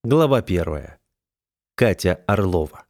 Глава 1. Катя Орлова.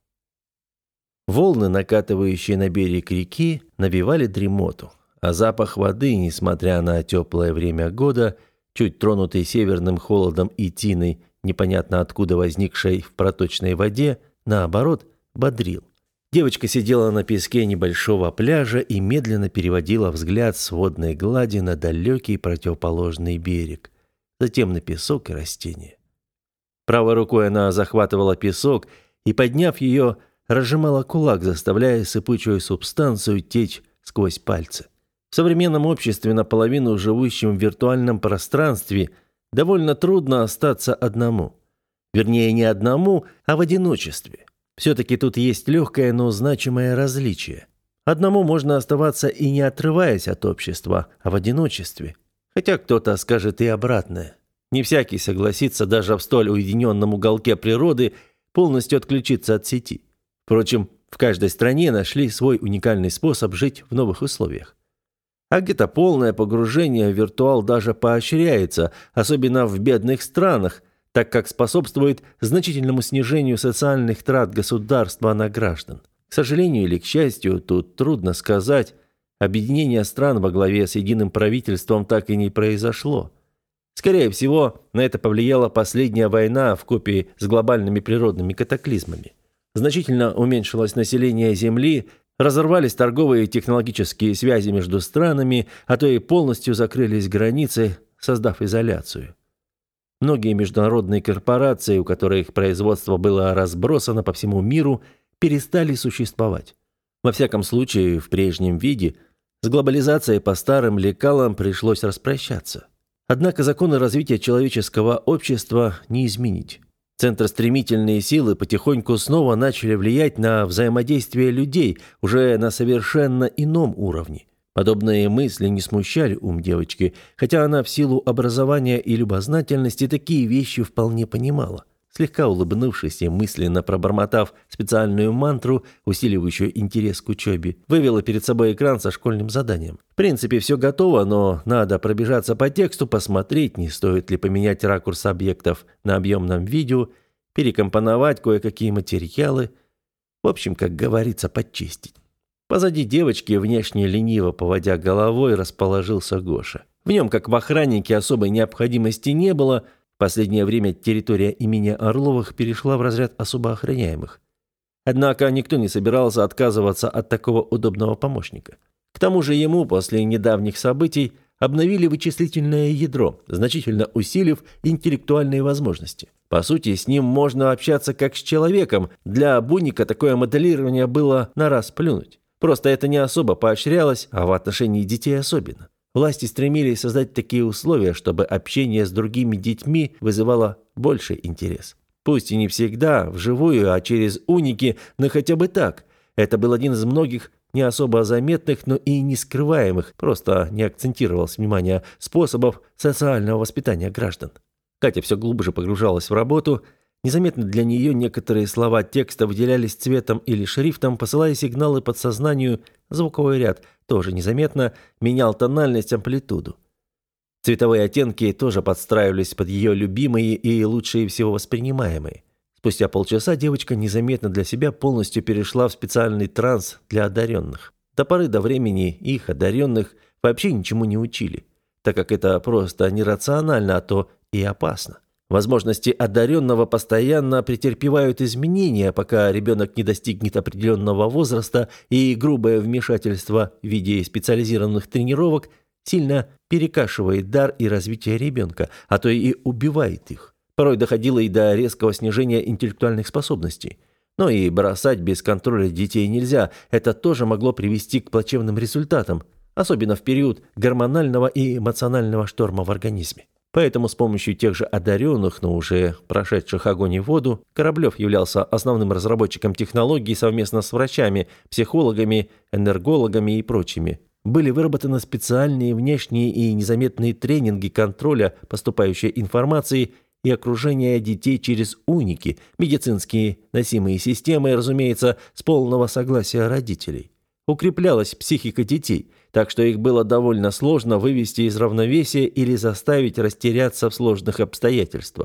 Волны, накатывающие на берег реки, навевали дремоту, а запах воды, несмотря на теплое время года, чуть тронутый северным холодом и тиной, непонятно откуда возникшей в проточной воде, наоборот, бодрил. Девочка сидела на песке небольшого пляжа и медленно переводила взгляд с водной глади на далекий противоположный берег, затем на песок и растения. Правой рукой она захватывала песок и, подняв ее, разжимала кулак, заставляя сыпучую субстанцию течь сквозь пальцы. В современном обществе, наполовину живущем в виртуальном пространстве, довольно трудно остаться одному. Вернее, не одному, а в одиночестве. Все-таки тут есть легкое, но значимое различие. Одному можно оставаться и не отрываясь от общества, а в одиночестве. Хотя кто-то скажет и обратное. Не всякий согласится даже в столь уединенном уголке природы полностью отключиться от сети. Впрочем, в каждой стране нашли свой уникальный способ жить в новых условиях. А где-то полное погружение в виртуал даже поощряется, особенно в бедных странах, так как способствует значительному снижению социальных трат государства на граждан. К сожалению или к счастью, тут трудно сказать, объединение стран во главе с единым правительством так и не произошло. Скорее всего, на это повлияла последняя война вкупе с глобальными природными катаклизмами. Значительно уменьшилось население Земли, разорвались торговые и технологические связи между странами, а то и полностью закрылись границы, создав изоляцию. Многие международные корпорации, у которых производство было разбросано по всему миру, перестали существовать. Во всяком случае, в прежнем виде, с глобализацией по старым лекалам пришлось распрощаться. Однако законы развития человеческого общества не изменить. Центростремительные силы потихоньку снова начали влиять на взаимодействие людей уже на совершенно ином уровне. Подобные мысли не смущали ум девочки, хотя она в силу образования и любознательности такие вещи вполне понимала. Слегка улыбнувшись и мысленно пробормотав специальную мантру, усиливающую интерес к учебе, вывела перед собой экран со школьным заданием. В принципе, все готово, но надо пробежаться по тексту, посмотреть, не стоит ли поменять ракурс объектов на объемном видео, перекомпоновать кое-какие материалы. В общем, как говорится, подчистить. Позади девочки, внешне лениво поводя головой, расположился Гоша. В нем, как в охраннике, особой необходимости не было. В последнее время территория имени Орловых перешла в разряд особо охраняемых. Однако никто не собирался отказываться от такого удобного помощника. К тому же ему после недавних событий обновили вычислительное ядро, значительно усилив интеллектуальные возможности. По сути, с ним можно общаться как с человеком. Для Буника такое моделирование было на раз плюнуть. Просто это не особо поощрялось, а в отношении детей особенно. Власти стремились создать такие условия, чтобы общение с другими детьми вызывало больший интерес. Пусть и не всегда вживую, а через уники, но хотя бы так. Это был один из многих не особо заметных, но и не скрываемых, просто не акцентировалось внимание, способов социального воспитания граждан. Катя все глубже погружалась в работу. Незаметно для нее некоторые слова текста выделялись цветом или шрифтом, посылая сигналы подсознанию. Звуковой ряд тоже незаметно менял тональность, амплитуду. Цветовые оттенки тоже подстраивались под ее любимые и лучшие всего воспринимаемые. Спустя полчаса девочка незаметно для себя полностью перешла в специальный транс для одаренных. До поры до времени их, одаренных, вообще ничему не учили, так как это просто нерационально, а то и опасно. Возможности одаренного постоянно претерпевают изменения, пока ребенок не достигнет определенного возраста, и грубое вмешательство в виде специализированных тренировок сильно перекашивает дар и развитие ребенка, а то и убивает их. Порой доходило и до резкого снижения интеллектуальных способностей. Но и бросать без контроля детей нельзя, это тоже могло привести к плачевным результатам, особенно в период гормонального и эмоционального шторма в организме. Поэтому с помощью тех же одаренных, но уже прошедших огонь и воду, Кораблев являлся основным разработчиком технологий совместно с врачами, психологами, энергологами и прочими. Были выработаны специальные внешние и незаметные тренинги контроля поступающей информации и окружения детей через уники, медицинские носимые системы, разумеется, с полного согласия родителей. Укреплялась психика детей, так что их было довольно сложно вывести из равновесия или заставить растеряться в сложных обстоятельствах.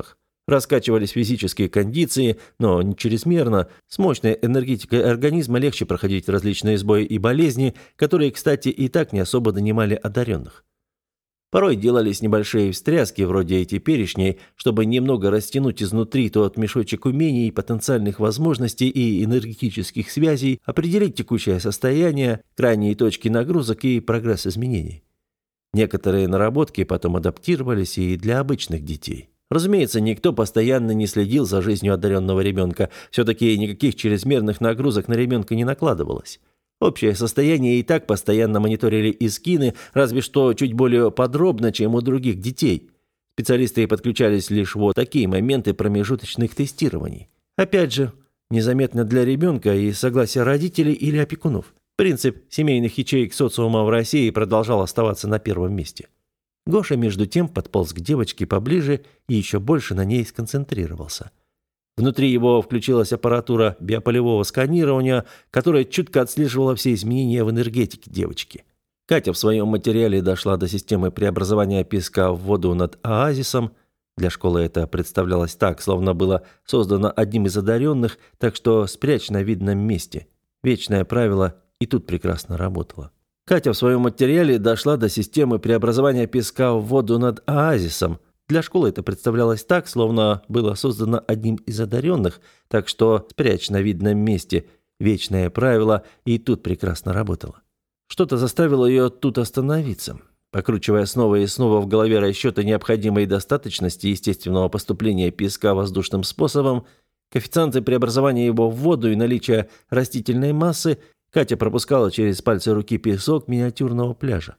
раскачивались физические кондиции, но не чрезмерно. С мощной энергетикой организма легче проходить различные сбои и болезни, которые, кстати, и так не особо донимали одаренных. Порой делались небольшие встряски, вроде теперешней, чтобы немного растянуть изнутри тот мешочек умений, потенциальных возможностей и энергетических связей, определить текущее состояние, крайние точки нагрузок и прогресс изменений. Некоторые наработки потом адаптировались и для обычных детей. Разумеется, никто постоянно не следил за жизнью одаренного ребенка, все-таки никаких чрезмерных нагрузок на ребенка не накладывалось. Общее состояние и так постоянно мониторили Искины, разве что чуть более подробно, чем у других детей. Специалисты подключались лишь в такие моменты промежуточных тестирований. Опять же, незаметно для ребенка и согласия родителей или опекунов. Принцип семейных ячеек социума в России продолжал оставаться на первом месте. Гоша, между тем, подполз к девочке поближе и еще больше на ней сконцентрировался. Внутри его включилась аппаратура биополевого сканирования, которая чутко отслеживала все изменения в энергетике девочки. Катя в своем материале дошла до системы преобразования песка в воду над оазисом. Для школы это представлялось так, словно было создано одним из одаренных, так что спрячь на видном месте. Вечное правило и тут прекрасно работало. Катя в своем материале дошла до системы преобразования песка в воду над оазисом. Для школы это представлялось так, словно было создано одним из одаренных, так что спрячь на видном месте. Вечное правило и тут прекрасно работало. Что-то заставило ее тут остановиться. Покручивая снова и снова в голове расчеты необходимой достаточности естественного поступления песка воздушным способом, коэффициенты преобразования его в воду и наличие растительной массы, Катя пропускала через пальцы руки песок миниатюрного пляжа.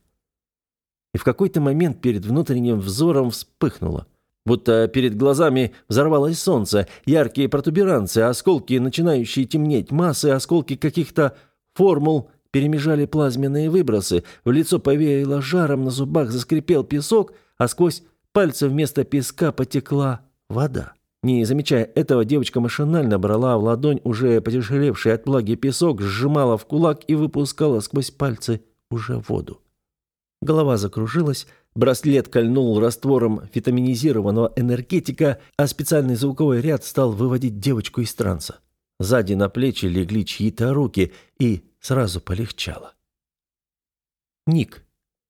И в какой-то момент перед внутренним взором вспыхнуло. Будто перед глазами взорвалось солнце, яркие протуберанцы, осколки, начинающие темнеть массы, осколки каких-то формул перемежали плазменные выбросы, в лицо повеяло жаром, на зубах заскрипел песок, а сквозь пальцы вместо песка потекла вода. Не замечая этого, девочка машинально брала в ладонь уже потяжелевший от влаги песок, сжимала в кулак и выпускала сквозь пальцы уже воду. Голова закружилась, браслет кольнул раствором витаминизированного энергетика, а специальный звуковой ряд стал выводить девочку из транса. Сзади на плечи легли чьи-то руки, и сразу полегчало. Ник.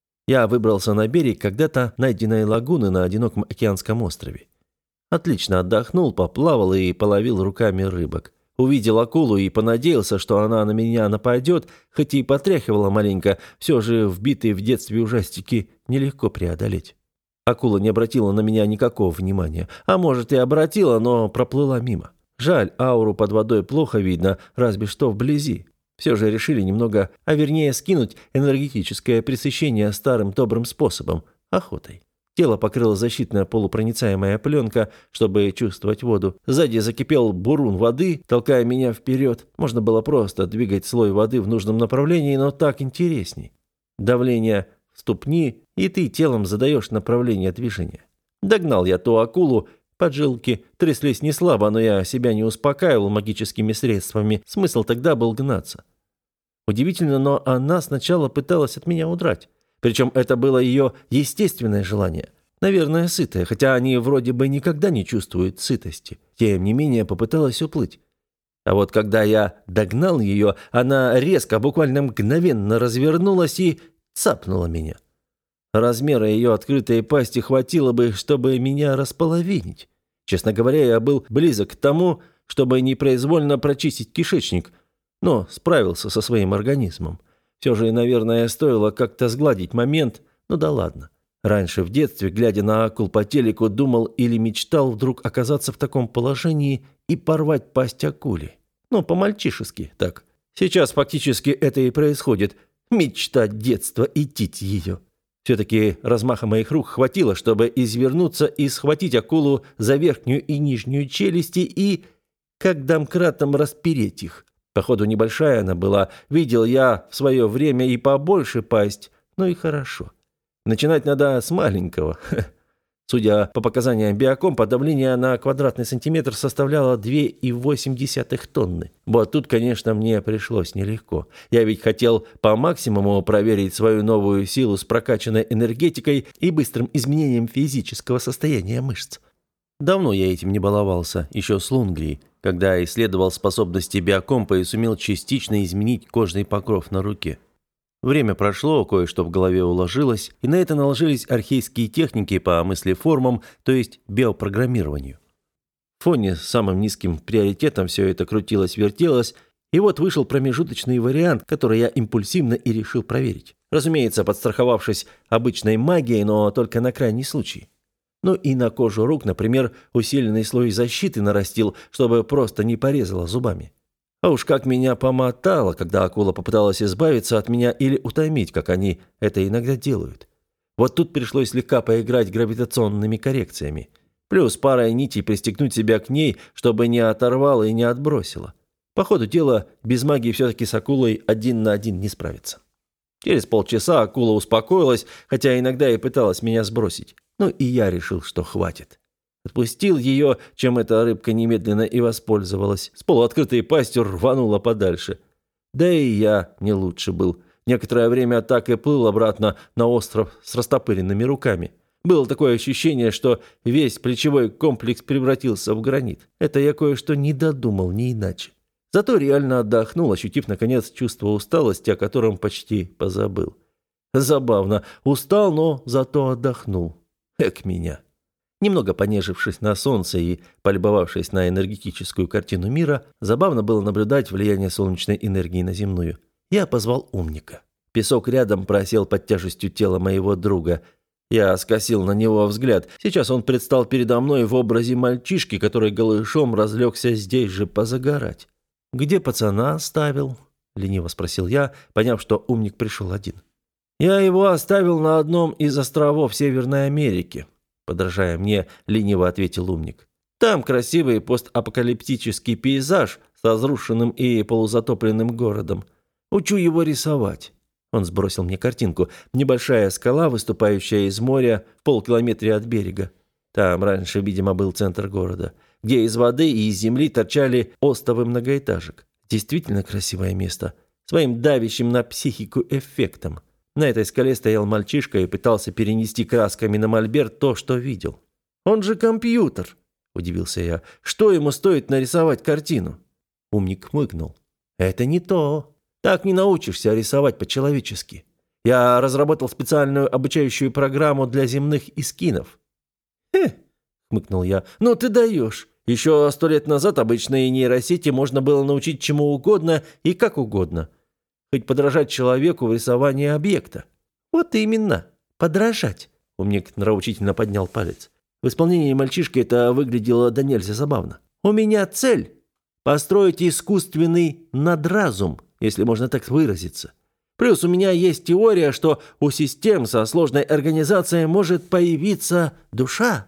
Я выбрался на берег когда-то найденной лагуны на одиноком океанском острове. Отлично отдохнул, поплавал и половил руками рыбок. Увидел акулу и понадеялся, что она на меня нападет, хоть и потряхивала маленько, все же вбитые в детстве ужастики нелегко преодолеть. Акула не обратила на меня никакого внимания, а может и обратила, но проплыла мимо. Жаль, ауру под водой плохо видно, разве что вблизи. Все же решили немного, а вернее скинуть энергетическое пресыщение старым добрым способом – охотой. Тело покрыла защитная полупроницаемая пленка, чтобы чувствовать воду. Сзади закипел бурун воды, толкая меня вперед. Можно было просто двигать слой воды в нужном направлении, но так интересней. Давление в ступни, и ты телом задаешь направление движения. Догнал я ту акулу, поджилки тряслись не слабо, но я себя не успокаивал магическими средствами. Смысл тогда был гнаться. Удивительно, но она сначала пыталась от меня удрать. Причем это было ее естественное желание. Наверное, сытое, хотя они вроде бы никогда не чувствуют сытости. Тем не менее, попыталась уплыть. А вот когда я догнал ее, она резко, буквально мгновенно развернулась и цапнула меня. Размера ее открытой пасти хватило бы, чтобы меня располовинить. Честно говоря, я был близок к тому, чтобы непроизвольно прочистить кишечник, но справился со своим организмом. Все же, наверное, стоило как-то сгладить момент, ну да ладно. Раньше в детстве, глядя на акул по телеку, думал или мечтал вдруг оказаться в таком положении и порвать пасть акуле. Ну, по-мальчишески так. Сейчас фактически это и происходит. Мечтать детства и тить ее. Все-таки размаха моих рук хватило, чтобы извернуться и схватить акулу за верхнюю и нижнюю челюсти и, как домкратом, распереть их. Походу, небольшая она была. Видел я в свое время и побольше пасть. Ну и хорошо. Начинать надо с маленького. Судя по показаниям биокомпа, давление на квадратный сантиметр составляло 2,8 тонны. Вот тут, конечно, мне пришлось нелегко. Я ведь хотел по максимуму проверить свою новую силу с прокачанной энергетикой и быстрым изменением физического состояния мышц. Давно я этим не баловался, еще с Лунгри, когда исследовал способности биокомпа и сумел частично изменить кожный покров на руке. Время прошло, кое-что в голове уложилось, и на это наложились архейские техники по мыслеформам, то есть биопрограммированию. В фоне с самым низким приоритетом все это крутилось-вертелось, и вот вышел промежуточный вариант, который я импульсивно и решил проверить. Разумеется, подстраховавшись обычной магией, но только на крайний случай. Ну и на кожу рук, например, усиленный слой защиты нарастил, чтобы просто не порезала зубами. А уж как меня помотало, когда акула попыталась избавиться от меня или утомить, как они это иногда делают. Вот тут пришлось слегка поиграть гравитационными коррекциями. Плюс парой нитей пристегнуть себя к ней, чтобы не оторвало и не отбросило. По ходу дела, без магии все-таки с акулой 1 на 1 не справиться. Через полчаса акула успокоилась, хотя иногда и пыталась меня сбросить. Ну и я решил, что хватит. Отпустил ее, чем эта рыбка немедленно и воспользовалась. С полуоткрытой пастью рванула подальше. Да и я не лучше был. Некоторое время так и плыл обратно на остров с растопыренными руками. Было такое ощущение, что весь плечевой комплекс превратился в гранит. Это я кое-что не додумал, не иначе. Зато реально отдохнул, ощутив, наконец, чувство усталости, о котором почти позабыл. Забавно. Устал, но зато отдохнул. Эк меня. Немного понежившись на солнце и полюбовавшись на энергетическую картину мира, забавно было наблюдать влияние солнечной энергии на земную. Я позвал умника. Песок рядом просел под тяжестью тела моего друга. Я скосил на него взгляд. Сейчас он предстал передо мной в образе мальчишки, который голышом разлегся здесь же позагорать. «Где пацана оставил?» — лениво спросил я, поняв, что умник пришел один. «Я его оставил на одном из островов Северной Америки», — подражая мне, лениво ответил умник. «Там красивый постапокалиптический пейзаж с разрушенным и полузатопленным городом. Учу его рисовать». Он сбросил мне картинку. Небольшая скала, выступающая из моря в полкилометре от берега. Там раньше, видимо, был центр города, где из воды и из земли торчали остовы многоэтажек. Действительно красивое место, своим давящим на психику эффектом. На этой скале стоял мальчишка и пытался перенести красками на мольберт то, что видел. «Он же компьютер!» – удивился я. «Что ему стоит нарисовать картину?» Умник хмыкнул. «Это не то. Так не научишься рисовать по-человечески. Я разработал специальную обучающую программу для земных искинов». «Хе!» – хмыкнул я. «Ну ты даешь. Еще 100 лет назад обычные нейросети можно было научить чему угодно и как угодно. Хоть подражать человеку в рисовании объекта». «Вот именно. Подражать». Умник нравоучительно поднял палец. В исполнении мальчишки это выглядело до нельзя забавно. «У меня цель – построить искусственный надразум, если можно так выразиться. Плюс у меня есть теория, что у систем со сложной организацией может появиться душа».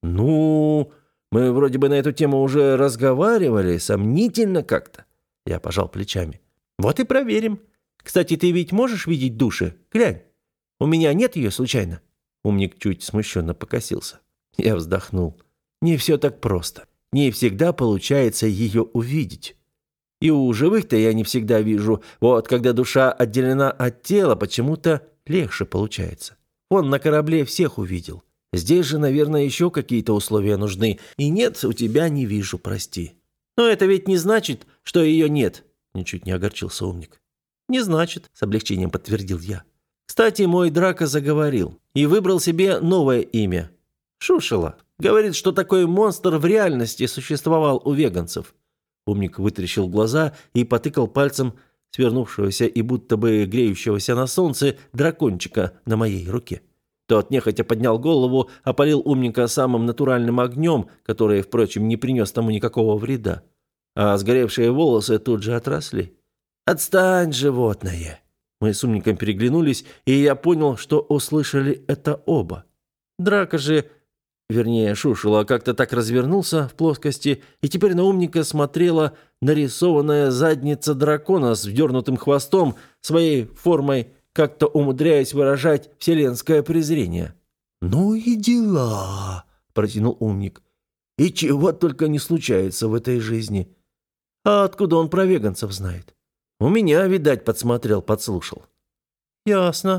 «Ну, мы вроде бы на эту тему уже разговаривали, сомнительно как-то». Я пожал плечами. «Вот и проверим. Кстати, ты ведь можешь видеть души? Глянь. У меня нет ее случайно?» Умник чуть смущенно покосился. Я вздохнул. «Не все так просто. Не всегда получается ее увидеть. И у живых-то я не всегда вижу. Вот когда душа отделена от тела, почему-то легче получается. Он на корабле всех увидел. Здесь же, наверное, еще какие-то условия нужны. И нет, у тебя не вижу, прости». «Но это ведь не значит, что ее нет», — ничуть не огорчился умник. «Не значит», — с облегчением подтвердил я. «Кстати, мой Драко заговорил и выбрал себе новое имя. Шушела. Говорит, что такой монстр в реальности существовал у веганцев». Умник вытаращил глаза и потыкал пальцем свернувшегося и будто бы греющегося на солнце дракончика на моей руке. Тот нехотя поднял голову, опалил умника самым натуральным огнем, который, впрочем, не принес тому никакого вреда. А сгоревшие волосы тут же отросли. «Отстань, животное!» Мы с умником переглянулись, и я понял, что услышали это оба. Драко же, вернее, Шушела, как-то так развернулся в плоскости, и теперь на умника смотрела нарисованная задница дракона с вдернутым хвостом, своей формой, как-то умудряясь выражать вселенское презрение. «Ну и дела!» – протянул умник. «И чего только не случается в этой жизни. А откуда он про веганцев знает? У меня, видать, подсмотрел, подслушал». «Ясно».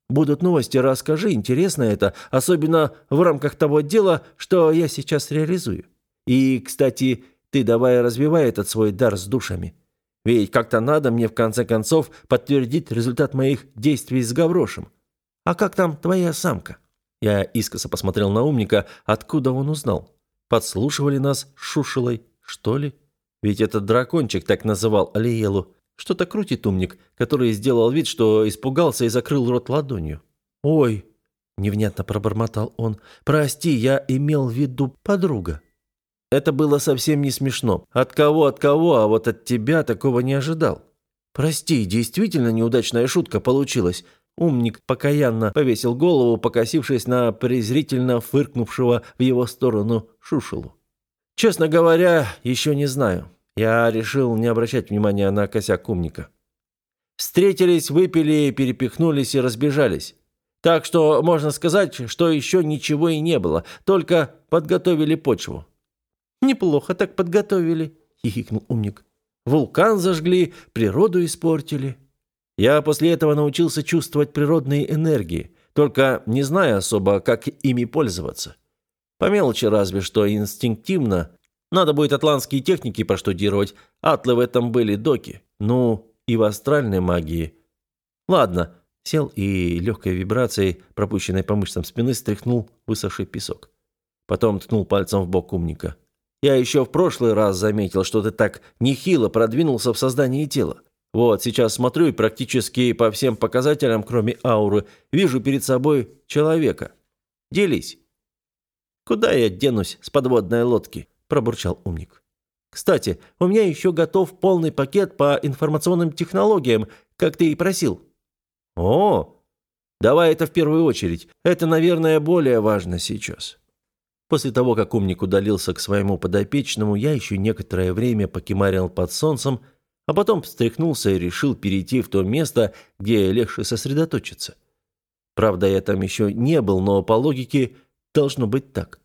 Будут новости, расскажи, интересно это, особенно в рамках того дела, что я сейчас реализую. И, кстати, ты давай развивай этот свой дар с душами. Ведь как-то надо мне в конце концов подтвердить результат моих действий с Гаврошем. А как там твоя самка?» Я искоса посмотрел на умника, откуда он узнал. Подслушивали нас с Шушелой, что ли? Ведь этот дракончик так называл Алиелу. Что-то крутит умник, который сделал вид, что испугался и закрыл рот ладонью. «Ой!» – невнятно пробормотал он. «Прости, я имел в виду подруга». Это было совсем не смешно. От кого, а вот от тебя такого не ожидал. «Прости, действительно неудачная шутка получилась». Умник покаянно повесил голову, покосившись на презрительно фыркнувшего в его сторону Шушелу. «Честно говоря, еще не знаю. Я решил не обращать внимания на косяк умника. Встретились, выпили, перепихнулись и разбежались. Так что можно сказать, что еще ничего и не было, только подготовили почву». «Неплохо так подготовили», — хихикнул умник. «Вулкан зажгли, природу испортили. Я после этого научился чувствовать природные энергии, только не зная особо, как ими пользоваться. По мелочи разве что инстинктивно. Надо будет атлантские техники проштудировать, атлы в этом были доки. Ну, и в астральной магии. Ладно». Сел и легкой вибрацией, пропущенной по мышцам спины, стряхнул высохший песок. Потом ткнул пальцем в бок умника. «Я еще в прошлый раз заметил, что ты так нехило продвинулся в создании тела. Вот, сейчас смотрю и практически по всем показателям, кроме ауры, вижу перед собой человека. Делись». «Куда я денусь с подводной лодки?» – пробурчал умник. «Кстати, у меня еще готов полный пакет по информационным технологиям, как ты и просил». «О, давай это в первую очередь. Это, наверное, более важно сейчас». После того, как умник удалился к своему подопечному, я еще некоторое время покемарил под солнцем, а потом встряхнулся и решил перейти в то место, где легче сосредоточиться. Правда, я там еще не был, но по логике должно быть так.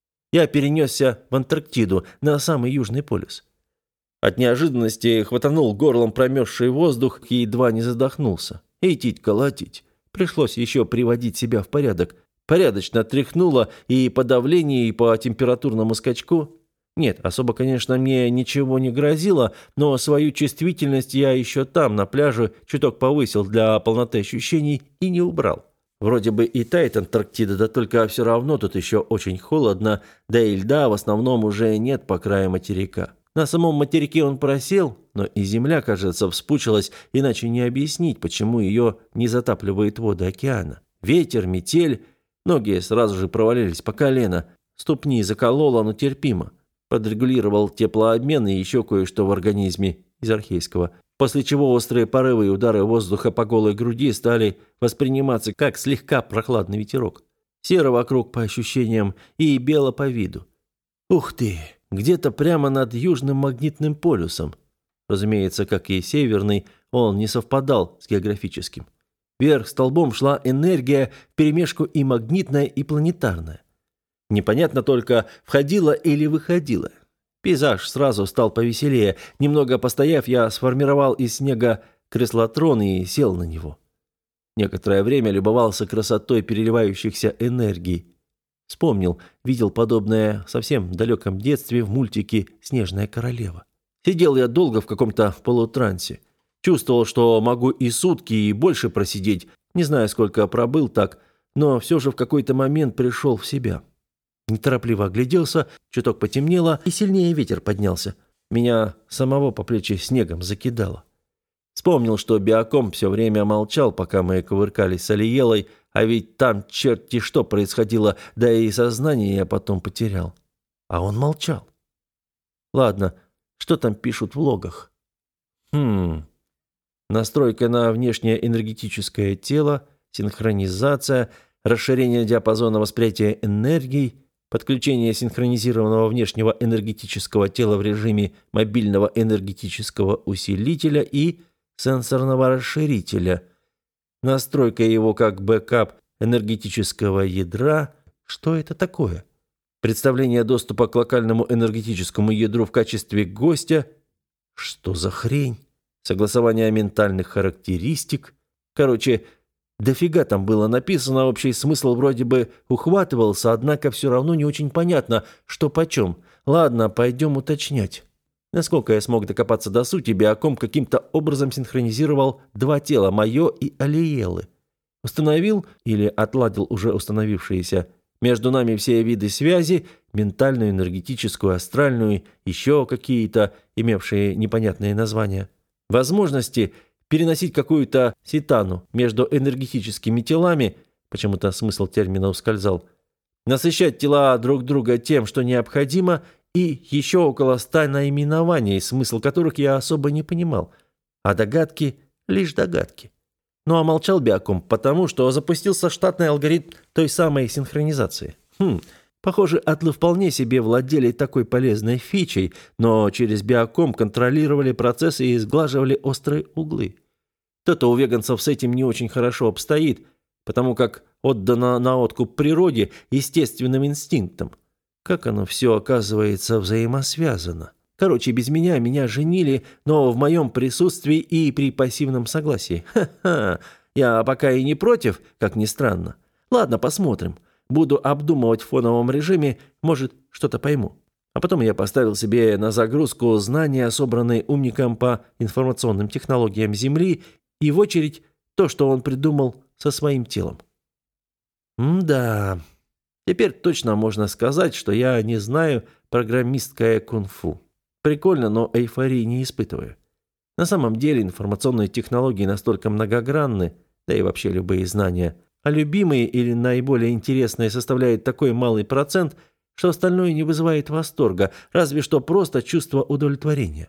Я перенесся в Антарктиду, на самый южный полюс. От неожиданности хватанул горлом промерзший воздух и едва не задохнулся. Идти колотить. Пришлось еще приводить себя в порядок. Порядочно тряхнуло и по давлению, и по температурному скачку. Нет, особо, конечно, мне ничего не грозило, но свою чувствительность я еще там, на пляже, чуток повысил для полноты ощущений и не убрал. Вроде бы и тает Антарктида, да только все равно тут еще очень холодно, да и льда в основном уже нет по краю материка. На самом материке он просел, но и земля, кажется, вспучилась, иначе не объяснить, почему ее не затапливает воды океана. Ветер, метель, ноги сразу же провалились по колено, ступни закололо, но терпимо. Подрегулировал теплообмен и еще кое-что в организме из архейского, после чего острые порывы и удары воздуха по голой груди стали восприниматься как слегка прохладный ветерок. Серо вокруг по ощущениям и бело по виду. Ух ты! Где-то прямо над южным магнитным полюсом. Разумеется, как и северный, он не совпадал с географическим. Вверх столбом шла энергия вперемешку и магнитная, и планетарная. Непонятно только, входила или выходила. Пейзаж сразу стал повеселее. Немного постояв, я сформировал из снега креслотрон и сел на него. Некоторое время любовался красотой переливающихся энергий. Вспомнил, видел подобное в совсем далеком детстве в мультике «Снежная королева». Сидел я долго в каком-то полутрансе. Чувствовал, что могу и сутки, и больше просидеть. Не знаю, сколько пробыл так, но все же в какой-то момент пришел в себя. Неторопливо огляделся, чуток потемнело, и сильнее ветер поднялся. Меня самого по плечи снегом закидало. Вспомнил, что биоком все время молчал, пока мы кувыркались с Алиелой, а ведь там черти что происходило, да и сознание я потом потерял. А он молчал. Ладно, что там пишут в логах? Настройка на внешнее энергетическое тело, синхронизация, расширение диапазона восприятия энергий, подключение синхронизированного внешнего энергетического тела в режиме мобильного энергетического усилителя и сенсорного расширителя, настройка его как бэкап энергетического ядра. Что это такое? Представление доступа к локальному энергетическому ядру в качестве гостя. Что за хрень? Согласование ментальных характеристик. Короче, Дофига там было написано, общий смысл вроде бы ухватывался, однако все равно не очень понятно, что почем. Ладно, пойдем уточнять. Насколько я смог докопаться до сути, биоком каким-то образом синхронизировал два тела, мое и Алиелы. Установил или отладил уже установившиеся между нами все виды связи, ментальную, энергетическую, астральную, еще какие-то, имевшие непонятные названия. Возможности переносить какую-то ситану между энергетическими телами, почему-то смысл термина ускользал, насыщать тела друг друга тем, что необходимо, и еще около 100 наименований, смысл которых я особо не понимал, а догадки – лишь догадки. Ну а молчал биоком, потому что запустился штатный алгоритм той самой синхронизации. Похоже, атлы вполне себе владели такой полезной фичей, но через биоком контролировали процессы и сглаживали острые углы. То-то у веганцев с этим не очень хорошо обстоит, потому как отдано на откуп природе, естественным инстинктам. Как оно все оказывается взаимосвязано. Короче, без меня женили, но в моем присутствии и при пассивном согласии. Ха-ха, я пока и не против, как ни странно. Ладно, посмотрим. Буду обдумывать в фоновом режиме, может, что-то пойму. А потом я поставил себе на загрузку знания, собранные умником по информационным технологиям Земли, и в очередь то, что он придумал со своим телом. Да, теперь точно можно сказать, что я не знаю программистское кунг-фу. Прикольно, но эйфории не испытываю. На самом деле информационные технологии настолько многогранны, да и вообще любые знания, а любимые или наиболее интересные составляют такой малый процент, что остальное не вызывает восторга, разве что просто чувство удовлетворения.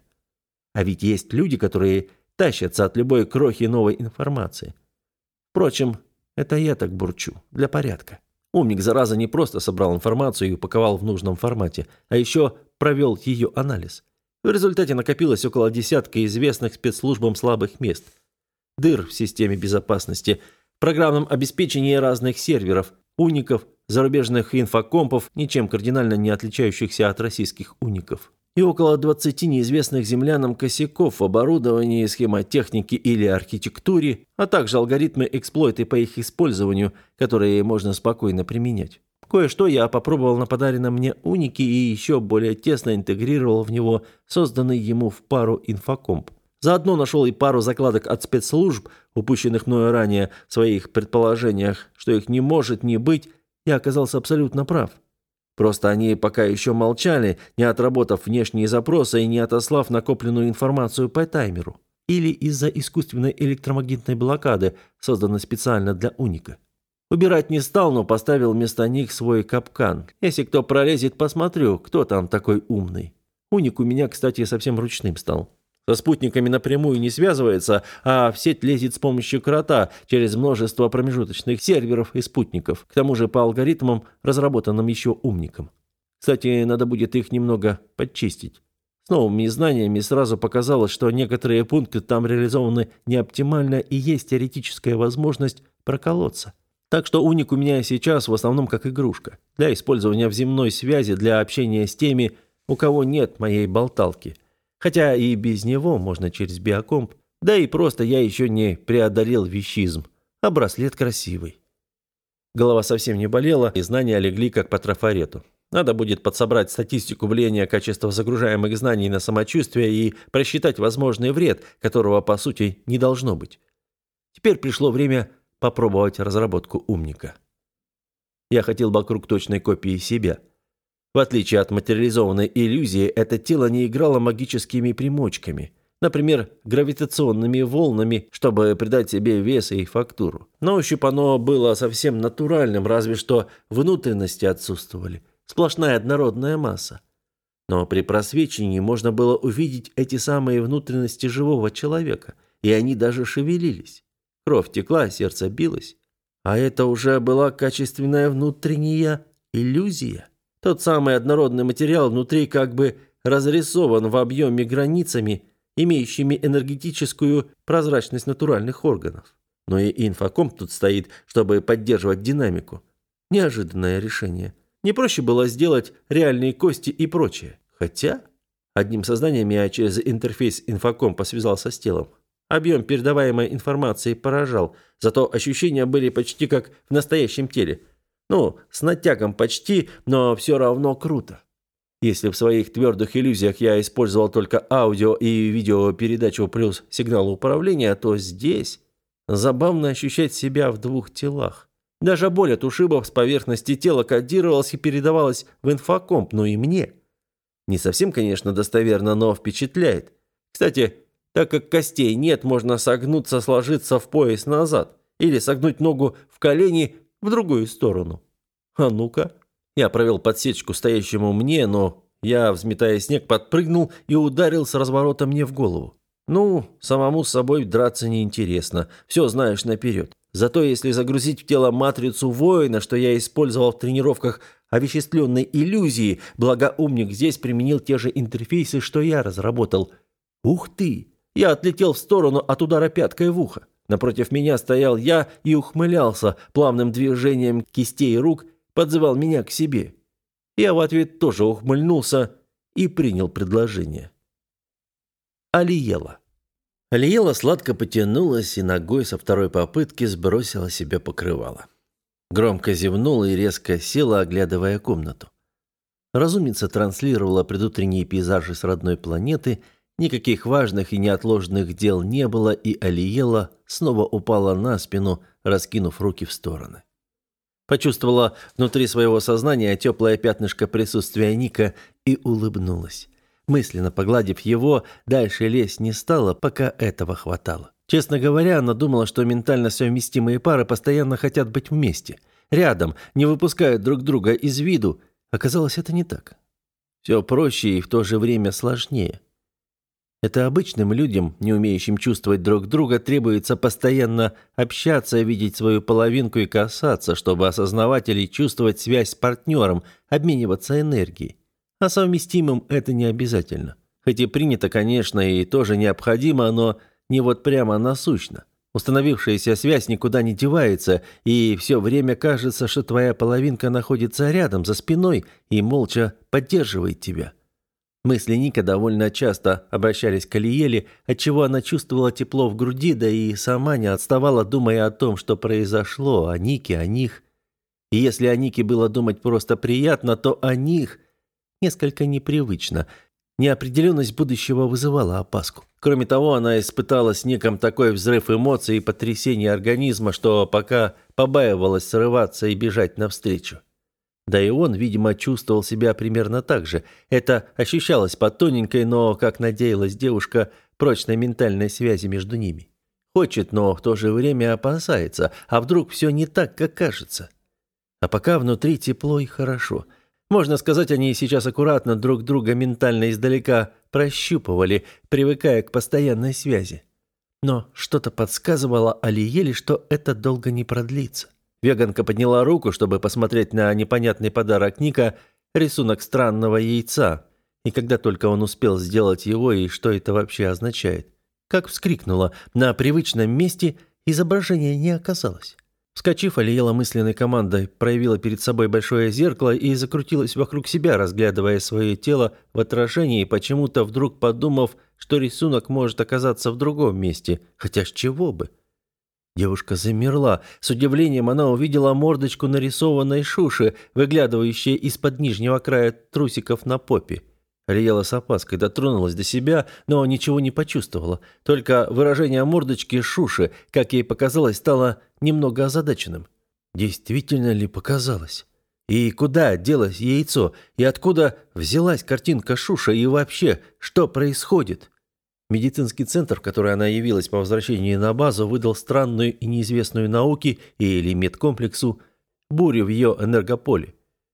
А ведь есть люди, которые тащатся от любой крохи новой информации. Впрочем, это я так бурчу, для порядка. Умник, зараза, не просто собрал информацию и упаковал в нужном формате, а еще провел ее анализ. В результате накопилось около десятка известных спецслужбам слабых мест. Дыр в системе безопасности, программном обеспечении разных серверов, уников, зарубежных инфокомпов, ничем кардинально не отличающихся от российских уников. И около 20 неизвестных землянам косяков в оборудовании, схемотехнике или архитектуре, а также алгоритмы эксплойта по их использованию, которые можно спокойно применять. Кое-что я попробовал на подаренном мне унике и еще более тесно интегрировал в него созданный ему в пару инфокомп. Заодно нашел и пару закладок от спецслужб, упущенных мною ранее в своих предположениях, что их не может не быть, я оказался абсолютно прав. Просто они пока еще молчали, не отработав внешние запросы и не отослав накопленную информацию по таймеру. Или из-за искусственной электромагнитной блокады, созданной специально для уника. Убирать не стал, но поставил вместо них свой капкан. Если кто пролезет, посмотрю, кто там такой умный. Уник у меня, кстати, совсем ручным стал. Со спутниками напрямую не связывается, а в сеть лезет с помощью крота через множество промежуточных серверов и спутников, к тому же по алгоритмам, разработанным еще умником. Кстати, надо будет их немного подчистить. С новыми знаниями сразу показалось, что некоторые пункты там реализованы не оптимально и есть теоретическая возможность проколоться. Так что уник у меня сейчас в основном как игрушка, для использования в земной связи, для общения с теми, у кого нет моей болталки. Хотя и без него можно через биокомп, да и просто я еще не преодолел вещизм, а браслет красивый. Голова совсем не болела, и знания легли как по трафарету. Надо будет подсобрать статистику влияния качества загружаемых знаний на самочувствие и просчитать возможный вред, которого, по сути, не должно быть. Теперь пришло время попробовать разработку умника. Я хотел вокруг точной копии себя. В отличие от материализованной иллюзии, это тело не играло магическими примочками, например, гравитационными волнами, чтобы придать себе вес и фактуру. На ощупь оно было совсем натуральным, разве что внутренности отсутствовали. Сплошная однородная масса. Но при просвечивании можно было увидеть эти самые внутренности живого человека, и они даже шевелились. Кровь текла, сердце билось. А это уже была качественная внутренняя иллюзия. Тот самый однородный материал внутри как бы разрисован в объеме границами, имеющими энергетическую прозрачность натуральных органов. Но и инфокомп тут стоит, чтобы поддерживать динамику. Неожиданное решение. Не проще было сделать реальные кости и прочее. Хотя одним сознанием я через интерфейс инфокомпа связался с телом. Объем передаваемой информации поражал, зато ощущения были почти как в настоящем теле. Ну, с натягом почти, но все равно круто. Если в своих твердых иллюзиях я использовал только аудио и видеопередачу плюс сигнал управления, то здесь забавно ощущать себя в двух телах. Даже боль от ушибов с поверхности тела кодировалась и передавалась в инфокомп, но и мне. Не совсем, конечно, достоверно, но впечатляет. Кстати, так как костей нет, можно согнуться, сложиться в пояс назад или согнуть ногу в колени в другую сторону. А ну-ка. Я провел подсечку стоящему мне, но я, взметая снег, подпрыгнул и ударил с разворота мне в голову. Ну, самому с собой драться неинтересно, все знаешь наперед. Зато если загрузить в тело матрицу воина, что я использовал в тренировках овеществленной иллюзии, благо умник здесь применил те же интерфейсы, что я разработал. Ух ты! Я отлетел в сторону от удара пяткой в ухо. Напротив меня стоял я и ухмылялся, плавным движением кистей рук подзывал меня к себе. Я в ответ тоже ухмыльнулся и принял предложение. Алиела. Алиела сладко потянулась и ногой со второй попытки сбросила себе покрывало. Громко зевнула и резко села, оглядывая комнату. Разумница транслировала предутренние пейзажи с родной планеты, никаких важных и неотложных дел не было, и Алиела снова упала на спину, раскинув руки в стороны. Почувствовала внутри своего сознания теплое пятнышко присутствия Ника и улыбнулась. Мысленно погладив его, дальше лезть не стала, пока этого хватало. Честно говоря, она думала, что ментально совместимые пары постоянно хотят быть вместе, рядом, не выпускают друг друга из виду. Оказалось, это не так. Все проще и в то же время сложнее. Это обычным людям, не умеющим чувствовать друг друга, требуется постоянно общаться, видеть свою половинку и касаться, чтобы осознавать или чувствовать связь с партнером, обмениваться энергией. А совместимым это не обязательно. Хоть и принято, конечно, и тоже необходимо, но не вот прямо насущно. Установившаяся связь никуда не девается, и все время кажется, что твоя половинка находится рядом, за спиной, и молча поддерживает тебя. Мысли Ника довольно часто обращались к Алиеле, отчего она чувствовала тепло в груди, да и сама не отставала, думая о том, что произошло, о Нике, о них. И если о Нике было думать просто приятно, то о них несколько непривычно. Неопределенность будущего вызывала опаску. Кроме того, она испытала с Ником такой взрыв эмоций и потрясений организма, что пока побаивалась срываться и бежать навстречу. Да и он, видимо, чувствовал себя примерно так же. Это ощущалось по тоненькой, но, как надеялась девушка, прочной ментальной связи между ними. Хочет, но в то же время опасается, а вдруг все не так, как кажется. А пока внутри тепло и хорошо. Можно сказать, они сейчас аккуратно друг друга ментально издалека прощупывали, привыкая к постоянной связи. Но что-то подсказывало Алиеле, что это долго не продлится. Веганка подняла руку, чтобы посмотреть на непонятный подарок Ника, рисунок странного яйца. И когда только он успел сделать его, и что это вообще означает. Как вскрикнула, на привычном месте изображения не оказалось. Вскочив, Алиела мысленной командой проявила перед собой большое зеркало и закрутилась вокруг себя, разглядывая свое тело в отражении, почему-то вдруг подумав, что рисунок может оказаться в другом месте, хотя с чего бы. Девушка замерла. С удивлением она увидела мордочку нарисованной Шуши, выглядывающей из-под нижнего края трусиков на попе. Алиела с опаской дотронулась до себя, но ничего не почувствовала. Только выражение мордочки Шуши, как ей показалось, стало немного озадаченным. Действительно ли показалось? И куда делось яйцо? И откуда взялась картинка Шуши? И вообще, что происходит? Медицинский центр, в который она явилась по возвращении на базу, выдал странную и неизвестную науке или медкомплексу бурю в ее энергополе.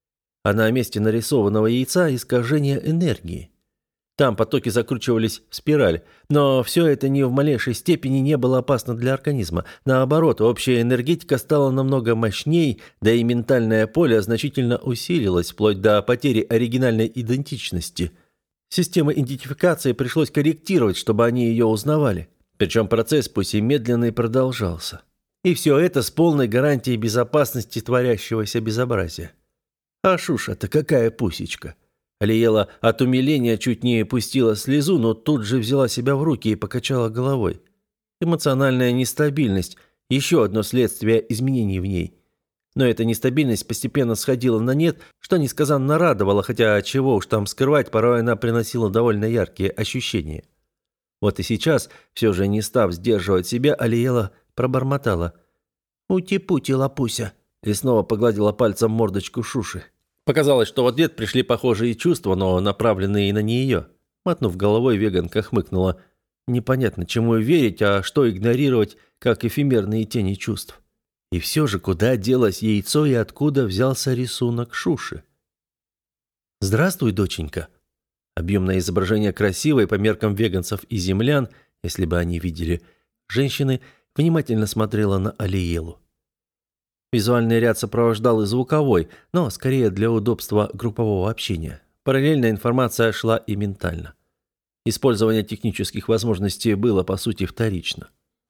А на месте нарисованного яйца искажение энергии. Там потоки закручивались в спираль, но все это ни в малейшей степени не было опасно для организма. Наоборот, общая энергетика стала намного мощней, да и ментальное поле значительно усилилось, вплоть до потери оригинальной идентичности. Систему идентификации пришлось корректировать, чтобы они ее узнавали. Причем процесс, пусть и медленный, продолжался. И все это с полной гарантией безопасности творящегося безобразия. А Шуша-то какая пусечка! Алиела от умиления чуть не пустила слезу, но тут же взяла себя в руки и покачала головой. Эмоциональная нестабильность – еще одно следствие изменений в ней. Но эта нестабильность постепенно сходила на нет, что несказанно радовало, хотя чего уж там скрывать, порой она приносила довольно яркие ощущения. Вот и сейчас, все же не став сдерживать себя, Алиела пробормотала: «Ути-пути, лапуся», и снова погладила пальцем мордочку Шуши. Показалось, что в ответ пришли похожие чувства, но направленные и на нее. Мотнув головой, веганка хмыкнула. Непонятно, чему верить, а что игнорировать, как эфемерные тени чувств. И все же, куда делось яйцо и откуда взялся рисунок Шуши? «Здравствуй, доченька». Объемное изображение красивой по меркам веганцев и землян, если бы они видели, женщины внимательно смотрела на Алиелу. Визуальный ряд сопровождал и звуковой, но скорее для удобства группового общения. Параллельно информация шла и ментально. Использование технических возможностей было, по сути, вторично.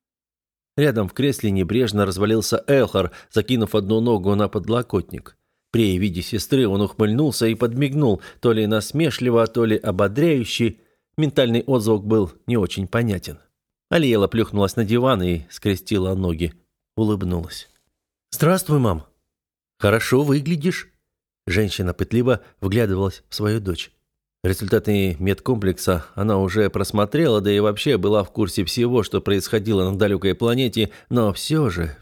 Рядом в кресле небрежно развалился Элхар, закинув одну ногу на подлокотник. При виде сестры он ухмыльнулся и подмигнул, то ли насмешливо, то ли ободряюще. Ментальный отзвук был не очень понятен. Алиела плюхнулась на диван и скрестила ноги. Улыбнулась. «Здравствуй, мам». «Хорошо выглядишь». Женщина пытливо вглядывалась в свою дочь. Результаты медкомплекса она уже просмотрела, да и вообще была в курсе всего, что происходило на далекой планете, но все же.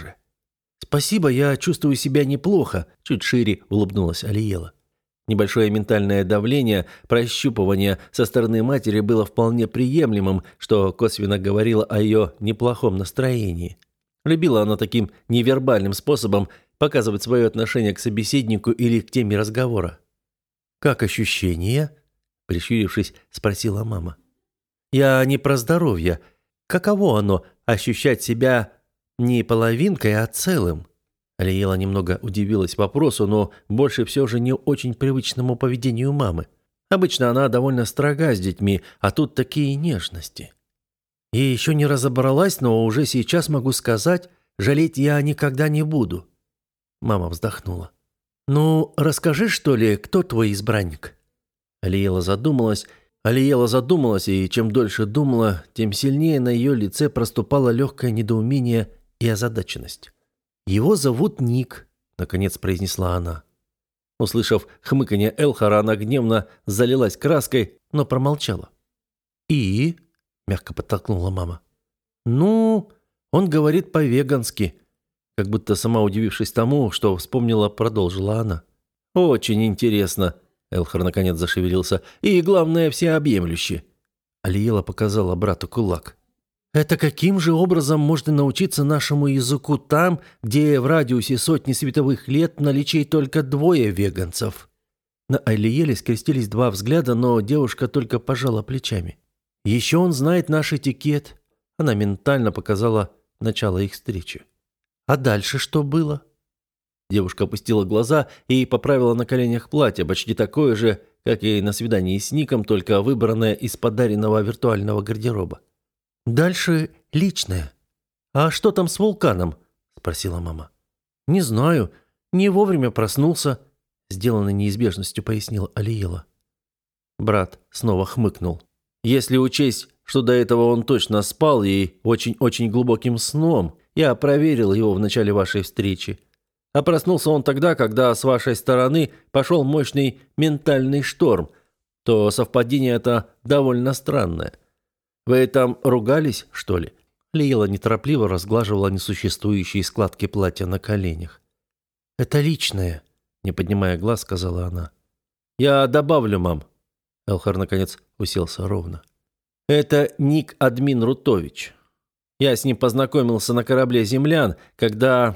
«Спасибо, я чувствую себя неплохо», – чуть шире улыбнулась Алиела. Небольшое ментальное давление, прощупывание со стороны матери было вполне приемлемым, что косвенно говорило о ее неплохом настроении. Любила она таким невербальным способом показывать свое отношение к собеседнику или к теме разговора. «Как ощущения?» – прищурившись, спросила мама. «Я не про здоровье. Каково оно – ощущать себя не половинкой, а целым?» Алиела немного удивилась вопросу, но больше все же не очень привычному поведению мамы. Обычно она довольно строга с детьми, а тут такие нежности. И еще не разобралась, но уже сейчас могу сказать, жалеть я никогда не буду. Мама вздохнула. «Ну, расскажи, что ли, кто твой избранник?» Алиела задумалась, и чем дольше думала, тем сильнее на ее лице проступало легкое недоумение и озадаченность. «Его зовут Ник», — наконец произнесла она. Услышав хмыканье Элхара, она гневно залилась краской, но промолчала. «И?» — мягко подтолкнула мама. «Ну, он говорит по-вегански», — как будто сама удивившись тому, что вспомнила, продолжила она. «Очень интересно», — Элхар наконец зашевелился, — «и, главное, всеобъемлюще». Алиела показала брату кулак. «Это каким же образом можно научиться нашему языку там, где в радиусе сотни световых лет наличие только двое веганцев?» На Алиеле скрестились два взгляда, но девушка только пожала плечами. «Еще он знает наш этикет». Она ментально показала начало их встречи. «А дальше что было?» Девушка опустила глаза и поправила на коленях платье, почти такое же, как и на свидании с Ником, только выбранное из подаренного виртуального гардероба. «Дальше личное». «А что там с вулканом?» – спросила мама. «Не знаю. Не вовремя проснулся», – сделанной неизбежностью пояснила Алиела. Брат снова хмыкнул. «Если учесть, что до этого он точно спал и очень-очень глубоким сном, я проверил его в начале вашей встречи. А проснулся он тогда, когда с вашей стороны пошел мощный ментальный шторм, то совпадение это довольно странное. Вы там ругались, что ли?» Лиела неторопливо разглаживала несуществующие складки платья на коленях. «Это личное», — не поднимая глаз, сказала она. «Я добавлю, мам». Элхар, наконец, уселся ровно. «Это Ник Админ Рутович. Я с ним познакомился на корабле землян, когда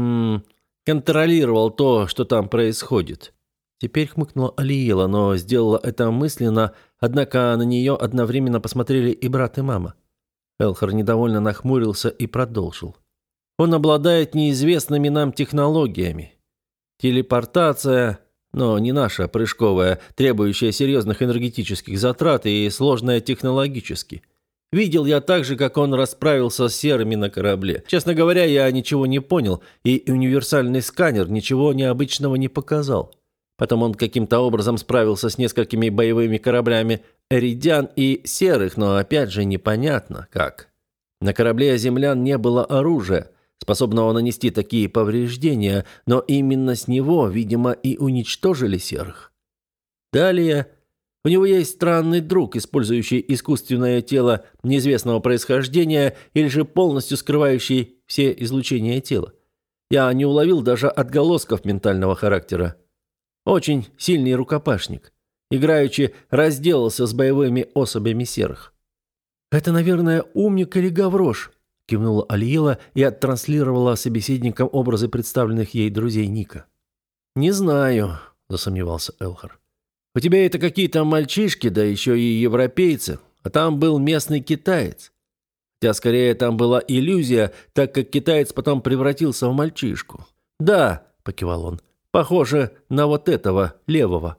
контролировал то, что там происходит». Теперь хмыкнула Алиела, но сделала это мысленно, однако на нее одновременно посмотрели и брат, и мама. Элхар недовольно нахмурился и продолжил. «Он обладает неизвестными нам технологиями. Телепортация, но не наша, прыжковая, требующая серьезных энергетических затрат и сложная технологически. Видел я также, как он расправился с серыми на корабле. Честно говоря, я ничего не понял, и универсальный сканер ничего необычного не показал. Потом он каким-то образом справился с несколькими боевыми кораблями «Эридиан» и «Серых», но опять же непонятно как. На корабле землян не было оружия, способного нанести такие повреждения, но именно с него, видимо, и уничтожили серых. Далее, у него есть странный друг, использующий искусственное тело неизвестного происхождения или же полностью скрывающий все излучения тела. Я не уловил даже отголосков ментального характера. Очень сильный рукопашник. Играючи разделался с боевыми особями серых. «Это, наверное, умник или гаврош», – кивнула Алиела и оттранслировала собеседникам образы представленных ей друзей Ника. «Не знаю», – засомневался Элхар. «У тебя это какие-то мальчишки, да еще и европейцы, а там был местный китаец. Хотя, скорее, там была иллюзия, так как китаец потом превратился в мальчишку». «Да», – покивал он, – «похоже на вот этого, левого».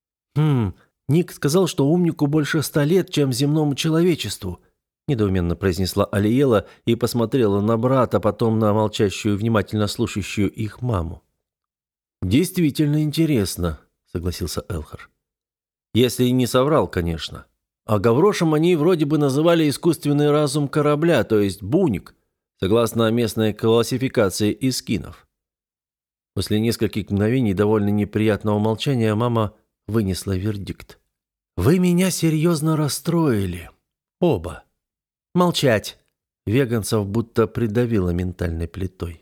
Ник сказал, что умнику больше 100 лет, чем земному человечеству», – недоуменно произнесла Алиела и посмотрела на брата, потом на молчащую, внимательно слушающую их маму. «Действительно интересно», – согласился Элхар. «Если и не соврал, конечно. А гаврошем они вроде бы называли искусственный разум корабля, то есть буник, согласно местной классификации искинов». После нескольких мгновений довольно неприятного молчания мама вынесла вердикт. «Вы меня серьезно расстроили. Оба». «Молчать!» Веганцев будто придавило ментальной плитой.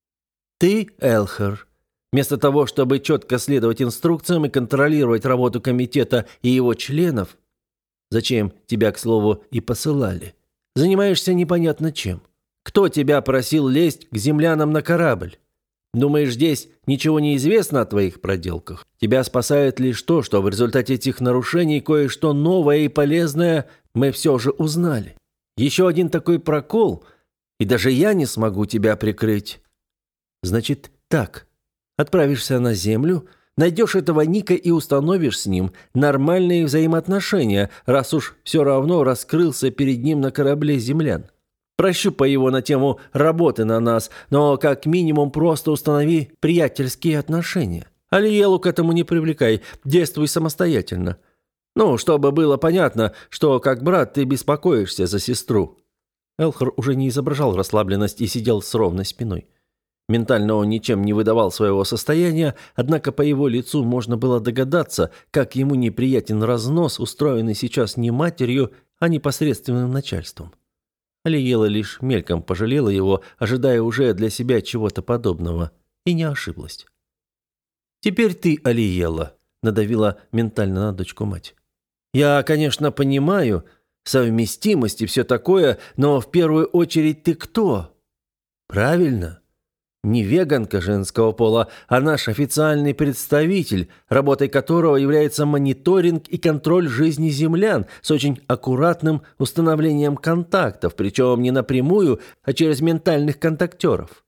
«Ты, Элхар, вместо того, чтобы четко следовать инструкциям и контролировать работу комитета и его членов, зачем тебя, к слову, и посылали, занимаешься непонятно чем. Кто тебя просил лезть к землянам на корабль? Думаешь, здесь ничего не известно о твоих проделках? Тебя спасает лишь то, что в результате этих нарушений кое-что новое и полезное мы все же узнали. Еще один такой прокол, и даже я не смогу тебя прикрыть. Значит, так. Отправишься на Землю, найдешь этого Ника и установишь с ним нормальные взаимоотношения, раз уж все равно раскрылся перед ним на корабле землян. Прощупай его на тему работы на нас, но как минимум просто установи приятельские отношения. Алиелу к этому не привлекай, действуй самостоятельно. Ну, чтобы было понятно, что как брат ты беспокоишься за сестру». Элхар уже не изображал расслабленность и сидел с ровной спиной. Ментально он ничем не выдавал своего состояния, однако по его лицу можно было догадаться, как ему неприятен разнос, устроенный сейчас не матерью, а непосредственным начальством. Алиела лишь мельком пожалела его, ожидая уже для себя чего-то подобного, и не ошиблась. «Теперь ты, Алиела», — надавила ментально на дочку мать. «Я, конечно, понимаю совместимость и все такое, но в первую очередь ты кто?» «Правильно. Не веганка женского пола, а наш официальный представитель, работой которого является мониторинг и контроль жизни землян с очень аккуратным установлением контактов, причем не напрямую, а через ментальных контактеров.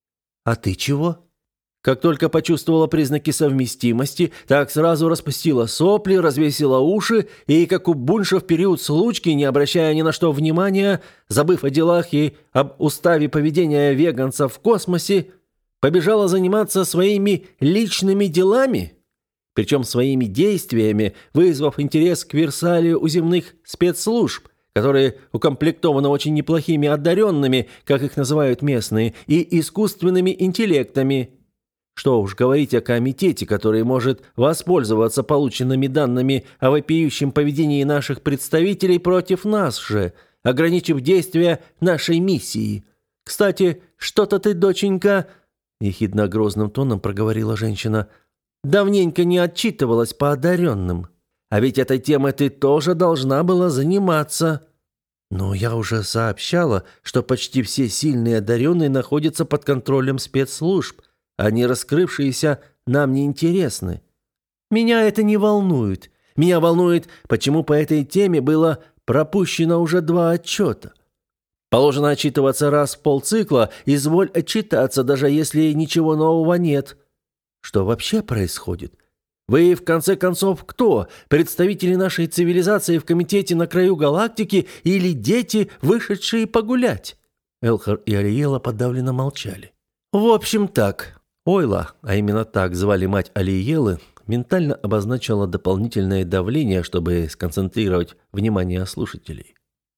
А ты чего? Как только почувствовала признаки совместимости, так сразу распустила сопли, развесила уши и, как у Бунша в период случки, не обращая ни на что внимания, забыв о делах и об уставе поведения веганцев в космосе, побежала заниматься своими личными делами, причем своими действиями, вызвав интерес к Версалию у земных спецслужб, которые укомплектованы очень неплохими одаренными, как их называют местные, и искусственными интеллектами. Что уж говорить о комитете, который может воспользоваться полученными данными о вопиющем поведении наших представителей против нас же, ограничив действия нашей миссии. Кстати, что-то ты, доченька, ехидно-грозным тоном проговорила женщина, давненько не отчитывалась по одаренным. А ведь этой темой ты тоже должна была заниматься. Но я уже сообщала, что почти все сильные одаренные находятся под контролем спецслужб. Они, раскрывшиеся, нам не интересны. Меня это не волнует. Меня волнует, почему по этой теме было пропущено уже 2 отчета. Положено отчитываться раз в полцикла, изволь отчитаться, даже если ничего нового нет. Что вообще происходит? Вы, в конце концов, кто? Представители нашей цивилизации в комитете на краю галактики или дети, вышедшие погулять?» Элхар и Алиела подавленно молчали. «В общем, так». Ойла, а именно так звали мать Алиелы, ментально обозначила дополнительное давление, чтобы сконцентрировать внимание слушателей.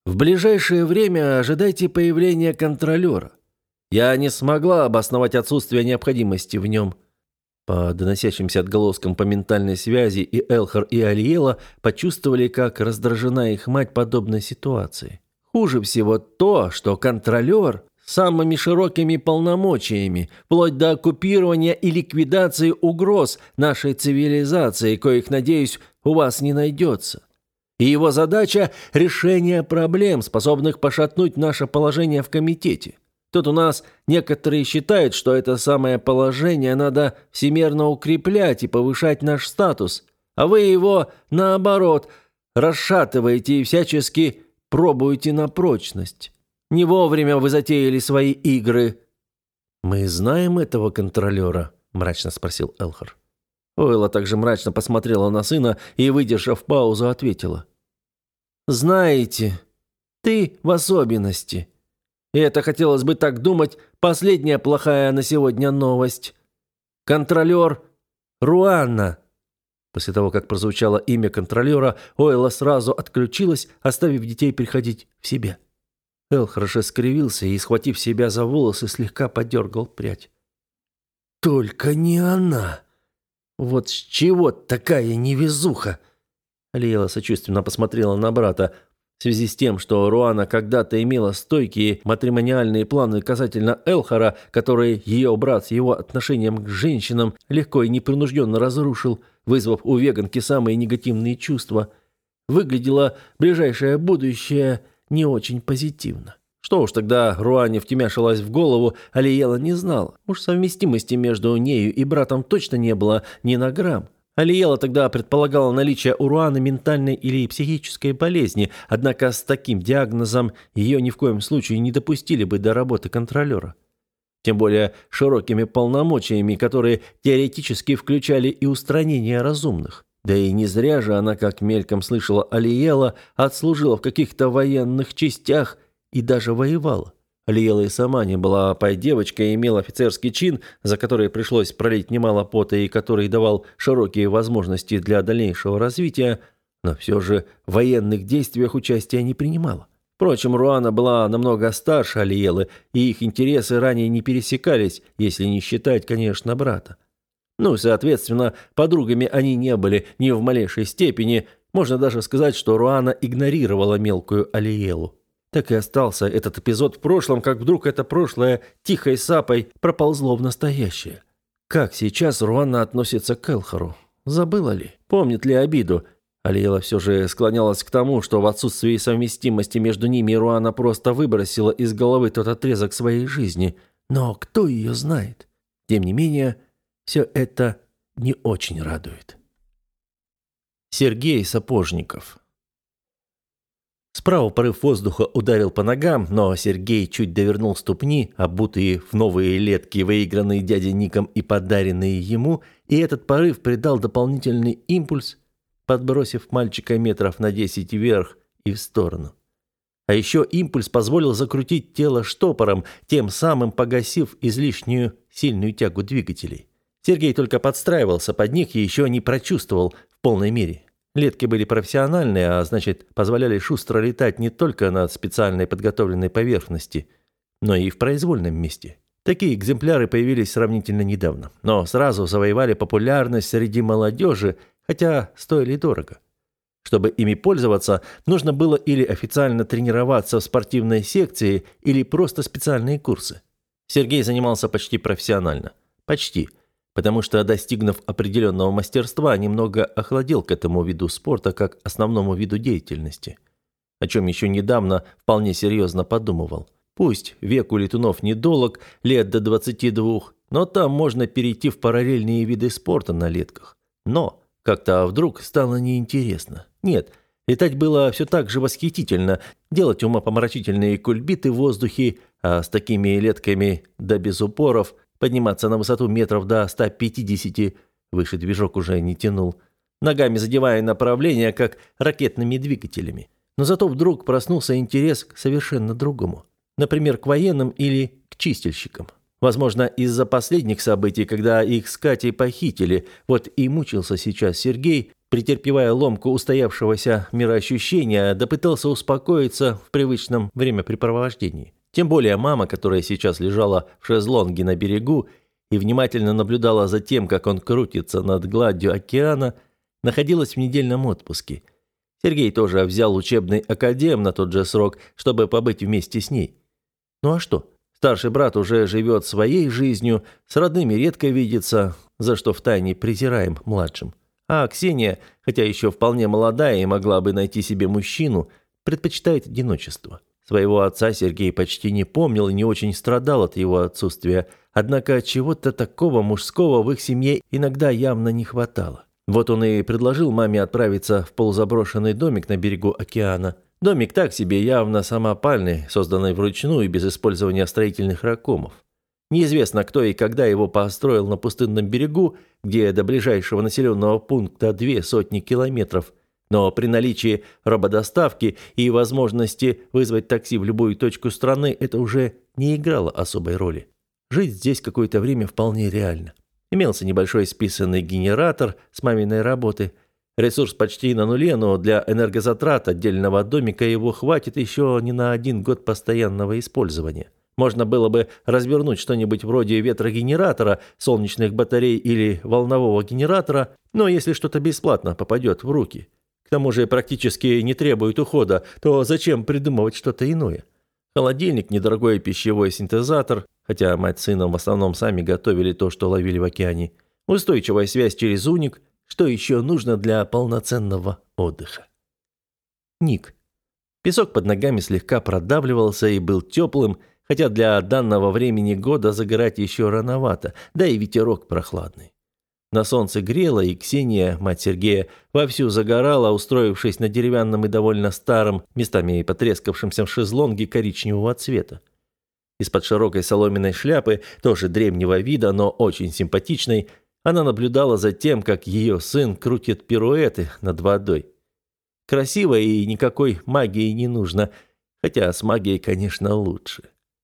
В ближайшее время ожидайте появления контролера. Я не смогла обосновать отсутствие необходимости в нем». По доносящимся отголоскам по ментальной связи и Элхар, и Алиела почувствовали, как раздражена их мать подобной ситуации. Хуже всего то, что контролер с самыми широкими полномочиями, вплоть до оккупирования и ликвидации угроз нашей цивилизации, коих, надеюсь, у вас не найдется. И его задача – решение проблем, способных пошатнуть наше положение в комитете. Тут у нас некоторые считают, что это самое положение надо всемерно укреплять и повышать наш статус, а вы его, наоборот, расшатываете и всячески пробуете на прочность. Не вовремя вы затеяли свои игры». «Мы знаем этого контролера?» – мрачно спросил Элхар. Ойла также мрачно посмотрела на сына и, выдержав паузу, ответила. «Знаете, ты в особенности. И это, хотелось бы так думать, последняя плохая на сегодня новость. Контролер Руанна». После того, как прозвучало имя контролера, Ойла сразу отключилась, оставив детей приходить в себя. Элхар же скривился и, схватив себя за волосы, слегка подергал прядь. «Только не она! Вот с чего такая невезуха?» Алиела сочувственно посмотрела на брата. В связи с тем, что Руана когда-то имела стойкие матримониальные планы касательно Элхара, которые ее брат с его отношением к женщинам легко и непринужденно разрушил, вызвав у веганки самые негативные чувства, выглядело ближайшее будущее не очень позитивно. Что уж тогда Руане втемяшилась в голову, Алиела не знала. Уж совместимости между нею и братом точно не было ни на грамм. Алиела тогда предполагала наличие у Руаны ментальной или психической болезни, однако с таким диагнозом ее ни в коем случае не допустили бы до работы контролера. Тем более широкими полномочиями, которые теоретически включали и устранение разумных. Да и не зря же она, как мельком слышала Алиела, отслужила в каких-то военных частях и даже воевала. Алиела и сама не была пай-девочкой и имела офицерский чин, за который пришлось пролить немало пота и который давал широкие возможности для дальнейшего развития, но все же в военных действиях участия не принимала. Впрочем, Руана была намного старше Алиелы, и их интересы ранее не пересекались, если не считать, конечно, брата. Ну, соответственно, подругами они не были ни в малейшей степени, можно даже сказать, что Руана игнорировала мелкую Алиелу. Так и остался этот эпизод в прошлом, как вдруг это прошлое тихой сапой проползло в настоящее. Как сейчас Руанна относится к Элхару? Забыла ли? Помнит ли обиду? Алиела все же склонялась к тому, что в отсутствии совместимости между ними Руанна просто выбросила из головы тот отрезок своей жизни. Но кто ее знает? Тем не менее, все это не очень радует. Сергей Сапожников. Справа порыв воздуха ударил по ногам, но Сергей чуть довернул ступни, обутые в новые летки, выигранные дядей Ником и подаренные ему, и этот порыв придал дополнительный импульс, подбросив мальчика метров на 10 вверх и в сторону. А еще импульс позволил закрутить тело штопором, тем самым погасив излишнюю сильную тягу двигателей. Сергей только подстраивался под них и еще не прочувствовал в полной мере. Летки были профессиональные, а значит, позволяли шустро летать не только на специальной подготовленной поверхности, но и в произвольном месте. Такие экземпляры появились сравнительно недавно, но сразу завоевали популярность среди молодежи, хотя стоили дорого. Чтобы ими пользоваться, нужно было или официально тренироваться в спортивной секции, или просто специальные курсы. Сергей занимался почти профессионально. Почти. Потому что, достигнув определенного мастерства, немного охладел к этому виду спорта как основному виду деятельности. О чем еще недавно вполне серьезно подумывал. Пусть век у летунов недолог, лет до 22, но там можно перейти в параллельные виды спорта на летках. Но как-то вдруг стало неинтересно. Нет, летать было все так же восхитительно, делать умопомрачительные кульбиты в воздухе, а с такими летками да без упоров – подниматься на высоту метров до 150, выше движок уже не тянул, ногами задевая направление, как ракетными двигателями. Но зато вдруг проснулся интерес к совершенно другому. Например, к военным или к чистильщикам. Возможно, из-за последних событий, когда их с Катей похитили, вот и мучился сейчас Сергей, претерпевая ломку устоявшегося мироощущения, допытался успокоиться в привычном времяпрепровождении. Тем более мама, которая сейчас лежала в шезлонге на берегу и внимательно наблюдала за тем, как он крутится над гладью океана, находилась в недельном отпуске. Сергей тоже взял учебный академ на тот же срок, чтобы побыть вместе с ней. Ну а что? Старший брат уже живет своей жизнью, с родными редко видится, за что втайне презираем младшим. А Ксения, хотя еще вполне молодая и могла бы найти себе мужчину, предпочитает одиночество. Своего отца Сергей почти не помнил и не очень страдал от его отсутствия, однако чего-то такого мужского в их семье иногда явно не хватало. Вот он и предложил маме отправиться в полузаброшенный домик на берегу океана. Домик так себе, явно самопальный, созданный вручную и без использования строительных ракомов. Неизвестно, кто и когда его построил на пустынном берегу, где до ближайшего населенного пункта 200 километров, но при наличии рободоставки и возможности вызвать такси в любую точку страны это уже не играло особой роли. Жить здесь какое-то время вполне реально. Имелся небольшой списанный генератор с маминой работы. Ресурс почти на нуле, но для энергозатрат отдельного домика его хватит еще не на 1 год постоянного использования. Можно было бы развернуть что-нибудь вроде ветрогенератора, солнечных батарей или волнового генератора, но если что-то бесплатно попадет в руки, к тому же практически не требует ухода, то зачем придумывать что-то иное? Холодильник, недорогой пищевой синтезатор, хотя мать с сыном в основном сами готовили то, что ловили в океане, устойчивая связь через уник, что еще нужно для полноценного отдыха. Ник. Песок под ногами слегка продавливался и был теплым, хотя для данного времени года загорать еще рановато, да и ветерок прохладный. На солнце грело, и Ксения, мать Сергея, вовсю загорала, устроившись на деревянном и довольно старом, местами потрескавшемся в шезлонге коричневого цвета. Из-под широкой соломенной шляпы, тоже древнего вида, но очень симпатичной, она наблюдала за тем, как ее сын крутит пируэты над водой. Красиво и никакой магии не нужно, хотя с магией, конечно, лучше.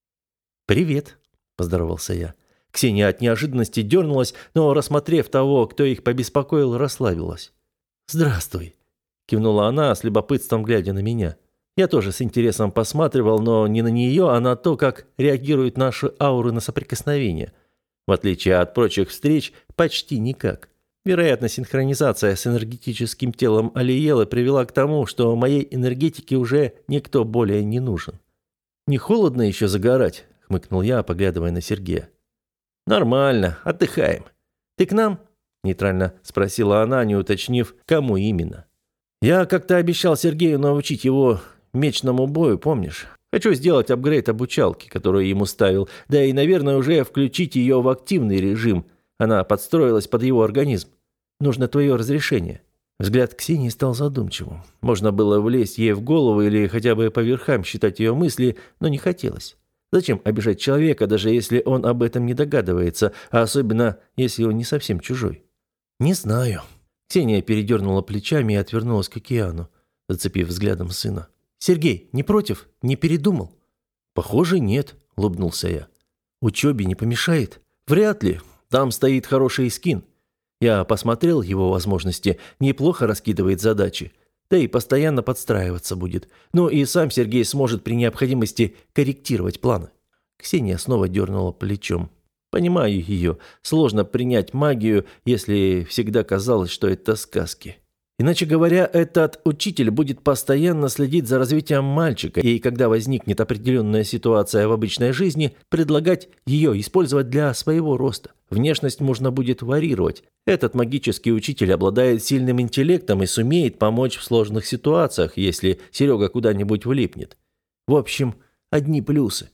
«Привет», – поздоровался я. Ксения от неожиданности дернулась, но, рассмотрев того, кто их побеспокоил, расслабилась. «Здравствуй», – кивнула она, с любопытством глядя на меня. Я тоже с интересом посматривал, но не на нее, а на то, как реагируют наши ауры на соприкосновение. В отличие от прочих встреч, почти никак. Вероятно, синхронизация с энергетическим телом Алиелы привела к тому, что моей энергетике уже никто более не нужен. «Не холодно еще загорать?» – хмыкнул я, поглядывая на Сергея. «Нормально, отдыхаем. Ты к нам?» – нейтрально спросила она, не уточнив, кому именно. «Я как-то обещал Сергею научить его мечному бою, помнишь? Хочу сделать апгрейд обучалки, которую ему ставил, да и, наверное, уже включить ее в активный режим. Она подстроилась под его организм. Нужно твое разрешение». Взгляд Ксении стал задумчивым. Можно было влезть ей в голову или хотя бы по верхам считать ее мысли, но не хотелось. Зачем обижать человека, даже если он об этом не догадывается, а особенно, если он не совсем чужой? «Не знаю». Ксения передернула плечами и отвернулась к океану, зацепив взглядом сына. «Сергей, не против? Не передумал?» «Похоже, нет», — улыбнулся я. «Учебе не помешает?» «Вряд ли. Там стоит хороший скин. Я посмотрел его возможности, неплохо раскидывает задачи. Да и постоянно подстраиваться будет. Ну и сам Сергей сможет при необходимости корректировать планы». Ксения снова дернула плечом. «Понимаю ее. Сложно принять магию, если всегда казалось, что это сказки. Иначе говоря, этот учитель будет постоянно следить за развитием мальчика, и когда возникнет определенная ситуация в обычной жизни, предлагать ее использовать для своего роста. Внешность можно будет варьировать. Этот магический учитель обладает сильным интеллектом и сумеет помочь в сложных ситуациях, если Серега куда-нибудь влипнет. В общем, одни плюсы».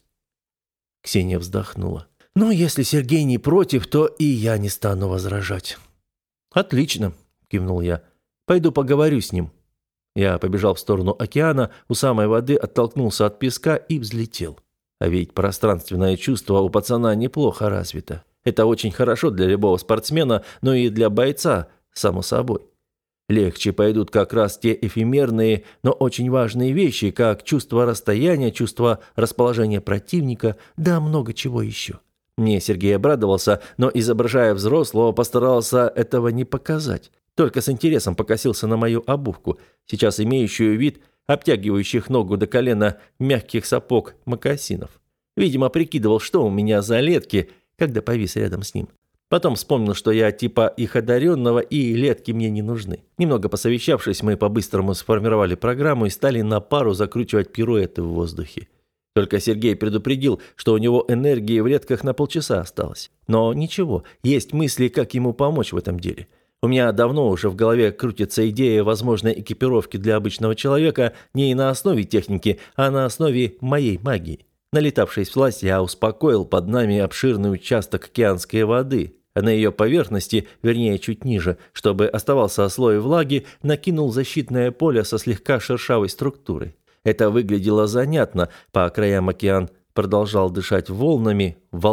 Ксения вздохнула. «Ну, если Сергей не против, то и я не стану возражать». «Отлично», – кивнул я. «Пойду поговорю с ним». Я побежал в сторону океана, у самой воды оттолкнулся от песка и взлетел. А ведь пространственное чувство у пацана неплохо развито. Это очень хорошо для любого спортсмена, но и для бойца, само собой. Легче пойдут как раз те эфемерные, но очень важные вещи, как чувство расстояния, чувство расположения противника, да много чего еще. Мне Сергей обрадовался, но, изображая взрослого, постарался этого не показать. Только с интересом покосился на мою обувку, сейчас имеющую вид обтягивающих ногу до колена мягких сапог мокасинов. Видимо, прикидывал, что у меня за летки, когда повис рядом с ним. Потом вспомнил, что я типа их одаренного, и летки мне не нужны. Немного посовещавшись, мы по-быстрому сформировали программу и стали на пару закручивать пируэты в воздухе. Только Сергей предупредил, что у него энергии в летках на полчаса осталось. Но ничего, есть мысли, как ему помочь в этом деле. У меня давно уже в голове крутится идея возможной экипировки для обычного человека не на основе техники, а на основе моей магии. Налетавшись всласть, я успокоил под нами обширный участок океанской воды, а на ее поверхности, вернее чуть ниже, чтобы оставался слой влаги, накинул защитное поле со слегка шершавой структурой. Это выглядело занятно, по краям океан продолжал дышать волнами,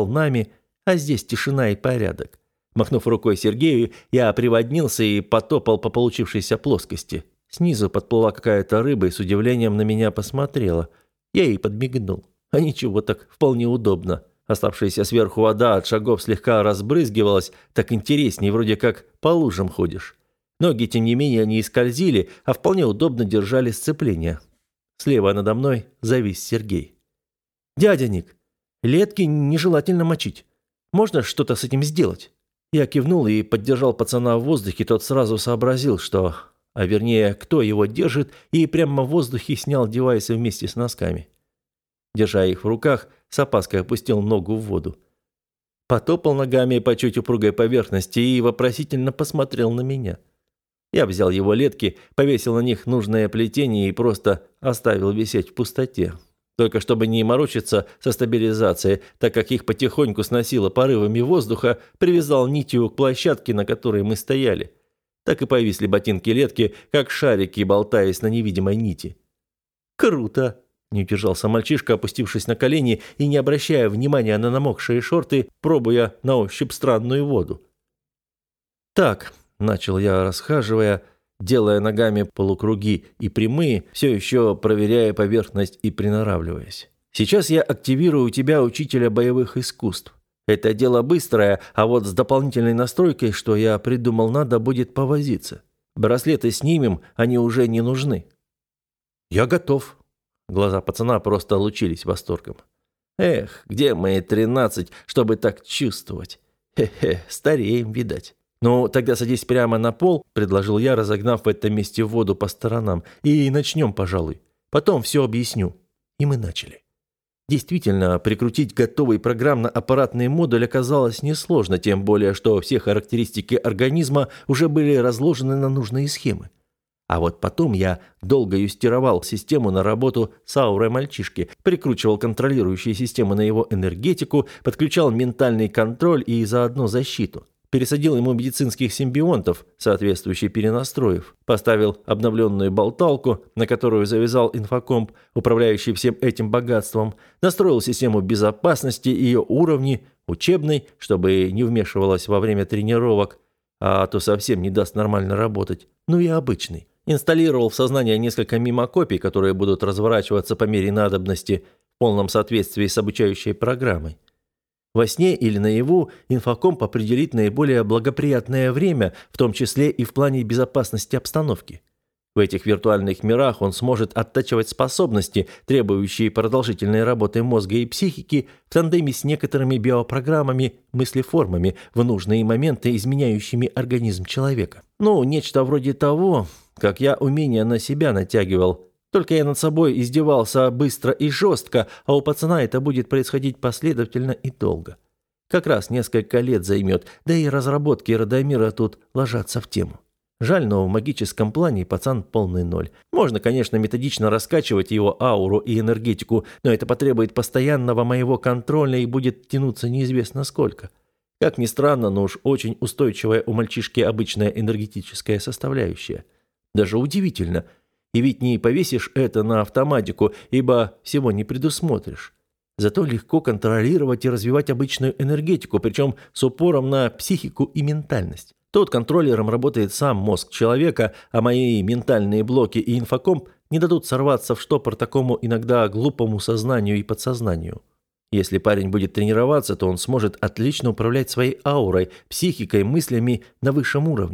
а здесь тишина и порядок. Махнув рукой Сергею, я приводнился и потопал по получившейся плоскости. Снизу подплыла какая-то рыба и с удивлением на меня посмотрела. Я ей подмигнул. А ничего, так вполне удобно. Оставшаяся сверху вода от шагов слегка разбрызгивалась, так интересней, вроде как по лужам ходишь. Ноги, тем не менее, не скользили, а вполне удобно держали сцепление. Слева надо мной завис Сергей. «Дядя Ник, летки нежелательно мочить. Можно что-то с этим сделать?» Я кивнул и поддержал пацана в воздухе, тот сразу сообразил, что... А вернее, кто его держит, и прямо в воздухе снял девайсы вместе с носками. Держа их в руках, с опаской опустил ногу в воду. Потопал ногами по чуть упругой поверхности и вопросительно посмотрел на меня. Я взял его летки, повесил на них нужное плетение и просто оставил висеть в пустоте. Только чтобы не морочиться со стабилизацией, так как их потихоньку сносило порывами воздуха, привязал нитью к площадке, на которой мы стояли. Так и повисли ботинки-летки, как шарики, болтаясь на невидимой нити. «Круто!» – не удержался мальчишка, опустившись на колени и не обращая внимания на намокшие шорты, пробуя на ощупь странную воду. «Так», – начал я, расхаживая, делая ногами полукруги и прямые, все еще проверяя поверхность и приноравливаясь. «Сейчас я активирую у тебя учителя боевых искусств. Это дело быстрое, а вот с дополнительной настройкой, что я придумал, надо будет повозиться. Браслеты снимем, они уже не нужны». «Я готов». Глаза пацана просто лучились восторгом. «Эх, где мои 13, чтобы так чувствовать? Хе-хе, стареем, видать». «Ну, тогда садись прямо на пол», – предложил я, разогнав в этом месте воду по сторонам. «И начнем, пожалуй. Потом все объясню». И мы начали. Действительно, прикрутить готовый программно-аппаратный модуль оказалось несложно, тем более, что все характеристики организма уже были разложены на нужные схемы. А вот потом я долго юстировал систему на работу с аурой мальчишки, прикручивал контролирующие системы на его энергетику, подключал ментальный контроль и заодно защиту. Пересадил ему медицинских симбионтов, соответствующий перенастроив. Поставил обновленную болталку, на которую завязал инфокомп, управляющий всем этим богатством. Настроил систему безопасности, ее уровни, учебной, чтобы не вмешивалась во время тренировок, а то совсем не даст нормально работать. Ну и обычный. Инсталлировал в сознание несколько мимокопий, которые будут разворачиваться по мере надобности в полном соответствии с обучающей программой. Во сне или наяву инфокомп определит наиболее благоприятное время, в том числе и в плане безопасности обстановки. В этих виртуальных мирах он сможет оттачивать способности, требующие продолжительной работы мозга и психики, в тандеме с некоторыми биопрограммами, мыслеформами, в нужные моменты изменяющими организм человека. Ну, нечто вроде того, как я умения на себя натягивал. Только я над собой издевался быстро и жестко, а у пацана это будет происходить последовательно и долго. Как раз несколько лет займет, да и разработки Радомира тут ложатся в тему. Жаль, но в магическом плане пацан полный ноль. Можно, конечно, методично раскачивать его ауру и энергетику, но это потребует постоянного моего контроля и будет тянуться неизвестно сколько. Как ни странно, но уж очень устойчивая у мальчишки обычная энергетическая составляющая. Даже удивительно. И ведь не повесишь это на автоматику, ибо всего не предусмотришь. Зато легко контролировать и развивать обычную энергетику, причем с упором на психику и ментальность. Тут контроллером работает сам мозг человека, а мои ментальные блоки и инфокомп не дадут сорваться в штопор такому иногда глупому сознанию и подсознанию. Если парень будет тренироваться, то он сможет отлично управлять своей аурой, психикой, мыслями на высшем уровне.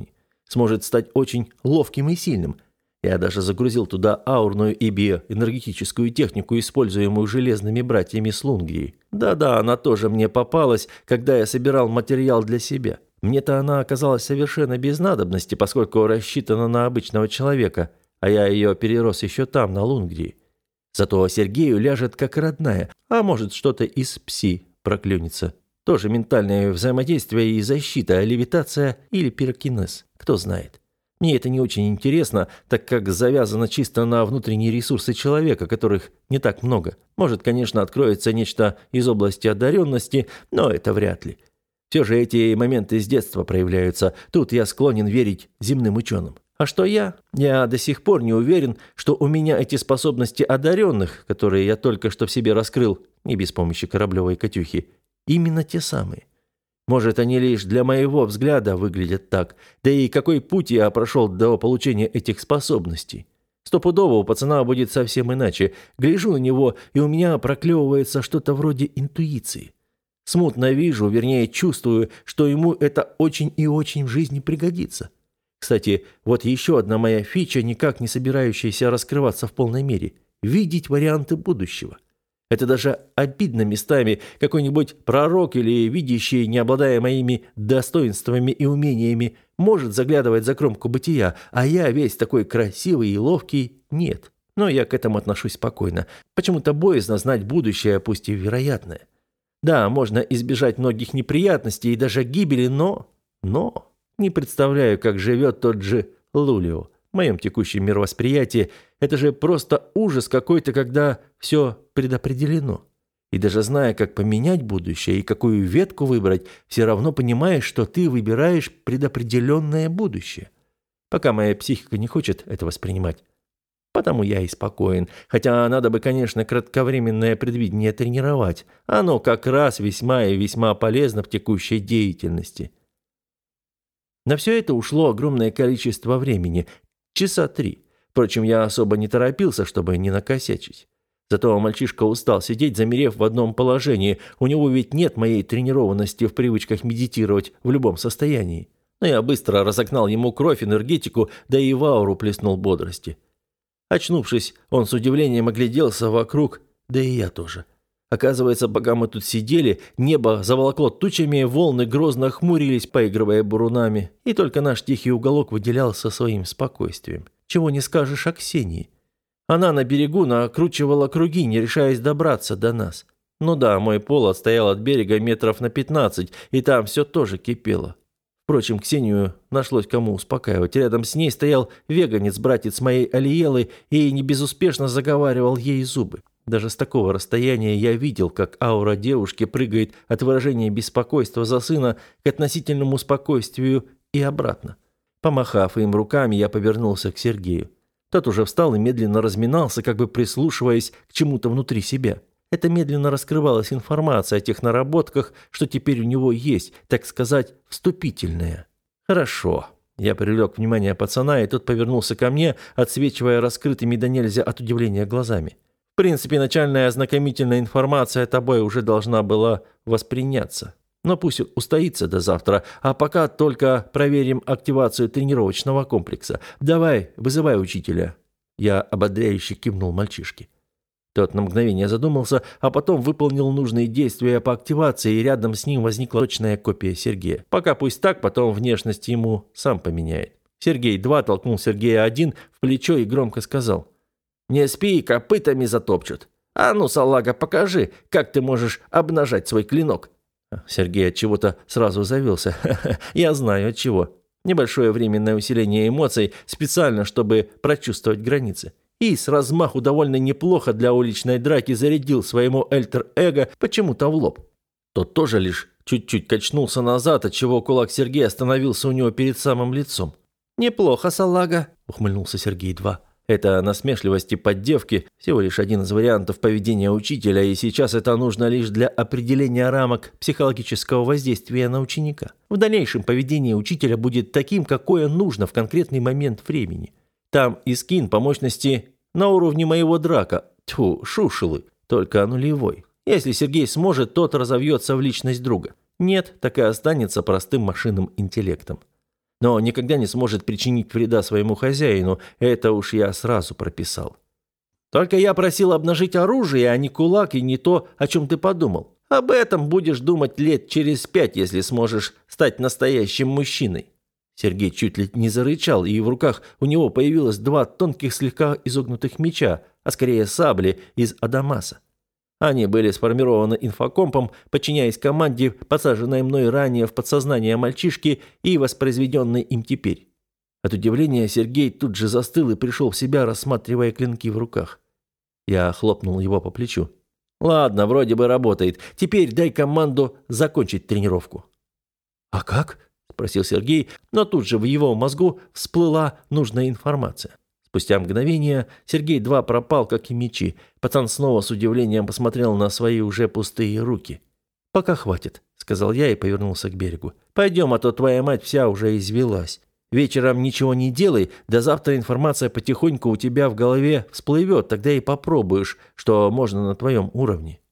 сможет стать очень ловким и сильным. Я даже загрузил туда аурную и биоэнергетическую технику, используемую железными братьями Слунгии. Да-да, она тоже мне попалась, когда я собирал материал для себя. Мне-то она оказалась совершенно без надобности, поскольку рассчитана на обычного человека, а я ее перерос еще там, на Лунгрии. Зато Сергею ляжет как родная, а может что-то из пси проклюнется. Тоже ментальное взаимодействие и защита, левитация или пирокинез, кто знает. Мне это не очень интересно, так как завязано чисто на внутренние ресурсы человека, которых не так много. Может, конечно, откроется нечто из области одаренности, но это вряд ли. Все же эти моменты с детства проявляются. Тут я склонен верить земным ученым. А что я? Я до сих пор не уверен, что у меня эти способности одаренных, которые я только что в себе раскрыл, не без помощи Кораблевой Катюхи, именно те самые. Может, они лишь для моего взгляда выглядят так. Да и какой путь я прошел до получения этих способностей? Стопудово у пацана будет совсем иначе. Гляжу на него, и у меня проклевывается что-то вроде интуиции. Смутно вижу, вернее чувствую, что ему это очень и очень в жизни пригодится. Кстати, вот еще одна моя фича, никак не собирающаяся раскрываться в полной мере. Видеть варианты будущего. Это даже обидно местами. Какой-нибудь пророк или видящий, не обладая моими достоинствами и умениями, может заглядывать за кромку бытия, а я весь такой красивый и ловкий – нет. Но я к этому отношусь спокойно. Почему-то боязно знать будущее, пусть и вероятное. Да, можно избежать многих неприятностей и даже гибели, но не представляю, как живет тот же Лулио. В моем текущем мировосприятии это же просто ужас какой-то, когда все предопределено. И даже зная, как поменять будущее и какую ветку выбрать, все равно понимаешь, что ты выбираешь предопределенное будущее. Пока моя психика не хочет это воспринимать. Потому я и спокоен. Хотя надо бы, конечно, кратковременное предвидение тренировать. Оно как раз весьма и весьма полезно в текущей деятельности. На все это ушло огромное количество времени. Часа 3. Впрочем, я особо не торопился, чтобы не накосячить. Зато мальчишка устал сидеть, замерев в одном положении. У него ведь нет моей тренированности в привычках медитировать в любом состоянии. Но я быстро разогнал ему кровь, энергетику, да и в ауру плеснул бодрости. Очнувшись, он с удивлением огляделся вокруг, да и я тоже. Оказывается, пока мы тут сидели, небо заволокло тучами, волны грозно хмурились, поигрывая бурунами, и только наш тихий уголок выделялся своим спокойствием. Чего не скажешь о Ксении. Она на берегу накручивала круги, не решаясь добраться до нас. Ну да, мой пол отстоял от берега метров на 15, и там все тоже кипело. Впрочем, Ксению нашлось кому успокаивать. Рядом с ней стоял веганец, братец моей Алиелы, и не безуспешно заговаривал ей зубы. Даже с такого расстояния я видел, как аура девушки прыгает от выражения беспокойства за сына к относительному спокойствию и обратно. Помахав им руками, я повернулся к Сергею. Тот уже встал и медленно разминался, как бы прислушиваясь к чему-то внутри себя. Это медленно раскрывалась информация о тех наработках, что теперь у него есть, так сказать, вступительная. «Хорошо». Я привлек внимание пацана, и тот повернулся ко мне, отсвечивая раскрытыми до нельзя от удивления глазами. В принципе, начальная ознакомительная информация тобой уже должна была восприняться. Но пусть устоится до завтра, а пока только проверим активацию тренировочного комплекса. Давай, вызывай учителя». Я ободряюще кивнул мальчишке. Тот на мгновение задумался, а потом выполнил нужные действия по активации, и рядом с ним возникла точная копия Сергея. Пока пусть так, потом внешность ему сам поменяет. Сергей-2 толкнул Сергея-1 в плечо и громко сказал: «Не спи, копытами затопчут. А ну, салага, покажи, как ты можешь обнажать свой клинок». Сергей от чего-то сразу завелся. Я знаю от чего. Небольшое временное усиление эмоций специально, чтобы прочувствовать границы. И с размаху довольно неплохо для уличной драки зарядил своему альтер-эго почему-то в лоб. Тот тоже лишь чуть-чуть качнулся назад, отчего кулак Сергея остановился у него перед самым лицом. «Неплохо, салага», — ухмыльнулся Сергей-2. Это насмешливость и поддевки всего лишь один из вариантов поведения учителя, и сейчас это нужно лишь для определения рамок психологического воздействия на ученика. В дальнейшем поведение учителя будет таким, какое нужно в конкретный момент времени. Там и скин по мощности на уровне моего драка, шушелы, только нулевой. Если Сергей сможет, тот разовьется в личность друга. Нет, так и останется простым машинным интеллектом. но никогда не сможет причинить вреда своему хозяину, это уж я сразу прописал. Только я просил обнажить оружие, а не кулак и не то, о чем ты подумал. Об этом будешь думать лет через 5, если сможешь стать настоящим мужчиной». Сергей чуть ли не зарычал, и в руках у него появилось 2 тонких слегка изогнутых меча, а скорее сабли из адамаса. Они были сформированы инфокомпом, подчиняясь команде, подсаженной мной ранее в подсознание мальчишки и воспроизведенной им теперь. От удивления Сергей тут же застыл и пришел в себя, рассматривая клинки в руках. Я хлопнул его по плечу. «Ладно, вроде бы работает. Теперь дай команду закончить тренировку». «А как?» – спросил Сергей, но тут же в его мозгу всплыла нужная информация. Спустя мгновение Сергей-2 пропал, как и мечи. Пацан снова с удивлением посмотрел на свои уже пустые руки. «Пока хватит», – сказал я и повернулся к берегу. «Пойдем, а то твоя мать вся уже извелась. Вечером ничего не делай, до завтра информация потихоньку у тебя в голове всплывет, тогда и попробуешь, что можно на твоем уровне».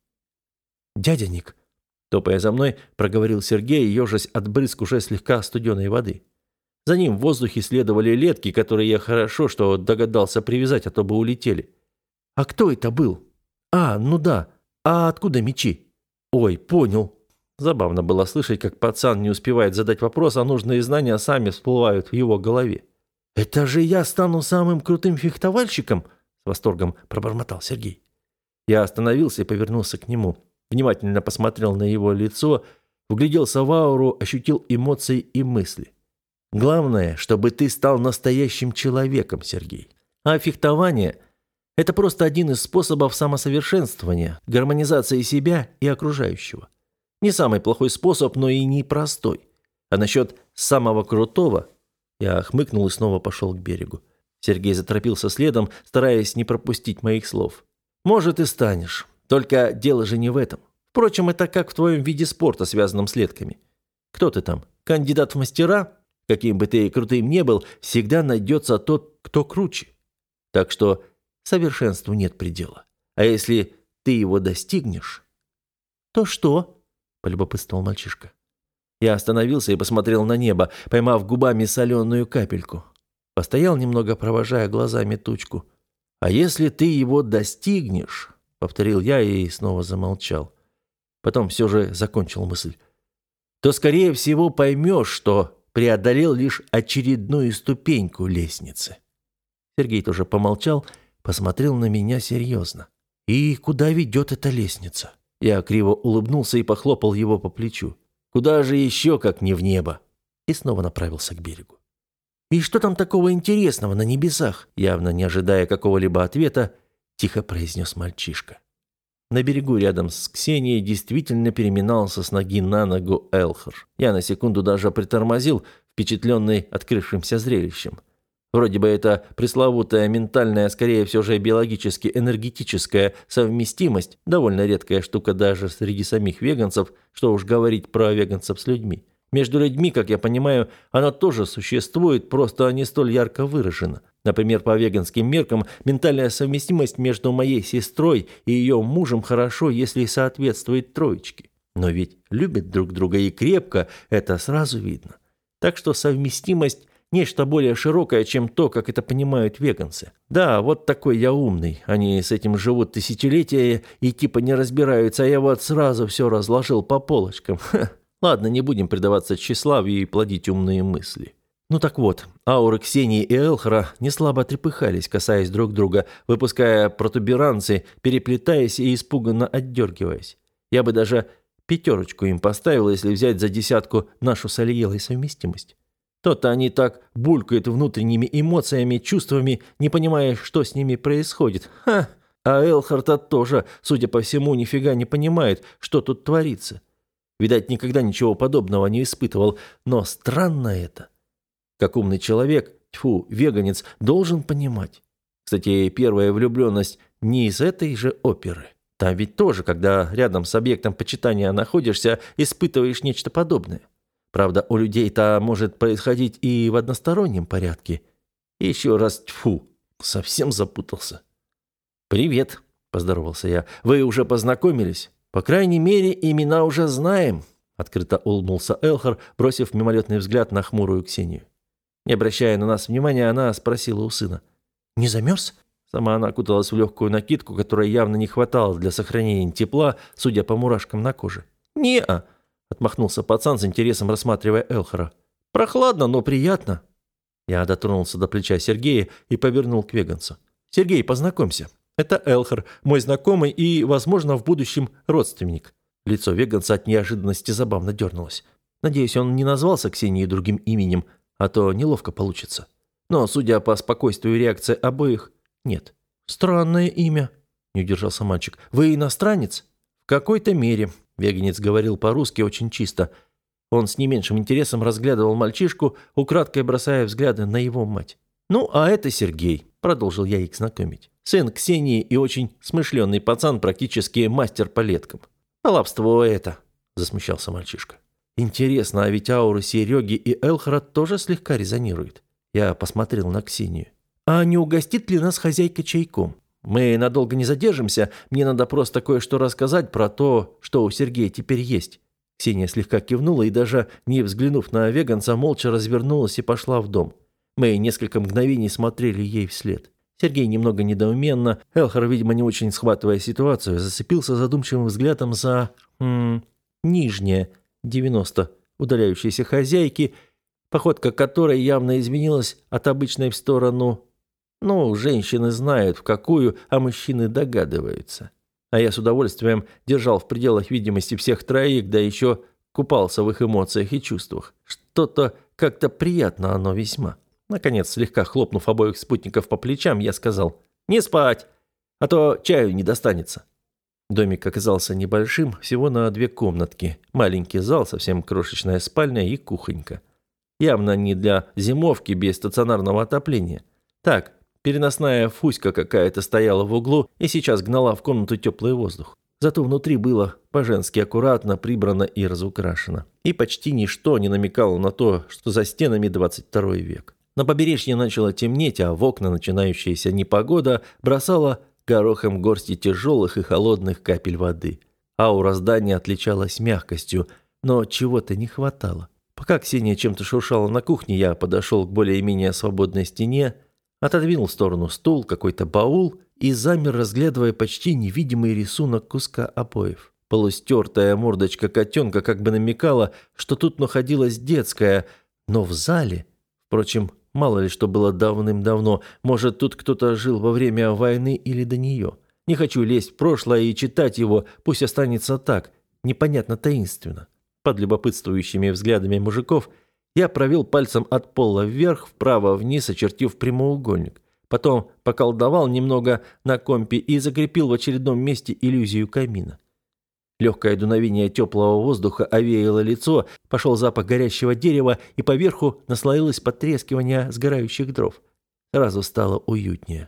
«Дядя Ник», – топая за мной, проговорил Сергей, ежась от брызг уже слегка студеной воды. За ним в воздухе следовали летки, которые я хорошо, что догадался привязать, а то бы улетели. «А кто это был? А, ну да. А откуда мечи?» «Ой, понял». Забавно было слышать, как пацан не успевает задать вопрос, а нужные знания сами всплывают в его голове. «Это же я стану самым крутым фехтовальщиком?» – с восторгом пробормотал Сергей. Я остановился и повернулся к нему. Внимательно посмотрел на его лицо, вгляделся в ауру, ощутил эмоции и мысли. «Главное, чтобы ты стал настоящим человеком, Сергей. А фехтование – это просто один из способов самосовершенствования, гармонизации себя и окружающего. Не самый плохой способ, но и не простой. А насчет самого крутого…» Я хмыкнул и снова пошел к берегу. Сергей заторопился следом, стараясь не пропустить моих слов. «Может, и станешь. Только дело же не в этом. Впрочем, это как в твоем виде спорта, связанном с летками. Кто ты там? Кандидат в мастера? Каким бы ты крутым ни был, всегда найдется тот, кто круче. Так что совершенству нет предела. А если ты его достигнешь...» «То что?» – полюбопытствовал мальчишка. Я остановился и посмотрел на небо, поймав губами соленую капельку. Постоял немного, провожая глазами тучку. «А если ты его достигнешь...» – повторил я и снова замолчал. Потом все же закончил мысль. «То, скорее всего, поймешь, что преодолел лишь очередную ступеньку лестницы». Сергей тоже помолчал, посмотрел на меня серьезно. «И куда ведет эта лестница?» Я криво улыбнулся и похлопал его по плечу. «Куда же еще, как не в небо?» И снова направился к берегу. «И что там такого интересного на небесах?» Явно не ожидая какого-либо ответа, тихо произнес мальчишка. На берегу рядом с Ксенией действительно переминался с ноги на ногу Элхар. Я на секунду даже притормозил, впечатленный открывшимся зрелищем. Вроде бы это пресловутая ментальная, скорее всего же биологически-энергетическая совместимость, довольно редкая штука даже среди самих веганцев, что уж говорить про веганцев с людьми. Между людьми, как я понимаю, она тоже существует, просто не столь ярко выражена. Например, по веганским меркам, ментальная совместимость между моей сестрой и ее мужем хорошо, если соответствует троечке. Но ведь любят друг друга и крепко, это сразу видно. Так что совместимость – нечто более широкое, чем то, как это понимают веганцы. Да, вот такой я умный. Они с этим живут тысячелетия и типа не разбираются, а я вот сразу все разложил по полочкам. Ха. Ладно, не будем предаваться тщеславию и плодить умные мысли. Ну так вот, ауры Ксении и Элхара неслабо трепыхались, касаясь друг друга, выпуская протуберанцы, переплетаясь и испуганно отдергиваясь. Я бы даже 5 им поставил, если взять за 10 нашу с Алиелой совместимость. То-то они так булькают внутренними эмоциями, чувствами, не понимая, что с ними происходит. Ха! А Элхар-то тоже, судя по всему, нифига не понимает, что тут творится. Видать, никогда ничего подобного не испытывал, но странно это. Как умный человек, тьфу, веганец, должен понимать. Кстати, первая влюбленность не из этой же оперы. Там ведь тоже, когда рядом с объектом почитания находишься, испытываешь нечто подобное. Правда, у людей-то может происходить и в одностороннем порядке. Еще раз, тьфу, совсем запутался. «Привет», – поздоровался я. «Вы уже познакомились? По крайней мере, имена уже знаем», – открыто улыбнулся Элхар, бросив мимолетный взгляд на хмурую Ксению. Не обращая на нас внимания, она спросила у сына. «Не замерз?» Сама она окуталась в легкую накидку, которой явно не хватало для сохранения тепла, судя по мурашкам на коже. «Не-а», — отмахнулся пацан с интересом, рассматривая Элхара. «Прохладно, но приятно». Я дотронулся до плеча Сергея и повернул к веганцу. «Сергей, познакомься. Это Элхар, мой знакомый и, возможно, в будущем родственник». Лицо веганца от неожиданности забавно дернулось. Надеюсь, он не назвался Ксенией другим именем, а то неловко получится. Но, судя по спокойствию реакции обоих, нет. «Странное имя», — не удержался мальчик. «Вы иностранец?» «В какой-то мере», — веганец говорил по-русски очень чисто. Он с не меньшим интересом разглядывал мальчишку, украдкой бросая взгляды на его мать. «Ну, а это Сергей», — продолжил я их знакомить. «Сын Ксении и очень смышленый пацан, практически мастер по леткам». «Баловство это», — засмущался мальчишка. «Интересно, а ведь ауры Сереги и Элхара тоже слегка резонируют». Я посмотрел на Ксению. «А не угостит ли нас хозяйка чайком? Мы надолго не задержимся, мне надо просто кое-что рассказать про то, что у Сергея теперь есть». Ксения слегка кивнула и даже, не взглянув на веганца, молча развернулась и пошла в дом. Мы несколько мгновений смотрели ей вслед. Сергей немного недоуменно, Элхар, видимо, не очень схватывая ситуацию, зацепился задумчивым взглядом за... нижнее, 90, удаляющейся хозяйки, походка которой явно изменилась от обычной в сторону... Ну, женщины знают в какую, а мужчины догадываются. А я с удовольствием держал в пределах видимости всех троих, да еще купался в их эмоциях и чувствах. Что-то как-то приятно оно весьма. Наконец, слегка хлопнув обоих спутников по плечам, я сказал: «Не спать, а то чаю не достанется». Домик оказался небольшим, всего на 2 комнатки. Маленький зал, совсем крошечная спальня и кухонька. Явно не для зимовки без стационарного отопления. Так, переносная фуська какая-то стояла в углу и сейчас гнала в комнату теплый воздух. Зато внутри было по-женски аккуратно, прибрано и разукрашено. И почти ничто не намекало на то, что за стенами 22 век. На побережье начало темнеть, а в окна начинающаяся непогода бросала горохом горсти тяжелых и холодных капель воды. Аура здания отличалась мягкостью, но чего-то не хватало. Пока Ксения чем-то шуршала на кухне, я подошел к более-менее свободной стене, отодвинул в сторону стул, какой-то баул и замер, разглядывая почти невидимый рисунок куска обоев. Полустертая мордочка котенка как бы намекала, что тут находилась детская, но в зале... Впрочем, мало ли что было давным-давно, может, тут кто-то жил во время войны или до нее. Не хочу лезть в прошлое и читать его, пусть останется так, непонятно таинственно. Под любопытствующими взглядами мужиков я провел пальцем от пола вверх, вправо-вниз, очертив прямоугольник. Потом поколдовал немного на компе и закрепил в очередном месте иллюзию камина. Легкое дуновение теплого воздуха овеяло лицо, пошел запах горящего дерева, и поверху наслоилось потрескивание сгорающих дров. Сразу стало уютнее.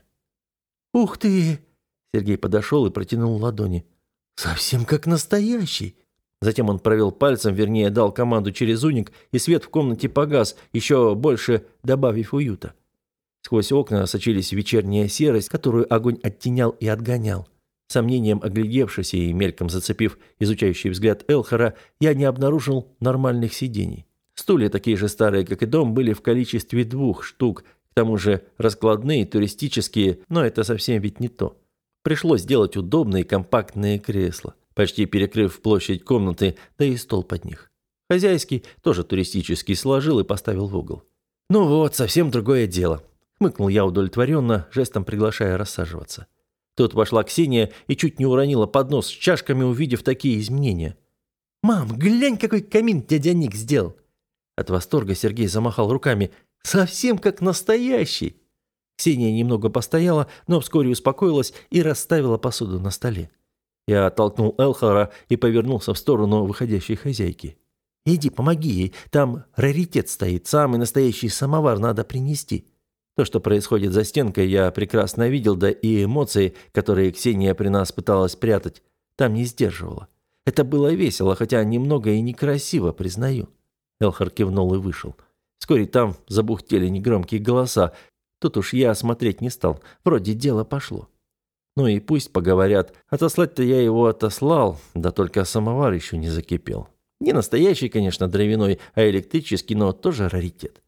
«Ух ты!» Сергей подошел и протянул ладони. «Совсем как настоящий!» Затем он провел пальцем, вернее, дал команду через уник, и свет в комнате погас, еще больше добавив уюта. Сквозь окна сочились вечерняя серость, которую огонь оттенял и отгонял. Сомнением оглядевшись и мельком зацепив изучающий взгляд Элхара, я не обнаружил нормальных сидений. Стулья, такие же старые, как и дом, были в количестве 2 штук, к тому же раскладные, туристические, но это совсем ведь не то. Пришлось сделать удобные компактные кресла, почти перекрыв площадь комнаты, да и стол под них. Хозяйский, тоже туристический, сложил и поставил в угол. «Ну вот, совсем другое дело», — хмыкнул я удовлетворенно, жестом приглашая рассаживаться. Тут вошла Ксения и чуть не уронила поднос с чашками, увидев такие изменения. «Мам, глянь, какой камин дядя Ник сделал!» От восторга Сергей замахал руками. «Совсем как настоящий!» Ксения немного постояла, но вскоре успокоилась и расставила посуду на столе. Я оттолкнул Элхара и повернулся в сторону выходящей хозяйки. «Иди, помоги ей, там раритет стоит, самый настоящий самовар надо принести». То, что происходит за стенкой, я прекрасно видел, да и эмоции, которые Ксения при нас пыталась прятать, там не сдерживала. Это было весело, хотя немного и некрасиво, признаю. Элхар кивнул и вышел. Вскоре там забухтели негромкие голоса. Тут уж я смотреть не стал, вроде дело пошло. Ну и пусть поговорят, отослать-то я его отослал, да только самовар еще не закипел. Не настоящий, конечно, дровяной, а электрический, но тоже раритет.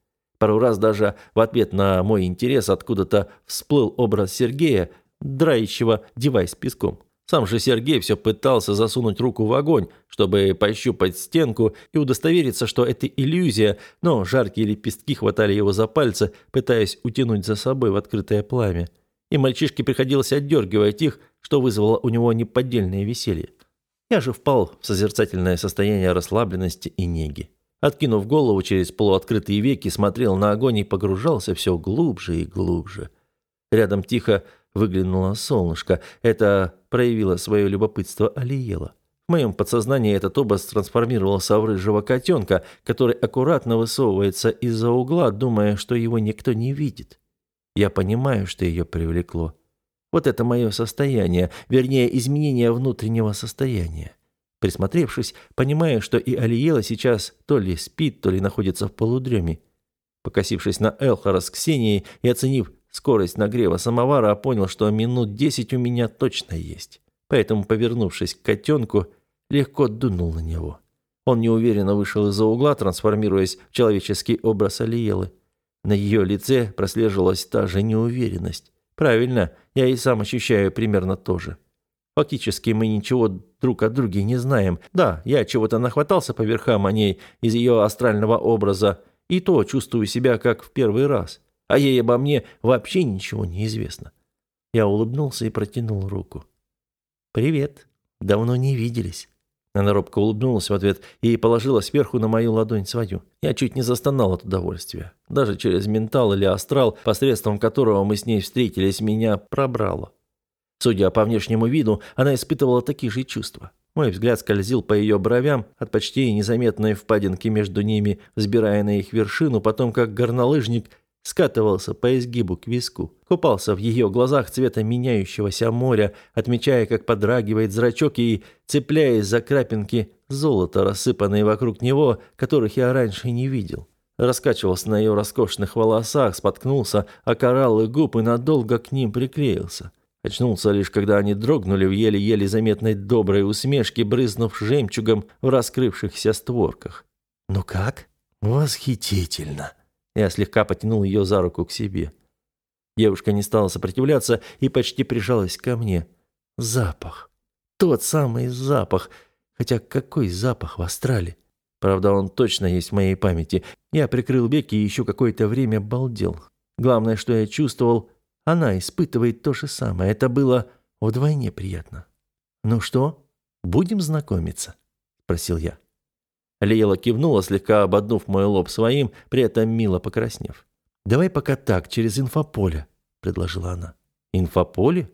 Пару раз даже в ответ на мой интерес откуда-то всплыл образ Сергея, драющего девайс песком. Сам же Сергей все пытался засунуть руку в огонь, чтобы пощупать стенку и удостовериться, что это иллюзия, но жаркие лепестки хватали его за пальцы, пытаясь утянуть за собой в открытое пламя. И мальчишке приходилось отдергивать их, что вызвало у него неподдельное веселье. Я же впал в созерцательное состояние расслабленности и неги. Откинув голову через полуоткрытые веки, смотрел на огонь и погружался все глубже и глубже. Рядом тихо выглянуло солнышко. Это проявило свое любопытство Алиела. В моем подсознании этот образ трансформировался в рыжего котенка, который аккуратно высовывается из-за угла, думая, что его никто не видит. Я понимаю, что ее привлекло. Вот это мое состояние, вернее, изменение внутреннего состояния. Присмотревшись, понимаю, что и Алиела сейчас то ли спит, то ли находится в полудреме. Покосившись на Элхара с Ксенией и оценив скорость нагрева самовара, понял, что минут 10 у меня точно есть. Поэтому, повернувшись к котенку, легко дунул на него. Он неуверенно вышел из-за угла, трансформируясь в человеческий образ Алиелы. На ее лице прослеживалась та же неуверенность. Правильно, я и сам ощущаю примерно то же. Фактически мы ничего друг о друге не знаем. Да, я чего-то нахватался по верхам о ней из ее астрального образа, и то чувствую себя как в первый раз. А ей обо мне вообще ничего не известно. Я улыбнулся и протянул руку. «Привет. Давно не виделись». Она робко улыбнулась в ответ и положила сверху на мою ладонь свою. Я чуть не застонал от удовольствия. Даже через ментал или астрал, посредством которого мы с ней встретились, меня пробрало. Судя по внешнему виду, она испытывала такие же чувства. Мой взгляд скользил по ее бровям, от почти незаметной впадинки между ними, взбирая на их вершину, потом как горнолыжник скатывался по изгибу к виску. Купался в ее глазах цвета меняющегося моря, отмечая, как подрагивает зрачок и цепляясь за крапинки золота, рассыпанные вокруг него, которых я раньше не видел. Раскачивался на ее роскошных волосах, споткнулся о кораллы губ и надолго к ним приклеился. Очнулся лишь, когда они дрогнули в еле-еле заметной доброй усмешке, брызнув жемчугом в раскрывшихся створках. «Ну как?» «Восхитительно!» Я слегка потянул ее за руку к себе. Девушка не стала сопротивляться и почти прижалась ко мне. Запах. Тот самый запах. Хотя какой запах в астрале? Правда, он точно есть в моей памяти. Я прикрыл веки и еще какое-то время балдел. Главное, что я чувствовал, она испытывает то же самое. Это было вдвойне приятно. «Ну что, будем знакомиться?» – спросил я. Алиела кивнула, слегка ободнув мой лоб своим, при этом мило покраснев. «Давай пока так, через инфополе», — предложила она. «Инфополе?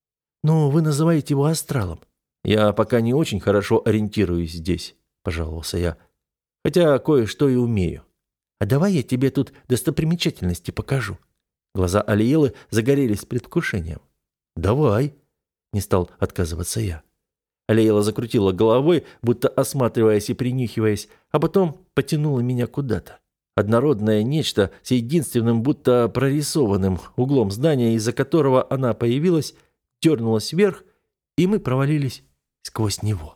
Ну, вы называете его астралом. Я пока не очень хорошо ориентируюсь здесь», — пожаловался я. «Хотя кое-что и умею. А давай я тебе тут достопримечательности покажу». Глаза Алиелы загорелись предвкушением. «Давай», — не стал отказываться я. Алиела закрутила головой, будто осматриваясь и принюхиваясь, а потом потянула меня куда-то. Однородное нечто с единственным, будто прорисованным углом здания, из-за которого она появилась, дернулась вверх, и мы провалились сквозь него.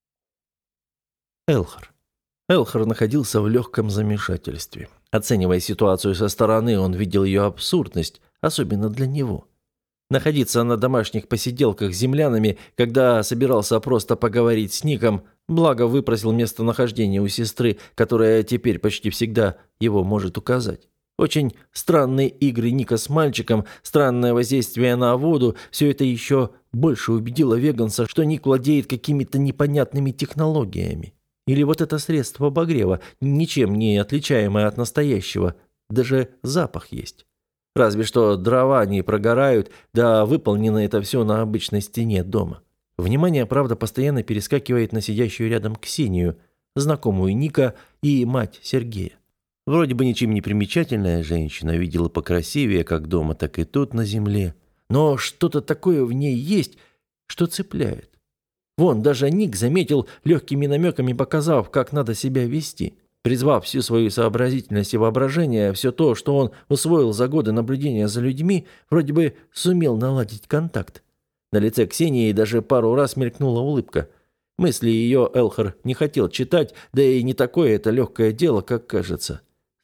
Элхар. Элхар находился в легком замешательстве. Оценивая ситуацию со стороны, он видел ее абсурдность, особенно для него. Находиться на домашних посиделках с землянами, когда собирался просто поговорить с Ником, благо выпросил местонахождение у сестры, которая теперь почти всегда его может указать. Очень странные игры Ника с мальчиком, странное воздействие на воду – все это еще больше убедило Веганса, что Ник владеет какими-то непонятными технологиями. Или вот это средство обогрева, ничем не отличаемое от настоящего, даже запах есть. Разве что дрова не прогорают, да выполнено это все на обычной стене дома. Внимание, правда, постоянно перескакивает на сидящую рядом Ксению, знакомую Ника и мать Сергея. Вроде бы ничем не примечательная женщина, видела покрасивее как дома, так и тут на земле. Но что-то такое в ней есть, что цепляет. Вон, даже Ник заметил, легкими намеками показав, как надо себя вести. Призвав всю свою сообразительность и воображение, все то, что он усвоил за годы наблюдения за людьми, вроде бы сумел наладить контакт. На лице Ксении даже пару раз мелькнула улыбка. Мысли ее Элхар не хотел читать, да и не такое это легкое дело, как кажется.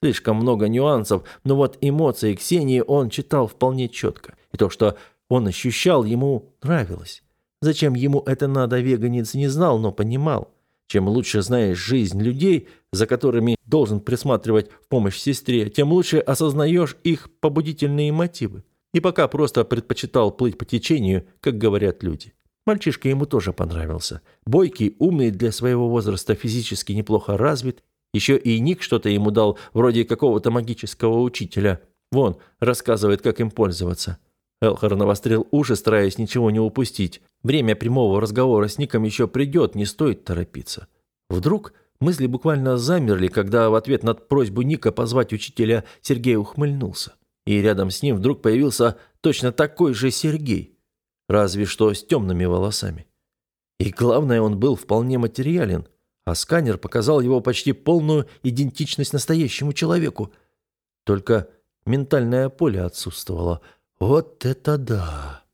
Слишком много нюансов, но вот эмоции Ксении он читал вполне четко. И то, что он ощущал, ему нравилось. Зачем ему это надо, веганец не знал, но понимал. Чем лучше знаешь жизнь людей, за которыми должен присматривать в помощь сестре, тем лучше осознаешь их побудительные мотивы. И пока просто предпочитал плыть по течению, как говорят люди. Мальчишка ему тоже понравился. Бойкий, умный, для своего возраста физически неплохо развит. Еще и ник что-то ему дал, вроде какого-то магического учителя. Вон, рассказывает, как им пользоваться. Элхар навострил уши, стараясь ничего не упустить. Время прямого разговора с Ником еще придет, не стоит торопиться. Вдруг мысли буквально замерли, когда в ответ на просьбу Ника позвать учителя Сергей ухмыльнулся. И рядом с ним вдруг появился точно такой же Сергей, разве что с темными волосами. И главное, он был вполне материален, а сканер показал его почти полную идентичность настоящему человеку. Только ментальное поле отсутствовало. Вот это да!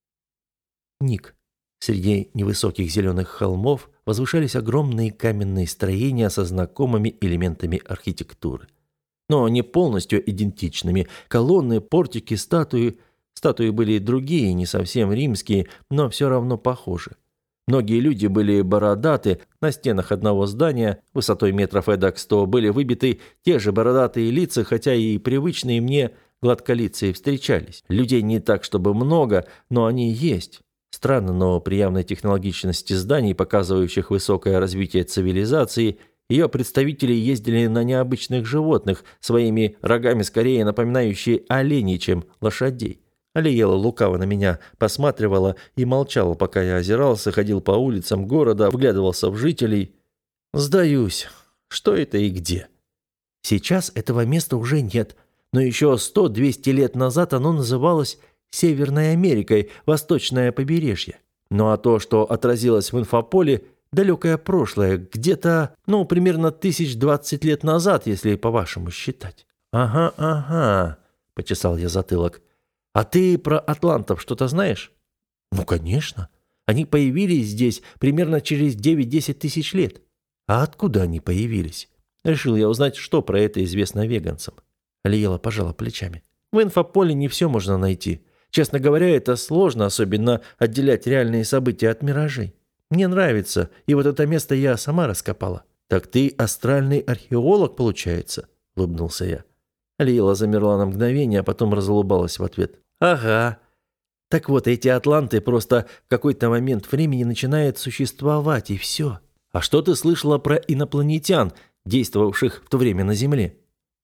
Ник. Среди невысоких зеленых холмов возвышались огромные каменные строения со знакомыми элементами архитектуры. Но не полностью идентичными. Колонны, портики, статуи. Статуи были другие, не совсем римские, но все равно похожи. Многие люди были бородаты, на стенах одного здания, высотой метров эдак 100, были выбиты те же бородатые лица, хотя и привычные мне гладколицые встречались. Людей не так, чтобы много, но они есть. Странно, но при явной технологичности зданий, показывающих высокое развитие цивилизации, ее представители ездили на необычных животных, своими рогами скорее напоминающие оленей, чем лошадей. Алиела лукаво на меня посматривала и молчала, пока я озирался, ходил по улицам города, вглядывался в жителей. Сдаюсь. Что это и где? Сейчас этого места уже нет, но еще 100-200 лет назад оно называлось Северной Америкой, Восточное побережье. Ну а то, что отразилось в инфополе, далекое прошлое, где-то, примерно 1020 лет назад, если по-вашему считать. Ага, почесал я затылок. А ты про атлантов что-то знаешь? Ну, конечно. Они появились здесь примерно через 9-10 тысяч лет. А откуда они появились? Решил я узнать, что про это известно веганцам. Алиела пожала плечами. В инфополе не все можно найти. Честно говоря, это сложно, особенно отделять реальные события от миражей. Мне нравится, и вот это место я сама раскопала. Так ты астральный археолог, получается? Улыбнулся я. Алиела замерла на мгновение, а потом разулыбалась в ответ. Ага. Так вот, эти атланты просто в какой-то момент времени начинают существовать, и все. А что ты слышала про инопланетян, действовавших в то время на Земле?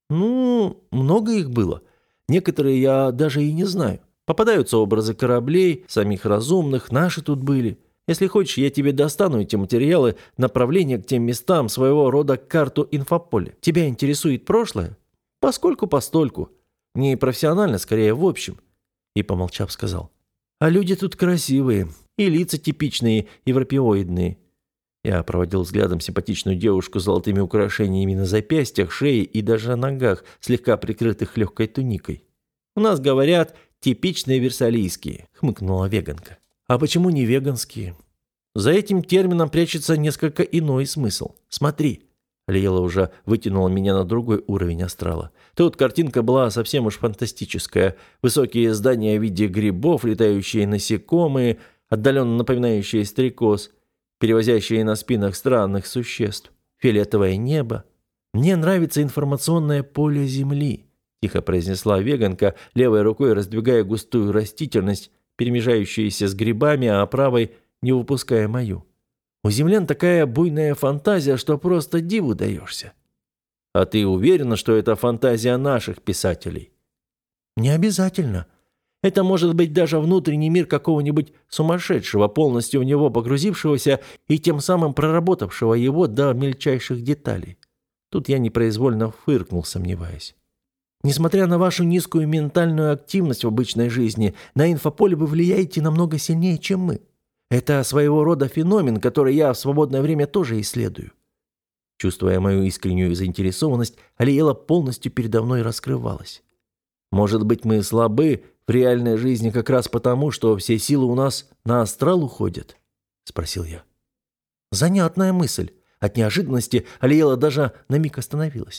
Много их было. Некоторые я даже и не знаю. Попадаются образы кораблей, самих разумных, наши тут были. Если хочешь, я тебе достану эти материалы, направления к тем местам, своего рода карту инфополя. Тебя интересует прошлое? Поскольку-постольку. Не профессионально, скорее в общем. И, помолчав, сказал. А люди тут красивые. И лица типичные, европеоидные. Я проводил взглядом симпатичную девушку с золотыми украшениями на запястьях, шее и даже ногах, слегка прикрытых легкой туникой. «У нас, говорят, типичные версалийские», — хмыкнула веганка. «А почему не веганские?» «За этим термином прячется несколько иной смысл. Смотри». Лиела уже вытянула меня на другой уровень астрала. Тут картинка была совсем уж фантастическая. Высокие здания в виде грибов, летающие насекомые, отдаленно напоминающие стрекоз, перевозящие на спинах странных существ, фиолетовое небо. «Мне нравится информационное поле Земли», – тихо произнесла веганка, левой рукой раздвигая густую растительность, перемежающуюся с грибами, а правой не выпуская мою. «У землян такая буйная фантазия, что просто диву даешься». «А ты уверена, что это фантазия наших писателей?» «Не обязательно. Это может быть даже внутренний мир какого-нибудь сумасшедшего, полностью в него погрузившегося и тем самым проработавшего его до мельчайших деталей». Тут я непроизвольно фыркнул, сомневаясь. «Несмотря на вашу низкую ментальную активность в обычной жизни, на инфополе вы влияете намного сильнее, чем мы. Это своего рода феномен, который я в свободное время тоже исследую». Чувствуя мою искреннюю заинтересованность, Алиела полностью передо мной раскрывалась. «Может быть, мы слабы в реальной жизни как раз потому, что все силы у нас на астрал уходят?» – спросил я. Занятная мысль. От неожиданности Алиела даже на миг остановилась.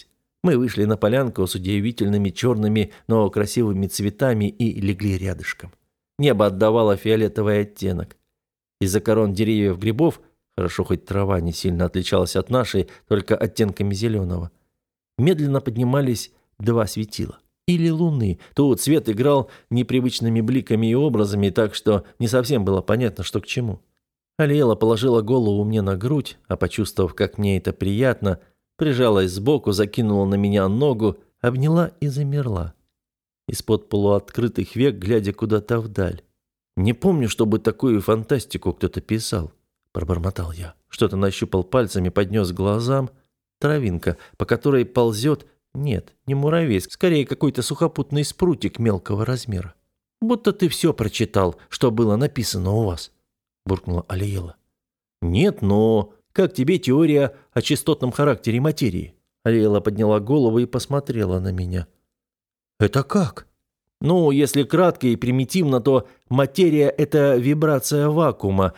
Мы вышли на полянку с удивительными черными, но красивыми цветами и легли рядышком. Небо отдавало фиолетовый оттенок. Из-за корон деревьев грибов, хорошо хоть трава не сильно отличалась от нашей, только оттенками зеленого, медленно поднимались два светила. Или луны. Тут свет играл непривычными бликами и образами, так что не совсем было понятно, что к чему. Алиэла положила голову мне на грудь, а почувствовав, как мне это приятно, прижалась сбоку, закинула на меня ногу, обняла и замерла. Из-под полуоткрытых век, глядя куда-то вдаль. «Не помню, чтобы такую фантастику кто-то писал», – пробормотал я. Что-то нащупал пальцами, поднес к глазам. Травинка, по которой ползет... Нет, не муравей, скорее какой-то сухопутный спрутик мелкого размера. «Будто ты все прочитал, что было написано у вас», – буркнула Алиэла. «Нет, но как тебе теория о частотном характере материи?» Алиэла подняла голову и посмотрела на меня. «Это как?» «Ну, если кратко и примитивно, то материя – это вибрация вакуума.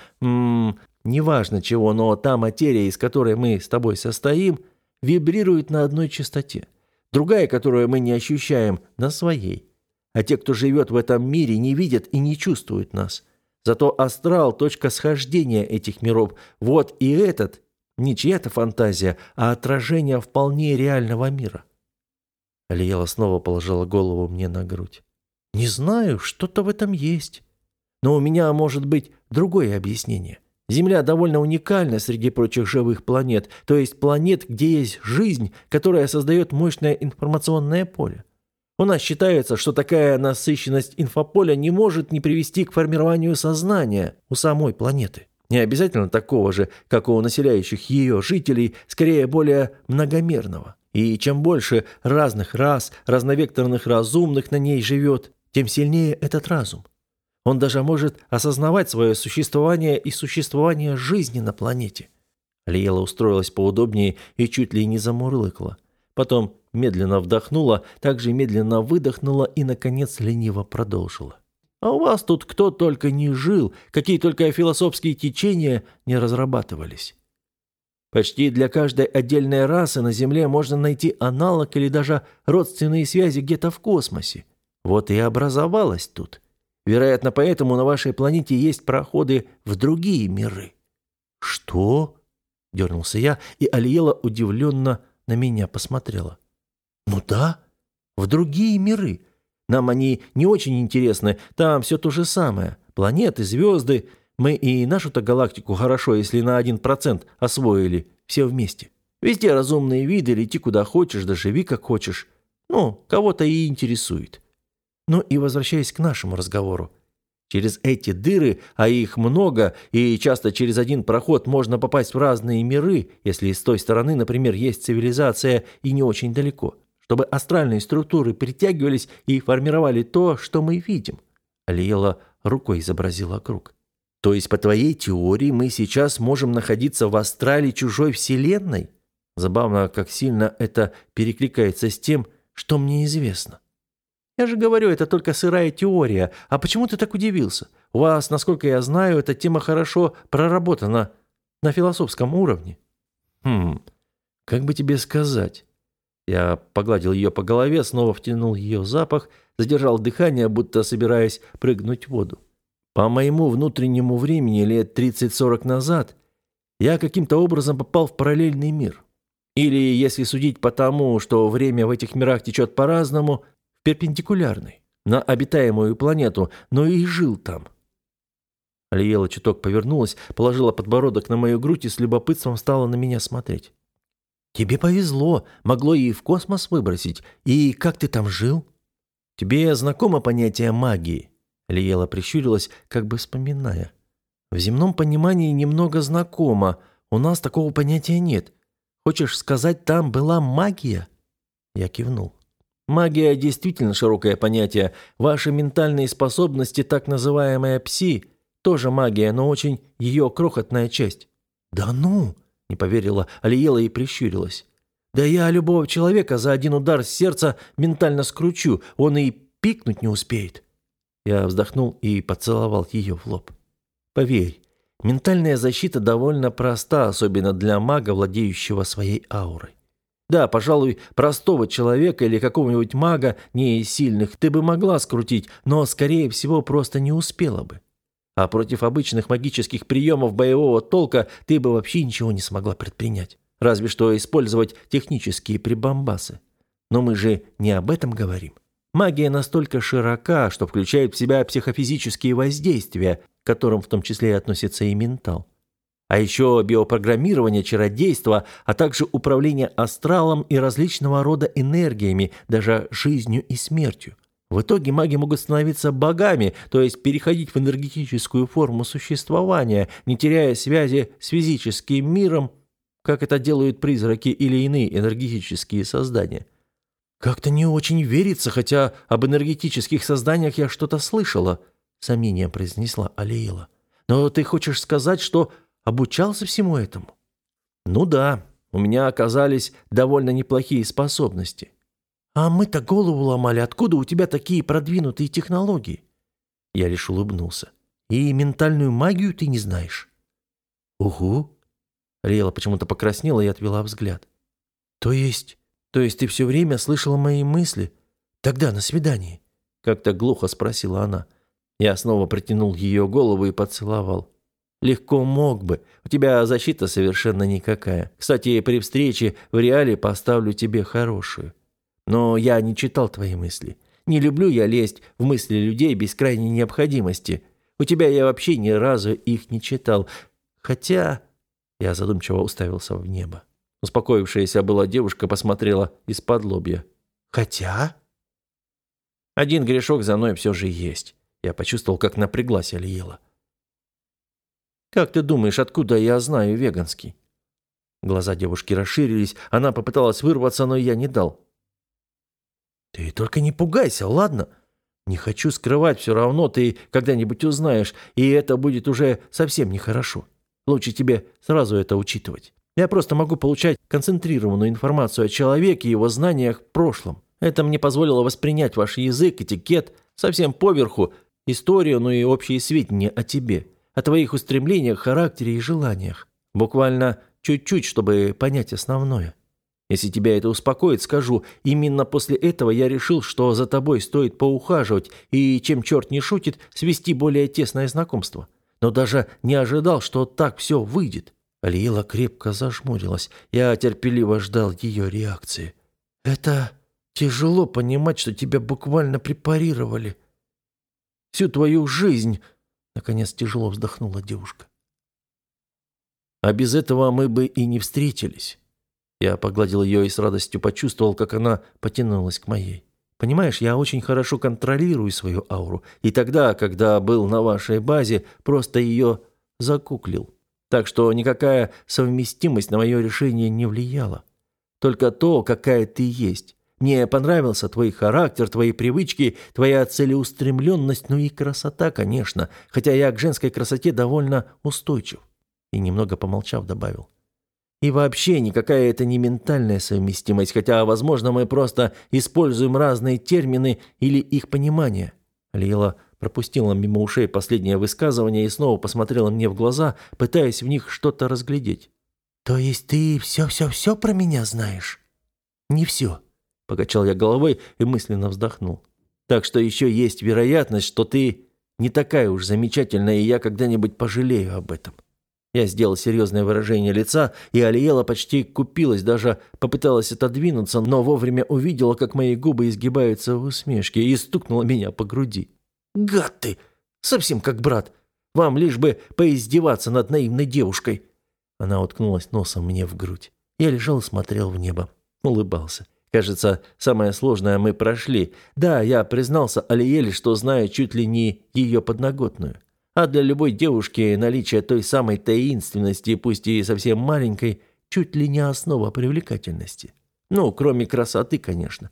Неважно чего, но та материя, из которой мы с тобой состоим, вибрирует на одной частоте. Другая, которую мы не ощущаем, на своей. А те, кто живет в этом мире, не видят и не чувствуют нас. Зато астрал – точка схождения этих миров. Вот и этот – не чья-то фантазия, а отражение вполне реального мира». Алиэла снова положила голову мне на грудь. «Не знаю, что-то в этом есть. Но у меня может быть другое объяснение. Земля довольно уникальна среди прочих живых планет, то есть планет, где есть жизнь, которая создает мощное информационное поле. У нас считается, что такая насыщенность инфополя не может не привести к формированию сознания у самой планеты. Не обязательно такого же, как у населяющих ее жителей, скорее более многомерного. И чем больше разных рас, разновекторных разумных на ней живет, тем сильнее этот разум. Он даже может осознавать свое существование и существование жизни на планете». Алиэла устроилась поудобнее и чуть ли не замурлыкала. Потом медленно вдохнула, также медленно выдохнула и, наконец, лениво продолжила. «А у вас тут кто только не жил, какие только философские течения не разрабатывались. Почти для каждой отдельной расы на Земле можно найти аналог или даже родственные связи где-то в космосе. Вот и образовалось тут. Вероятно, поэтому на вашей планете есть проходы в другие миры». «Что?» – дернулся я, и Алиэла удивленно на меня посмотрела. «Ну да, в другие миры. Нам они не очень интересны, там все то же самое. Планеты, звезды. Мы и нашу-то галактику хорошо, если на 1% освоили, все вместе. Везде разумные виды, лети куда хочешь, да живи как хочешь. Ну, кого-то и интересует. Ну и возвращаясь к нашему разговору. Через эти дыры, а их много, и часто через один проход можно попасть в разные миры, если с той стороны, например, есть цивилизация и не очень далеко, чтобы астральные структуры притягивались и формировали то, что мы видим». Алиэла рукой изобразила круг. «То есть, по твоей теории, мы сейчас можем находиться в астрале чужой вселенной? Забавно, как сильно это перекликается с тем, что мне известно». «Я же говорю, это только сырая теория. А почему ты так удивился? У вас, насколько я знаю, эта тема хорошо проработана на философском уровне». Как бы тебе сказать?» Я погладил ее по голове, снова втянул ее запах, задержал дыхание, будто собираясь прыгнуть в воду. По моему внутреннему времени лет 30-40 назад я каким-то образом попал в параллельный мир. Или, если судить по тому, что время в этих мирах течет по-разному, перпендикулярный, на обитаемую планету, но и жил там. Алиэла чуток повернулась, положила подбородок на мою грудь и с любопытством стала на меня смотреть. «Тебе повезло, могло и в космос выбросить. И как ты там жил?» «Тебе знакомо понятие магии?» Алиэла прищурилась, как бы вспоминая. «В земном понимании немного знакомо. У нас такого понятия нет. Хочешь сказать, там была магия?» Я кивнул. «Магия действительно широкое понятие. Ваши ментальные способности, так называемая пси, тоже магия, но очень ее крохотная часть». «Да ну!» – не поверила Алиэла и прищурилась. «Да я любого человека за один удар сердца ментально скручу, он и пикнуть не успеет». Я вздохнул и поцеловал ее в лоб. «Поверь, ментальная защита довольно проста, особенно для мага, владеющего своей аурой. Да, пожалуй, простого человека или какого-нибудь мага, не из сильных, ты бы могла скрутить, но, скорее всего, просто не успела бы. А против обычных магических приемов боевого толка ты бы вообще ничего не смогла предпринять. Разве что использовать технические прибамбасы. Но мы же не об этом говорим. Магия настолько широка, что включает в себя психофизические воздействия, к которым в том числе и относится и ментал. А еще биопрограммирование, чародейство, а также управление астралом и различного рода энергиями, даже жизнью и смертью. В итоге маги могут становиться богами, то есть переходить в энергетическую форму существования, не теряя связи с физическим миром, как это делают призраки или иные энергетические создания. «Как-то не очень верится, хотя об энергетических созданиях я что-то слышала», — сомнением произнесла Алиила. «Но ты хочешь сказать, что обучался всему этому?» «Ну да, у меня оказались довольно неплохие способности». «А мы-то голову ломали, откуда у тебя такие продвинутые технологии?» Я лишь улыбнулся. «И ментальную магию ты не знаешь?» «Угу». Алиила почему-то покраснела и отвела взгляд. «То есть ты все время слышала мои мысли? Тогда на свидании?» Как-то глухо спросила она. Я снова протянул ее голову и поцеловал. «Легко мог бы. У тебя защита совершенно никакая. Кстати, при встрече в реале поставлю тебе хорошую. Но я не читал твои мысли. Не люблю я лезть в мысли людей без крайней необходимости. У тебя я вообще ни разу их не читал. Хотя...» Я задумчиво уставился в небо. Успокоившаяся была девушка посмотрела из-под лобья. «Хотя?» «Один грешок за мной все же есть». Я почувствовал, как напряглась Алиила. «Как ты думаешь, откуда я знаю веганский?» Глаза девушки расширились. Она попыталась вырваться, но я не дал. «Ты только не пугайся, ладно? Не хочу скрывать, все равно ты когда-нибудь узнаешь, и это будет уже совсем нехорошо. Лучше тебе сразу это учитывать. Я просто могу получать концентрированную информацию о человеке и его знаниях в прошлом. Это мне позволило воспринять ваш язык, этикет, совсем поверху, историю, ну и общие сведения о тебе, о твоих устремлениях, характере и желаниях. Буквально чуть-чуть, чтобы понять основное. Если тебя это успокоит, скажу, именно после этого я решил, что за тобой стоит поухаживать и, чем черт не шутит, свести более тесное знакомство. Но даже не ожидал, что так все выйдет». Алиила крепко зажмурилась. Я терпеливо ждал ее реакции. «Это тяжело понимать, что тебя буквально препарировали. Всю твою жизнь», — наконец тяжело вздохнула девушка. «А без этого мы бы и не встретились». Я погладил ее и с радостью почувствовал, как она потянулась к моей. «Понимаешь, я очень хорошо контролирую свою ауру, и тогда, когда был на вашей базе, просто ее закуклил. Так что никакая совместимость на мое решение не влияла. Только то, какая ты есть. Мне понравился твой характер, твои привычки, твоя целеустремленность, ну и красота, конечно, хотя я к женской красоте довольно устойчив». И немного помолчав, добавил. «И вообще никакая это не ментальная совместимость, хотя, возможно, мы просто используем разные термины или их понимание». Алиила пропустила мимо ушей последнее высказывание и снова посмотрела мне в глаза, пытаясь в них что-то разглядеть. «То есть ты все-все-все про меня знаешь?» «Не все», — покачал я головой и мысленно вздохнул. «Так что еще есть вероятность, что ты не такая уж замечательная, и я когда-нибудь пожалею об этом». Я сделал серьезное выражение лица, и Алиела почти купилась, даже попыталась отодвинуться, но вовремя увидела, как мои губы изгибаются в усмешке, и стукнула меня по груди. «Гад ты! Совсем как брат! Вам лишь бы поиздеваться над наивной девушкой!» Она уткнулась носом мне в грудь. Я лежал и смотрел в небо, улыбался. Кажется, самое сложное мы прошли. Да, я признался Алиеле, что знаю чуть ли не ее подноготную. А для любой девушки наличие той самой таинственности, пусть и совсем маленькой, чуть ли не основа привлекательности. Кроме красоты, конечно.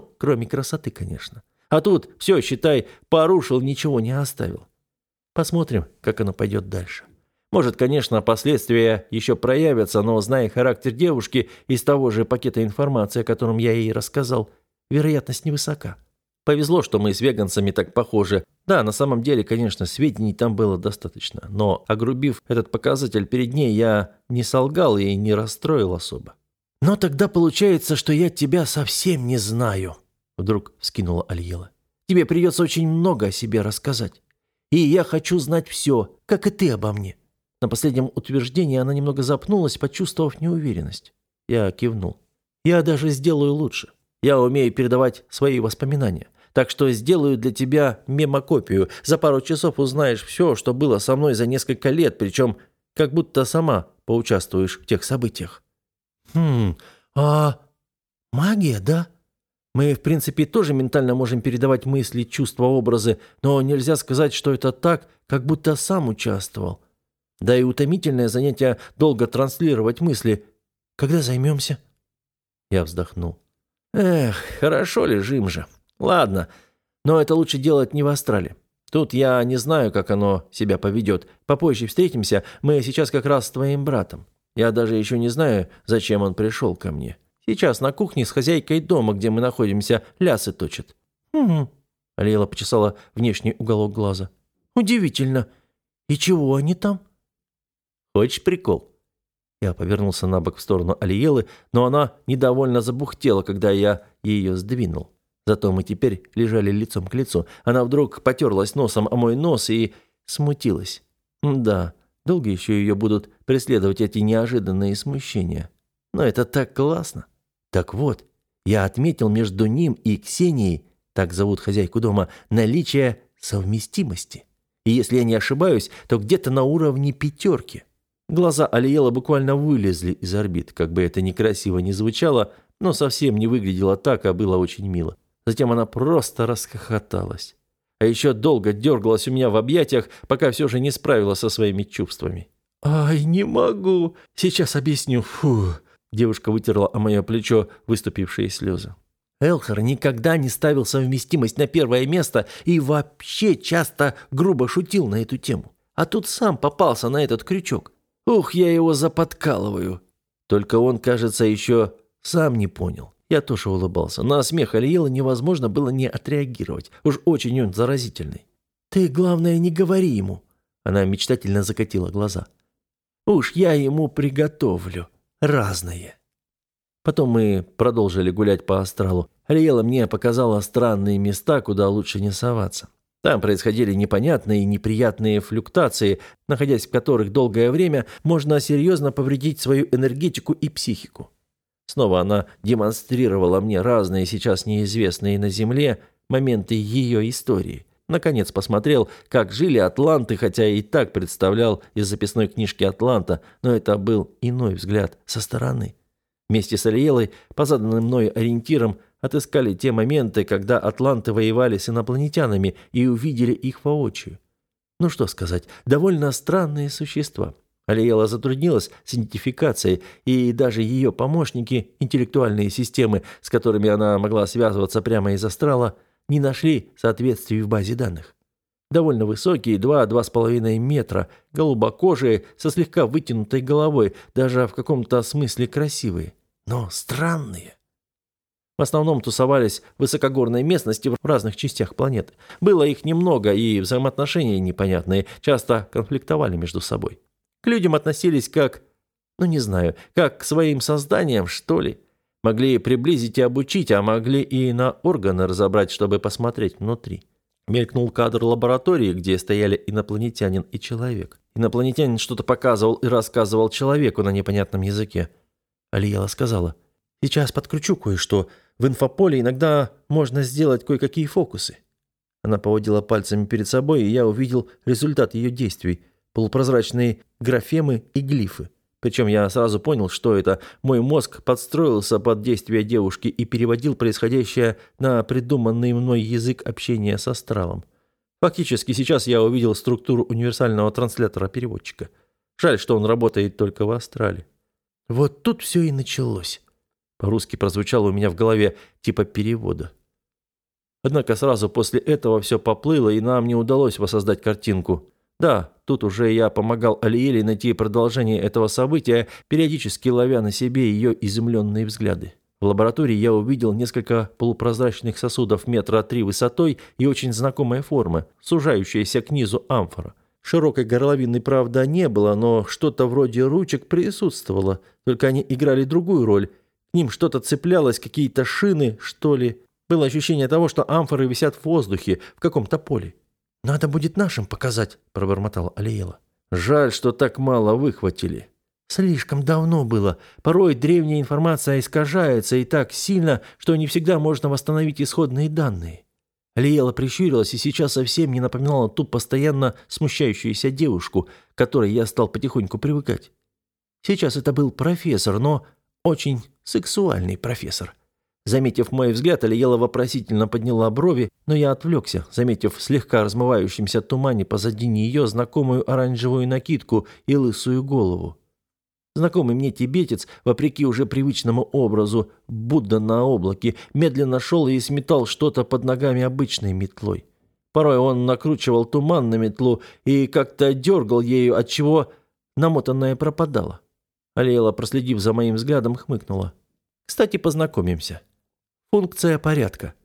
А тут все, считай, порушил, ничего не оставил. Посмотрим, как оно пойдет дальше. Может, конечно, последствия еще проявятся, но, зная характер девушки из того же пакета информации, о котором я ей рассказал, вероятность невысока. Повезло, что мы с веганцами так похожи. Да, на самом деле, конечно, сведений там было достаточно. Но, огрубив этот показатель перед ней, я не солгал и не расстроил особо. «Но тогда получается, что я тебя совсем не знаю», — вдруг вскинула Альела. «Тебе придется очень много о себе рассказать. И я хочу знать все, как и ты обо мне». На последнем утверждении она немного запнулась, почувствовав неуверенность. Я кивнул. «Я даже сделаю лучше. Я умею передавать свои воспоминания. Так что сделаю для тебя мемокопию. За пару часов узнаешь все, что было со мной за несколько лет, причем как будто сама поучаствуешь в тех событиях». А магия, да? Мы, в принципе, тоже ментально можем передавать мысли, чувства, образы, но нельзя сказать, что это так, как будто сам участвовал. Да и утомительное занятие долго транслировать мысли. Когда займемся?» Я вздохнул. «Эх, хорошо лежим же. Ладно, но это лучше делать не в астрале. Тут я не знаю, как оно себя поведет. Попозже встретимся, мы сейчас как раз с твоим братом. Я даже еще не знаю, зачем он пришел ко мне. Сейчас на кухне с хозяйкой дома, где мы находимся, лясы точат». «Угу», — Алиэла почесала внешний уголок глаза. «Удивительно. И чего они там?» «Хочешь прикол?» Я повернулся на бок в сторону Алиэлы, но она недовольно забухтела, когда я ее сдвинул. Зато мы теперь лежали лицом к лицу. Она вдруг потерлась носом о мой нос и смутилась. Да, долго еще ее будут преследовать эти неожиданные смущения. Но это так классно. Так вот, я отметил между ним и Ксенией, так зовут хозяйку дома, наличие совместимости. И если я не ошибаюсь, то где-то на уровне 5. Глаза Алиэлы буквально вылезли из орбит, как бы это некрасиво ни звучало, но совсем не выглядело так, а было очень мило. Затем она просто расхохоталась. А еще долго дергалась у меня в объятиях, пока все же не справилась со своими чувствами. «Ай, не могу. Сейчас объясню. Фу». Девушка вытерла о мое плечо выступившие слезы. Элхар никогда не ставил совместимость на первое место и вообще часто грубо шутил на эту тему. А тут сам попался на этот крючок. Ух, я его заподкалываю. Только он, кажется, еще сам не понял. Я тоже улыбался. На смех Алиэлы невозможно было не отреагировать. Уж очень он заразительный. «Ты, главное, не говори ему». Она мечтательно закатила глаза. «Уж я ему приготовлю. Разное». Потом мы продолжили гулять по астралу. Алиэла мне показала странные места, куда лучше не соваться. Там происходили непонятные и неприятные флюктуации, находясь в которых долгое время можно серьезно повредить свою энергетику и психику. Снова она демонстрировала мне разные сейчас неизвестные на Земле моменты ее истории. Наконец посмотрел, как жили атланты, хотя и так представлял из записной книжки «Атланта», но это был иной взгляд со стороны. Вместе с Алиэлой, по заданным мной ориентирам, отыскали те моменты, когда атланты воевали с инопланетянами и увидели их воочию. Ну что сказать, довольно странные существа. Алиэла затруднилась с идентификацией, и даже ее помощники, интеллектуальные системы, с которыми она могла связываться прямо из астрала, не нашли соответствий в базе данных. Довольно высокие, 2–2,5 метра, голубокожие, со слегка вытянутой головой, даже в каком-то смысле красивые, но странные. В основном тусовались в высокогорной местности в разных частях планеты. Было их немного, и взаимоотношения непонятные, часто конфликтовали между собой. К людям относились как, не знаю, как к своим созданиям, что ли. Могли приблизить и обучить, а могли и на органы разобрать, чтобы посмотреть внутри. Мелькнул кадр лаборатории, где стояли инопланетянин и человек. Инопланетянин что-то показывал и рассказывал человеку на непонятном языке. Алиэла сказала: «Сейчас подкручу кое-что. В инфополе иногда можно сделать кое-какие фокусы». Она поводила пальцами перед собой, и я увидел результат ее действий. Полупрозрачные графемы и глифы. Причем я сразу понял, что это. Мой мозг подстроился под действие девушки и переводил происходящее на придуманный мной язык общения с астралом. Фактически сейчас я увидел структуру универсального транслятора-переводчика. Жаль, что он работает только в астрале. Вот тут все и началось. По-русски прозвучало у меня в голове типа перевода. Однако сразу после этого все поплыло, и нам не удалось воссоздать картинку. Да, тут уже я помогал Алиэле найти продолжение этого события, периодически ловя на себе ее изумленные взгляды. В лаборатории я увидел несколько полупрозрачных сосудов 3 метра высотой и очень знакомая форма, сужающаяся к низу амфора. Широкой горловины, правда, не было, но что-то вроде ручек присутствовало, только они играли другую роль. К ним что-то цеплялось, какие-то шины, что ли. Было ощущение того, что амфоры висят в воздухе, в каком-то поле. «Надо будет нашим показать», – пробормотала Алиела. «Жаль, что так мало выхватили». «Слишком давно было. Порой древняя информация искажается и так сильно, что не всегда можно восстановить исходные данные». Алиела прищурилась и сейчас совсем не напоминала ту постоянно смущающуюся девушку, к которой я стал потихоньку привыкать. Сейчас это был профессор, но очень сексуальный профессор. Заметив мой взгляд, Алиела вопросительно подняла брови, но я отвлекся, заметив в слегка размывающемся тумане позади нее знакомую оранжевую накидку и лысую голову. Знакомый мне тибетец, вопреки уже привычному образу Будда на облаке, медленно шел и сметал что-то под ногами обычной метлой. Порой он накручивал туман на метлу и как-то дергал ею, отчего намотанное пропадало. Алиела, проследив за моим взглядом, хмыкнула. «Кстати, познакомимся. Функция порядка».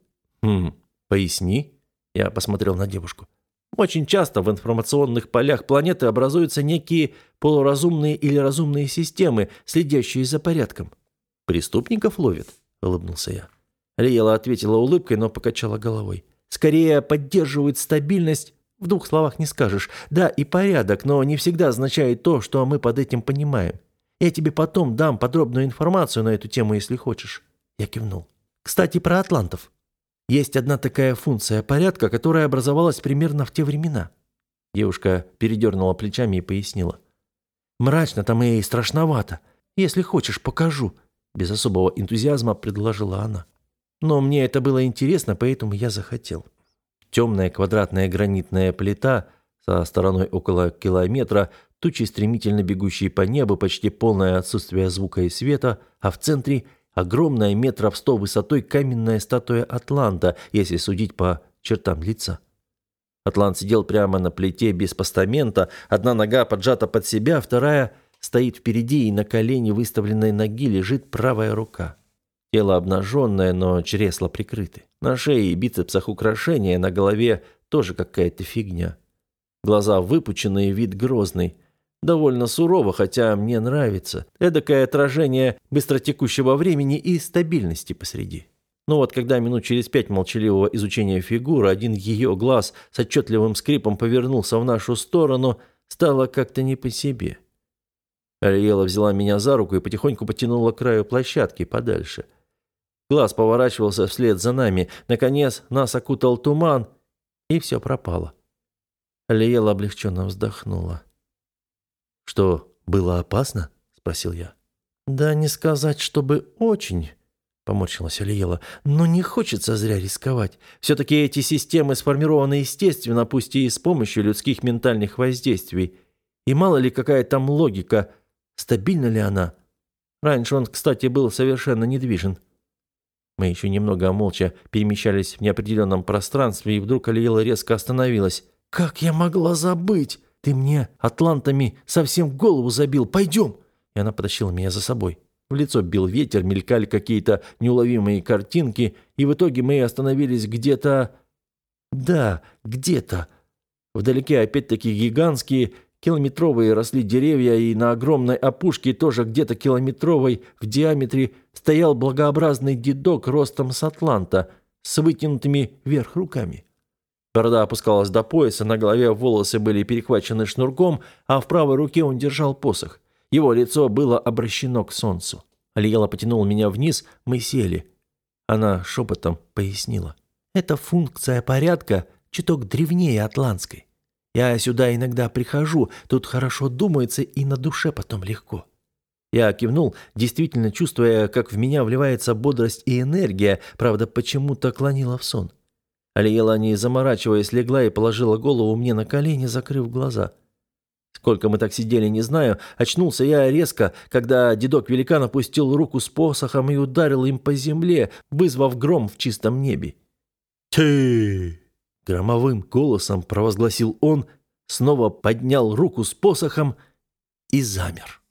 Поясни». Я посмотрел на девушку. «Очень часто в информационных полях планеты образуются некие полуразумные или разумные системы, следящие за порядком». «Преступников ловят?» – улыбнулся я. Алиела ответила улыбкой, но покачала головой. «Скорее поддерживают стабильность, в двух словах не скажешь. Да, и порядок, но не всегда означает то, что мы под этим понимаем. Я тебе потом дам подробную информацию на эту тему, если хочешь». Я кивнул. «Кстати, про атлантов. Есть одна такая функция порядка, которая образовалась примерно в те времена». Девушка передернула плечами и пояснила. «Мрачно там и страшновато. Если хочешь, покажу». Без особого энтузиазма предложила она. Но мне это было интересно, поэтому я захотел. Темная квадратная гранитная плита со стороной около километра, тучи, стремительно бегущие по небу, почти полное отсутствие звука и света, а в центре огромная метров 100 высотой каменная статуя Атланта, если судить по чертам лица. Атлант сидел прямо на плите без постамента, одна нога поджата под себя, вторая стоит впереди, и на колене выставленной ноги лежит правая рука. Тело обнаженное, но чресла прикрыты. На шее и бицепсах украшения, на голове тоже какая-то фигня. Глаза выпученные, вид грозный. Довольно сурово, хотя мне нравится. Эдакое отражение быстротекущего времени и стабильности посреди. Но вот когда минут через 5 молчаливого изучения фигуры один ее глаз с отчетливым скрипом повернулся в нашу сторону, стало как-то не по себе. Алиела взяла меня за руку и потихоньку потянула к краю площадки подальше. Глаз поворачивался вслед за нами. Наконец нас окутал туман, и все пропало. Алиела облегченно вздохнула. «Что, было опасно?» – спросил я. «Да не сказать, чтобы очень», – поморщилась Алиела. «Но не хочется зря рисковать. Все-таки эти системы сформированы естественно, пусть и с помощью людских ментальных воздействий. И мало ли какая там логика, стабильна ли она. Раньше он, кстати, был совершенно недвижен». Мы еще немного молча перемещались в неопределенном пространстве, и вдруг Алиела резко остановилась. «Как я могла забыть? Ты мне атлантами совсем в голову забил. Пойдем!» И она потащила меня за собой. В лицо бил ветер, мелькали какие-то неуловимые картинки, и в итоге мы остановились где-то... Да, где-то. Вдалеке опять-таки гигантские, километровые росли деревья, и на огромной опушке, тоже где-то километровой в диаметре, стоял благообразный дедок ростом с атланта, с вытянутыми вверх руками. Борода опускалась до пояса, на голове волосы были перехвачены шнурком, а в правой руке он держал посох. Его лицо было обращено к солнцу. Алиела потянула меня вниз, мы сели. Она шепотом пояснила. «Это функция порядка чуток древнее атлантской. Я сюда иногда прихожу, тут хорошо думается и на душе потом легко». Я кивнул, действительно чувствуя, как в меня вливается бодрость и энергия, правда, почему-то клонила в сон. Алиела, не заморачиваясь, легла и положила голову мне на колени, закрыв глаза. Сколько мы так сидели, не знаю. Очнулся я резко, когда дедок-великан опустил руку с посохом и ударил им по земле, вызвав гром в чистом небе. «Ты!» — громовым голосом провозгласил он, снова поднял руку с посохом и замер.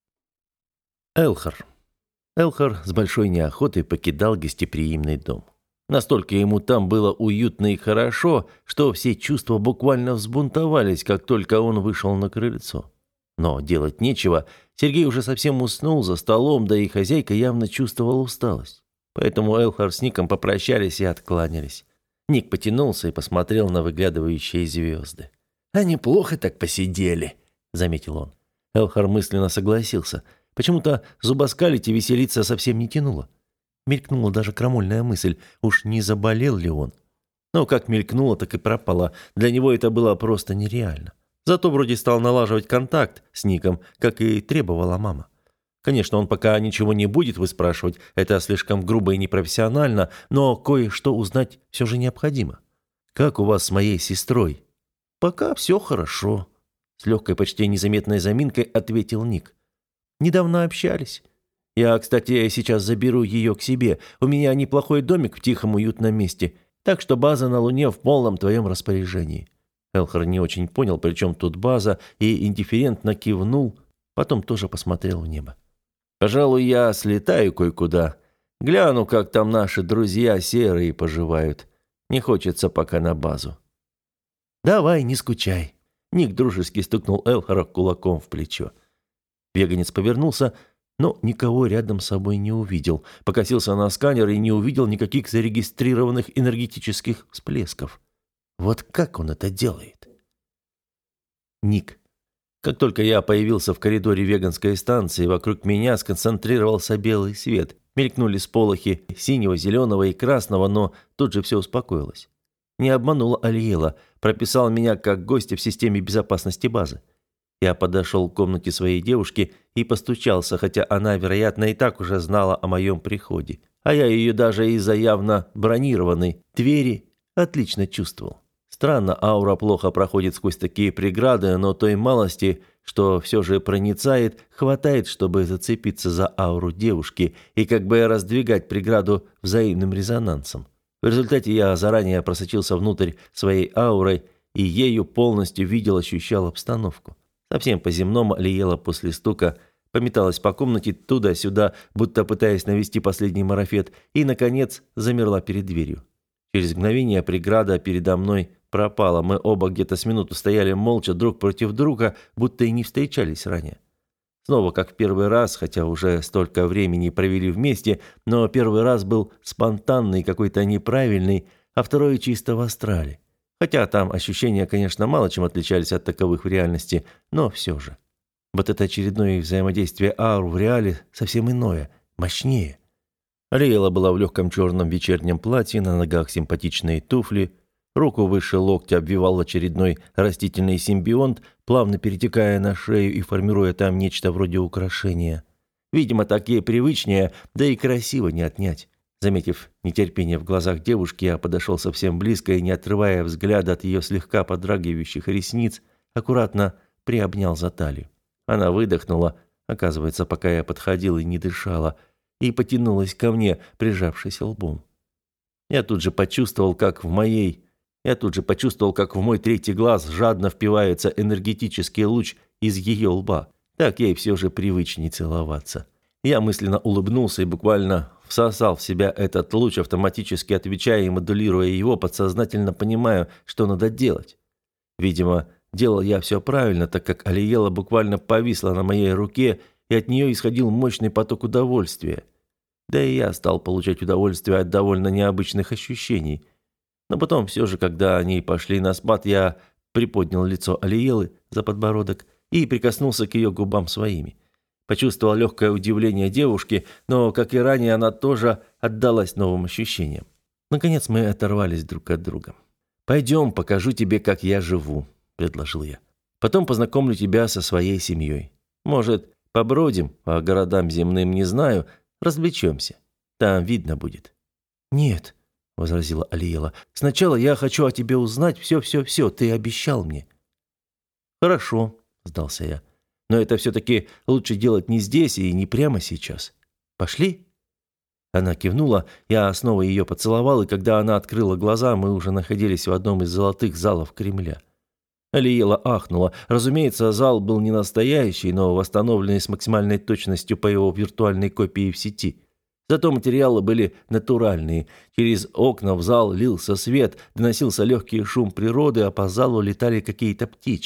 Элхар. Элхар с большой неохотой покидал гостеприимный дом. Настолько ему там было уютно и хорошо, что все чувства буквально взбунтовались, как только он вышел на крыльцо. Но делать нечего, Сергей уже совсем уснул за столом, да и хозяйка явно чувствовала усталость. Поэтому Элхар с Ником попрощались и откланялись. Ник потянулся и посмотрел на выглядывающие звезды. «А неплохо так посидели», — заметил он. Элхар мысленно согласился. Почему-то зубоскалить и веселиться совсем не тянуло. Мелькнула даже крамольная мысль, уж не заболел ли он. Но как мелькнуло, так и пропало. Для него это было просто нереально. Зато вроде стал налаживать контакт с Ником, как и требовала мама. Конечно, он пока ничего не будет выспрашивать, это слишком грубо и непрофессионально, но кое-что узнать все же необходимо. «Как у вас с моей сестрой?» «Пока все хорошо», — с легкой, почти незаметной заминкой ответил Ник. «Недавно общались. Я, кстати, сейчас заберу ее к себе. У меня неплохой домик в тихом, уютном месте, так что база на Луне в полном твоем распоряжении». Элхар не очень понял, при чем тут база, и индифферентно кивнул, потом тоже посмотрел в небо. «Пожалуй, я слетаю кое-куда. Гляну, как там наши друзья серые поживают. Не хочется пока на базу». «Давай, не скучай». Ник дружески стукнул Элхара кулаком в плечо. Веганец повернулся, но никого рядом с собой не увидел. Покосился на сканер и не увидел никаких зарегистрированных энергетических всплесков. Вот как он это делает? Ник. Как только я появился в коридоре веганской станции, вокруг меня сконцентрировался белый свет. Мелькнули сполохи синего, зеленого и красного, но тут же все успокоилось. Не обманула Алиела, прописал меня как гостя в системе безопасности базы. Я подошел к комнате своей девушки и постучался, хотя она, вероятно, и так уже знала о моем приходе. А я ее даже из-за явно бронированной двери отлично чувствовал. Странно, аура плохо проходит сквозь такие преграды, но той малости, что все же проницает, хватает, чтобы зацепиться за ауру девушки и как бы раздвигать преграду взаимным резонансом. В результате я заранее просочился внутрь своей аурой и ею полностью видел, ощущал обстановку. Совсем по-земному Алиела после стука пометалась по комнате туда-сюда, будто пытаясь навести последний марафет, и, наконец, замерла перед дверью. Через мгновение преграда передо мной пропала. Мы оба где-то с минуту стояли молча друг против друга, будто и не встречались ранее. Снова как в первый раз, хотя уже столько времени провели вместе, но первый раз был спонтанный, какой-то неправильный, а второй чисто в астрале. Хотя там ощущения, конечно, мало чем отличались от таковых в реальности, но все же. Вот это очередное взаимодействие аур в реале совсем иное, мощнее. Ариэла была в легком черном вечернем платье, на ногах симпатичные туфли, руку выше локтя обвивал очередной растительный симбионт, плавно перетекая на шею и формируя там нечто вроде украшения. Видимо, так ей привычнее, да и красиво не отнять. Заметив нетерпение в глазах девушки, я подошел совсем близко и, не отрывая взгляда от ее слегка подрагивающих ресниц, аккуратно приобнял за талию. Она выдохнула, оказывается, пока я подходил и не дышала, и потянулась ко мне, прижавшись лбом. Я тут же почувствовал, как в мой третий глаз жадно впивается энергетический луч из ее лба. Так ей все же привычнее целоваться. Я мысленно улыбнулся и буквально всосал в себя этот луч, автоматически отвечая и модулируя его, подсознательно понимая, что надо делать. Видимо, делал я все правильно, так как Алиела буквально повисла на моей руке, и от нее исходил мощный поток удовольствия. Да и я стал получать удовольствие от довольно необычных ощущений. Но потом все же, когда они пошли на спад, я приподнял лицо Алиелы за подбородок и прикоснулся к ее губам своими. Почувствовал легкое удивление девушки, но, как и ранее, она тоже отдалась новым ощущениям. Наконец мы оторвались друг от друга. «Пойдем, покажу тебе, как я живу», — предложил я. «Потом познакомлю тебя со своей семьей. Может, побродим по городам земным, не знаю, развлечемся. Там видно будет». «Нет», — возразила Алиела, — «сначала я хочу о тебе узнать все, ты обещал мне». «Хорошо», — сдался я. «Но это все-таки лучше делать не здесь и не прямо сейчас. Пошли?» Она кивнула, я снова ее поцеловал, и когда она открыла глаза, мы уже находились в одном из золотых залов Кремля. Алиела ахнула. Разумеется, зал был не настоящий, но восстановленный с максимальной точностью по его виртуальной копии в сети. Зато материалы были натуральные. Через окна в зал лился свет, доносился легкий шум природы, а по залу летали какие-то птички.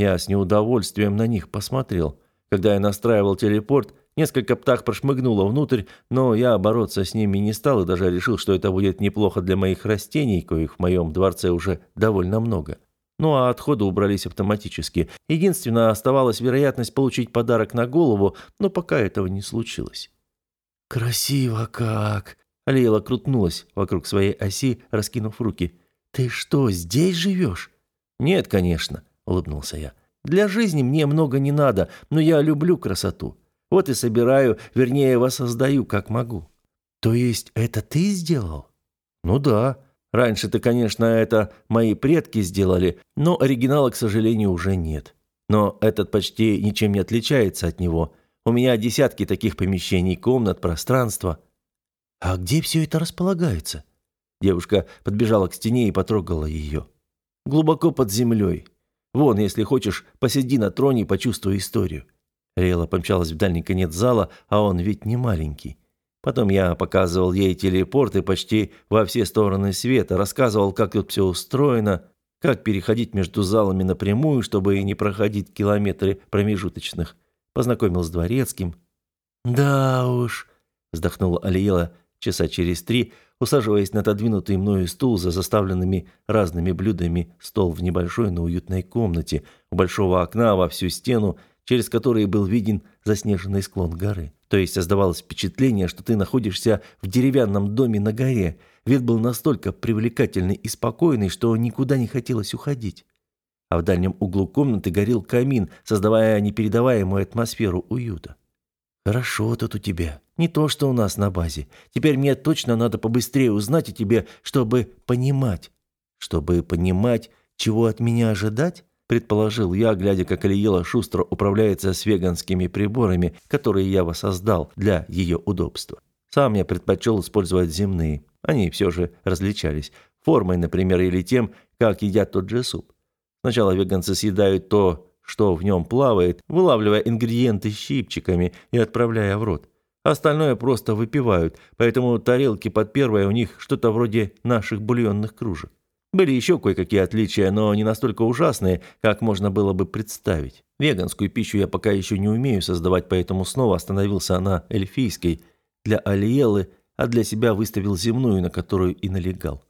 Я с неудовольствием на них посмотрел. Когда я настраивал телепорт, несколько птах прошмыгнуло внутрь, но я бороться с ними не стал и даже решил, что это будет неплохо для моих растений, коих в моем дворце уже довольно много. Ну а отходы убрались автоматически. Единственное, оставалась вероятность получить подарок на голову, но пока этого не случилось. «Красиво как!» Алиэла крутнулась вокруг своей оси, раскинув руки. «Ты что, здесь живешь?» «Нет, конечно», — улыбнулся я. «Для жизни мне много не надо, но я люблю красоту. Вот и собираю, вернее, воссоздаю, как могу». «То есть это ты сделал?» «Ну да. Раньше-то, конечно, это мои предки сделали, но оригинала, к сожалению, уже нет. Но этот почти ничем не отличается от него. У меня десятки таких помещений, комнат, пространства». «А где все это располагается?» Девушка подбежала к стене и потрогала ее. «Глубоко под землей. Вон, если хочешь, посиди на троне и почувствуй историю». Рейла помчалась в дальний конец зала, а он ведь не маленький. Потом я показывал ей телепорты почти во все стороны света, рассказывал, как тут все устроено, как переходить между залами напрямую, чтобы не проходить километры промежуточных. Познакомил с дворецким. «Да уж», — вздохнула Алиэла часа через 3, усаживаясь на отодвинутый мною стул за заставленными разными блюдами стол в небольшой, но уютной комнате у большого окна во всю стену, через который был виден заснеженный склон горы. То есть создавалось впечатление, что ты находишься в деревянном доме на горе. Вид был настолько привлекательный и спокойный, что никуда не хотелось уходить. А в дальнем углу комнаты горел камин, создавая непередаваемую атмосферу уюта. «Хорошо тут у тебя. Не то, что у нас на базе. Теперь мне точно надо побыстрее узнать о тебе, чтобы понимать». «Чтобы понимать, чего от меня ожидать?» предположил я, глядя, как Алиэла шустро управляется с веганскими приборами, которые я воссоздал для ее удобства. Сам я предпочел использовать земные. Они все же различались. Формой, например, или тем, как едят тот же суп. Сначала веганцы съедают то, что в нем плавает, вылавливая ингредиенты щипчиками и отправляя в рот. Остальное просто выпивают, поэтому тарелки под первое у них что-то вроде наших бульонных кружек. Были еще кое-какие отличия, но не настолько ужасные, как можно было бы представить. Веганскую пищу я пока еще не умею создавать, поэтому снова остановился на эльфийской для Алиэлы, а для себя выставил земную, на которую и налегал.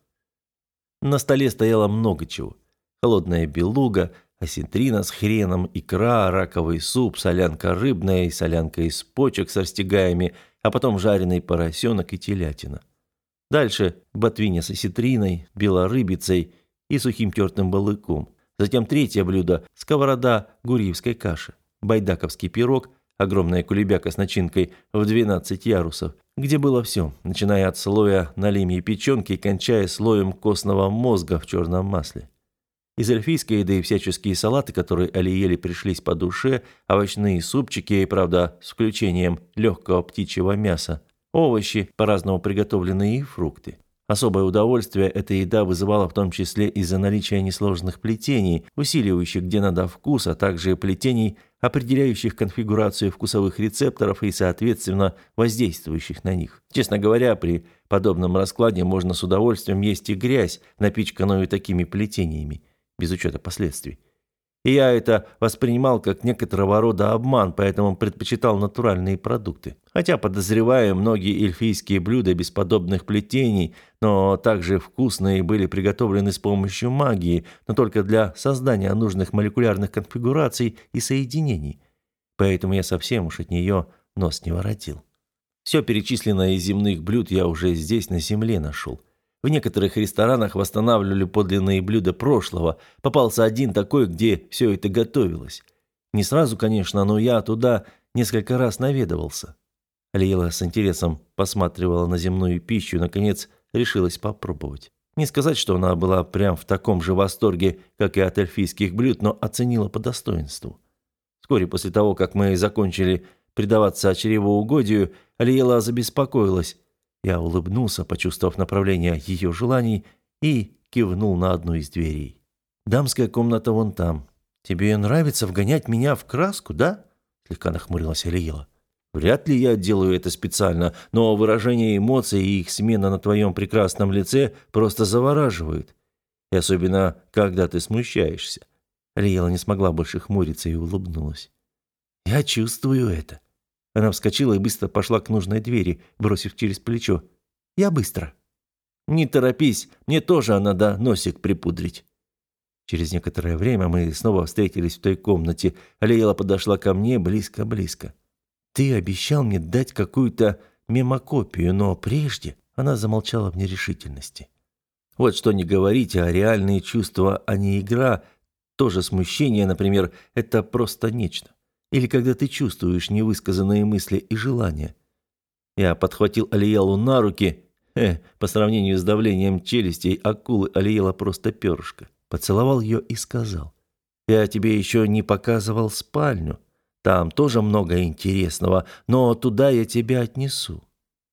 На столе стояло много чего. Холодная белуга, осетрина с хреном, икра, раковый суп, солянка рыбная и солянка из почек с растягаями, а потом жареный поросенок и телятина. Дальше ботвиня с осетриной, белорыбицей и сухим тертым балыком. Затем третье блюдо – сковорода гурьевской каши, байдаковский пирог, огромная кулебяка с начинкой в 12 ярусов, где было все, начиная от слоя налимьей печенки и кончая слоем костного мозга в черном масле. Из эльфийской еды всяческие салаты, которые Алиэле пришлись по душе, овощные супчики, правда, с включением легкого птичьего мяса, овощи, по-разному приготовленные и фрукты. Особое удовольствие эта еда вызывала в том числе из-за наличия несложных плетений, усиливающих где надо вкус, а также плетений, определяющих конфигурацию вкусовых рецепторов и, соответственно, воздействующих на них. Честно говоря, при подобном раскладе можно с удовольствием есть и грязь, напичканную такими плетениями, без учета последствий. И я это воспринимал как некоторого рода обман, поэтому предпочитал натуральные продукты. Хотя, подозреваю, многие эльфийские блюда без подобных плетений, но также вкусные, были приготовлены с помощью магии, но только для создания нужных молекулярных конфигураций и соединений. Поэтому я совсем уж от нее нос не воротил. Все перечисленное из земных блюд я уже здесь, на земле, нашел. В некоторых ресторанах восстанавливали подлинные блюда прошлого. Попался один такой, где все это готовилось. Не сразу, конечно, но я туда несколько раз наведывался. Алиэла с интересом посматривала на земную пищу и, наконец, решилась попробовать. Не сказать, что она была прям в таком же восторге, как и от эльфийских блюд, но оценила по достоинству. Вскоре после того, как мы закончили предаваться чревоугодию, Алиэла забеспокоилась. Я улыбнулся, почувствовав направление ее желаний, и кивнул на одну из дверей. «Дамская комната вон там. Тебе нравится вгонять меня в краску, да?» Слегка нахмурилась Алиэла. «Вряд ли я делаю это специально, но выражение эмоций и их смена на твоем прекрасном лице просто завораживают. И особенно, когда ты смущаешься. Алиела не смогла больше хмуриться и улыбнулась. «Я чувствую это». Она вскочила и быстро пошла к нужной двери, бросив через плечо. «Я быстро». «Не торопись, мне тоже надо носик припудрить». Через некоторое время мы снова встретились в той комнате. Алиела подошла ко мне близко-близко. «Ты обещал мне дать какую-то мемокопию, но прежде...» Она замолчала в нерешительности. Вот что не говорите, а реальные чувства, а не игра, тоже смущение, например, это просто нечто. Или когда ты чувствуешь невысказанные мысли и желания. Я подхватил Алиелу на руки. По сравнению с давлением челюстей акулы Алиела просто перышко. Поцеловал ее и сказал: «Я тебе еще не показывал спальню. Там тоже много интересного, но туда я тебя отнесу».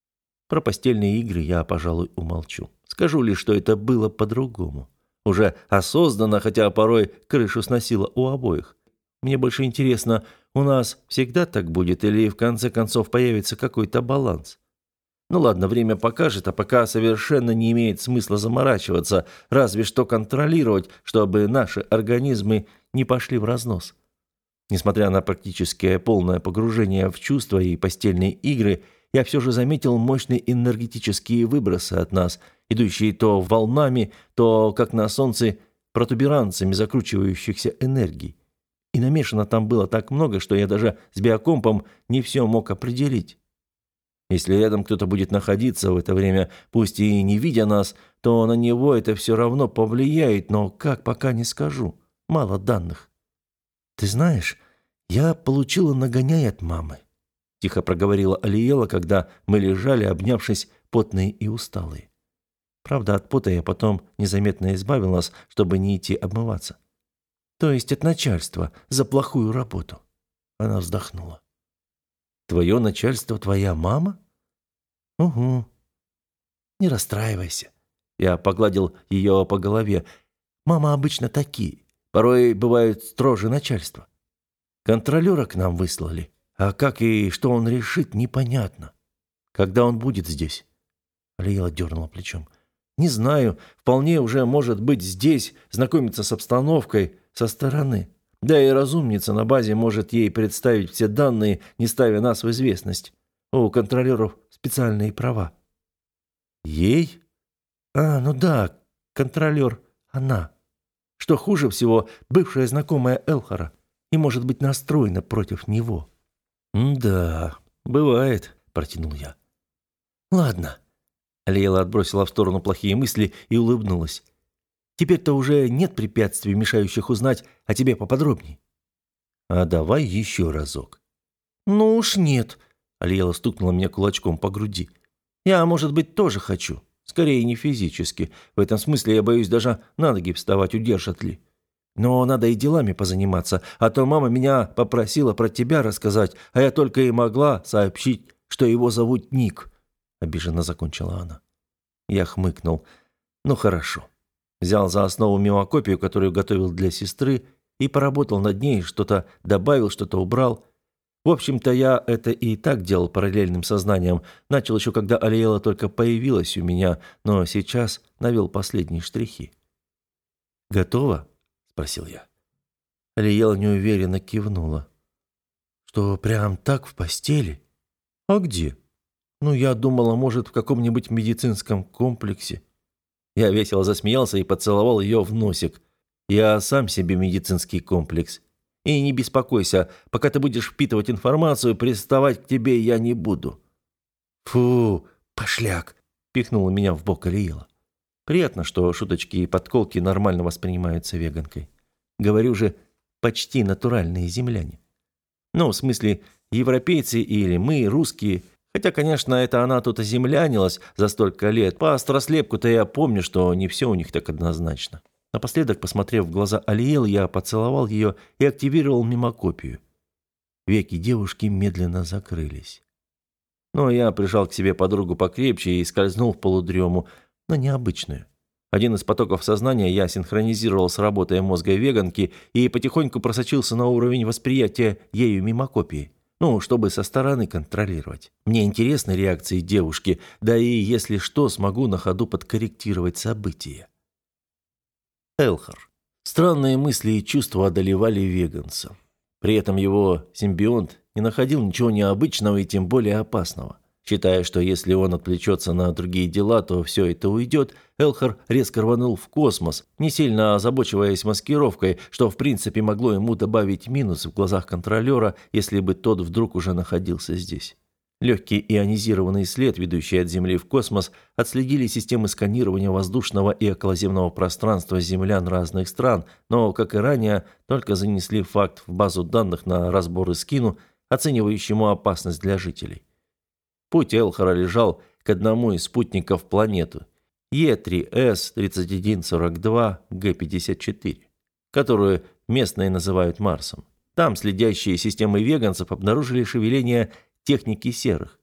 Про постельные игры я, пожалуй, умолчу. Скажу лишь, что это было по-другому. Уже осознанно, хотя порой крышу сносило у обоих. Мне больше интересно, у нас всегда так будет или в конце концов появится какой-то баланс? Ну ладно, время покажет, а пока совершенно не имеет смысла заморачиваться, разве что контролировать, чтобы наши организмы не пошли в разнос. Несмотря на практически полное погружение в чувства и постельные игры, я все же заметил мощные энергетические выбросы от нас, идущие то волнами, то, как на солнце, протуберанцами закручивающихся энергий. И намешано там было так много, что я даже с биокомпом не все мог определить. Если рядом кто-то будет находиться в это время, пусть и не видя нас, то на него это все равно повлияет, но как, пока не скажу. Мало данных. «Ты знаешь, я получила нагоняй от мамы», — тихо проговорила Алиела, когда мы лежали, обнявшись, потные и усталые. Правда, от пота я потом незаметно избавил нас, чтобы не идти обмываться. «То есть от начальства за плохую работу». Она вздохнула. «Твое начальство твоя мама?» «Угу». «Не расстраивайся». Я погладил ее по голове. «Мама обычно такие. Порой бывают строже начальства. Контролера к нам выслали. А как и что он решит, непонятно. Когда он будет здесь?» Алиела дернула плечом. «Не знаю. Вполне уже может быть здесь, знакомиться с обстановкой со стороны. Да и разумница на базе может ей представить все данные, не ставя нас в известность. У контролеров специальные права». «Ей?» Ну да, контролер она. Что хуже всего, бывшая знакомая Элхара и может быть настроена против него». «Да, бывает», — протянул я. «Ладно». Алиела отбросила в сторону плохие мысли и улыбнулась. «Теперь-то уже нет препятствий, мешающих узнать о тебе поподробнее». «А давай еще разок». «Ну уж нет», — Алиела стукнула меня кулачком по груди. «Я, может быть, тоже хочу. Скорее, не физически. В этом смысле я боюсь даже на ноги вставать, удержат ли. Но надо и делами позаниматься, а то мама меня попросила про тебя рассказать, а я только и могла сообщить, что его зовут Ник», — обиженно закончила она. Я хмыкнул. «Ну хорошо». Взял за основу мемокопию, которую готовил для сестры, и поработал над ней, что-то добавил, что-то убрал. В общем-то, я это и так делал параллельным сознанием. Начал еще, когда Алиела только появилась у меня, но сейчас навел последние штрихи. «Готово?» — спросил я. Алиела неуверенно кивнула. «Что, прям так в постели? А где? Ну, я думала, может, в каком-нибудь медицинском комплексе». Я весело засмеялся и поцеловал ее в носик. «Я сам себе медицинский комплекс. И не беспокойся, пока ты будешь впитывать информацию, приставать к тебе я не буду». «Фу, пошляк!» — пихнула меня в бок Алиела. Приятно, что шуточки и подколки нормально воспринимаются веганкой. Говорю же, почти натуральные земляне. Ну, в смысле, европейцы или мы, русские. Хотя, конечно, это она тут оземлянилась за столько лет. По острослепку-то я помню, что не все у них так однозначно. Напоследок, посмотрев в глаза Алиелы, я поцеловал ее и активировал мемокопию. Веки девушки медленно закрылись. Но я прижал к себе подругу покрепче и скользнул в полудрему, но необычную. Один из потоков сознания я синхронизировал с работой мозга веганки и потихоньку просочился на уровень восприятия ею мемокопии. Ну, чтобы со стороны контролировать. Мне интересны реакции девушки, да и, если что, смогу на ходу подкорректировать события. Элхар. Странные мысли и чувства одолевали веганца. При этом его симбионт не находил ничего необычного и тем более опасного. Считая, что если он отвлечется на другие дела, то все это уйдет, Элхар резко рванул в космос, не сильно озабочиваясь маскировкой, что в принципе могло ему добавить минус в глазах контролера, если бы тот вдруг уже находился здесь. Легкий ионизированный след, ведущий от Земли в космос, отследили системы сканирования воздушного и околоземного пространства землян разных стран, но, как и ранее, только занесли факт в базу данных на разбор и скину, оценивающему опасность для жителей. Путь Элхара лежал к одному из спутников планеты Е3С-3142-Г54, которую местные называют Марсом. Там следящие системы веганцев обнаружили шевеление техники серых.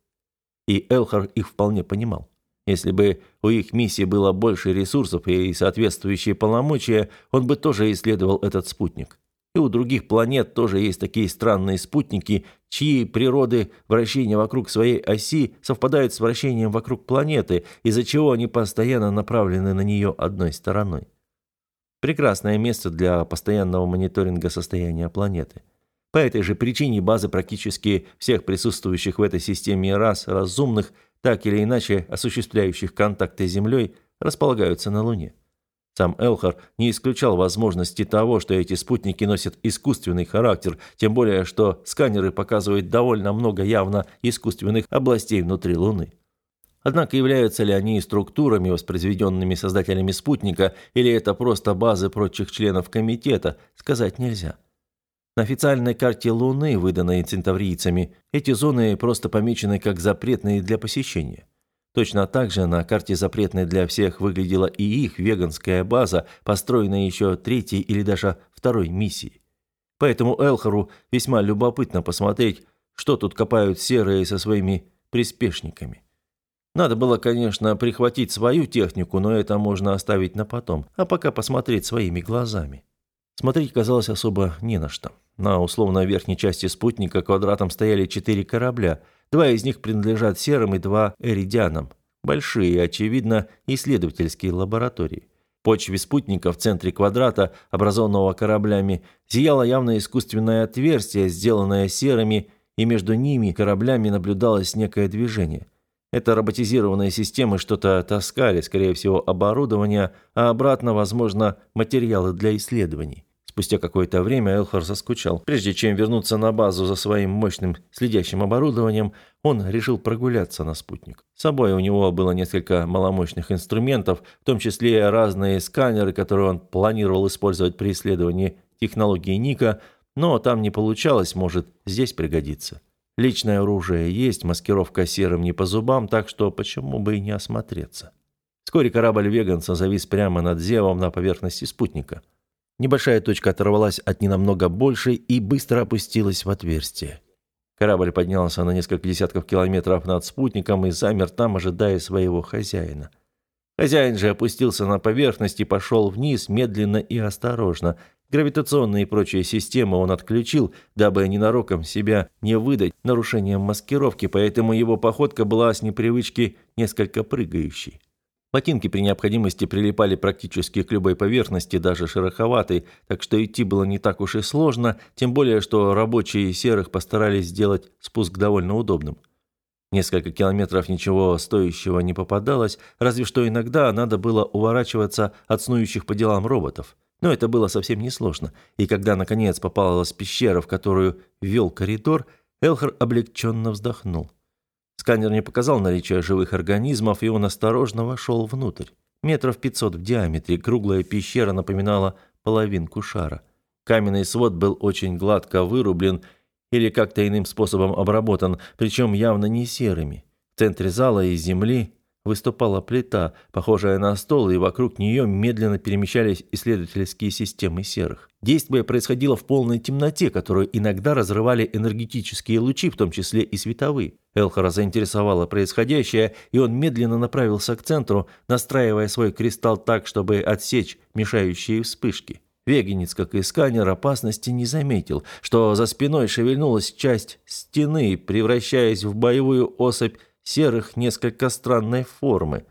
И Элхар их вполне понимал. Если бы у их миссии было больше ресурсов и соответствующие полномочия, он бы тоже исследовал этот спутник. И у других планет тоже есть такие странные спутники, чьи природы вращения вокруг своей оси совпадают с вращением вокруг планеты, из-за чего они постоянно направлены на нее одной стороной. Прекрасное место для постоянного мониторинга состояния планеты. По этой же причине базы практически всех присутствующих в этой системе рас разумных, так или иначе осуществляющих контакты с Землей, располагаются на Луне. Сам Элхар не исключал возможности того, что эти спутники носят искусственный характер, тем более, что сканеры показывают довольно много явно искусственных областей внутри Луны. Однако являются ли они структурами, воспроизведенными создателями спутника, или это просто базы прочих членов комитета, сказать нельзя. На официальной карте Луны, выданной центаврийцами, эти зоны просто помечены как запретные для посещения. Точно так же на карте запретной для всех выглядела и их веганская база, построенная еще третьей или даже второй миссией. Поэтому Элхару весьма любопытно посмотреть, что тут копают серые со своими приспешниками. Надо было, конечно, прихватить свою технику, но это можно оставить на потом, а пока посмотреть своими глазами. Смотреть казалось особо не на что. На условно верхней части спутника квадратом стояли 4 корабля. 2 из них принадлежат серым и 2 эридианам. Большие, очевидно, исследовательские лаборатории. В почве спутника в центре квадрата, образованного кораблями, зияло явно искусственное отверстие, сделанное серыми, и между ними кораблями наблюдалось некое движение. Это роботизированные системы что-то таскали, скорее всего, оборудование, а обратно, возможно, материалы для исследований. Спустя какое-то время Элхар заскучал. Прежде чем вернуться на базу за своим мощным следящим оборудованием, он решил прогуляться на спутник. С собой у него было несколько маломощных инструментов, в том числе разные сканеры, которые он планировал использовать при исследовании технологии Ника, но там не получалось, может, здесь пригодится. Личное оружие есть, маскировка серым не по зубам, так что почему бы и не осмотреться. Вскоре корабль веганца завис прямо над Зевом на поверхности спутника. Небольшая точка оторвалась от ненамного большей и быстро опустилась в отверстие. Корабль поднялся на несколько десятков километров над спутником и замер там, ожидая своего хозяина. Хозяин же опустился на поверхность и пошел вниз медленно и осторожно. Гравитационные и прочие системы он отключил, дабы ненароком себя не выдать нарушением маскировки, поэтому его походка была с непривычки несколько прыгающей. Ботинки при необходимости прилипали практически к любой поверхности, даже шероховатой, так что идти было не так уж и сложно, тем более, что рабочие серых постарались сделать спуск довольно удобным. Несколько километров ничего стоящего не попадалось, разве что иногда надо было уворачиваться от снующих по делам роботов. Но это было совсем несложно, и когда наконец попалась пещера, в которую вел коридор, Элхар облегченно вздохнул. Сканер не показал наличия живых организмов, и он осторожно вошел внутрь. Метров 500 в диаметре, круглая пещера напоминала половинку шара. Каменный свод был очень гладко вырублен или как-то иным способом обработан, причем явно не серыми. В центре зала из земли выступала плита, похожая на стол, и вокруг нее медленно перемещались исследовательские системы серых. Действие происходило в полной темноте, которую иногда разрывали энергетические лучи, в том числе и световые. Элхара заинтересовало происходящее, и он медленно направился к центру, настраивая свой кристалл так, чтобы отсечь мешающие вспышки. Веганец, как и сканер, опасности не заметил, что за спиной шевельнулась часть стены, превращаясь в боевую особь серых несколько странной формы.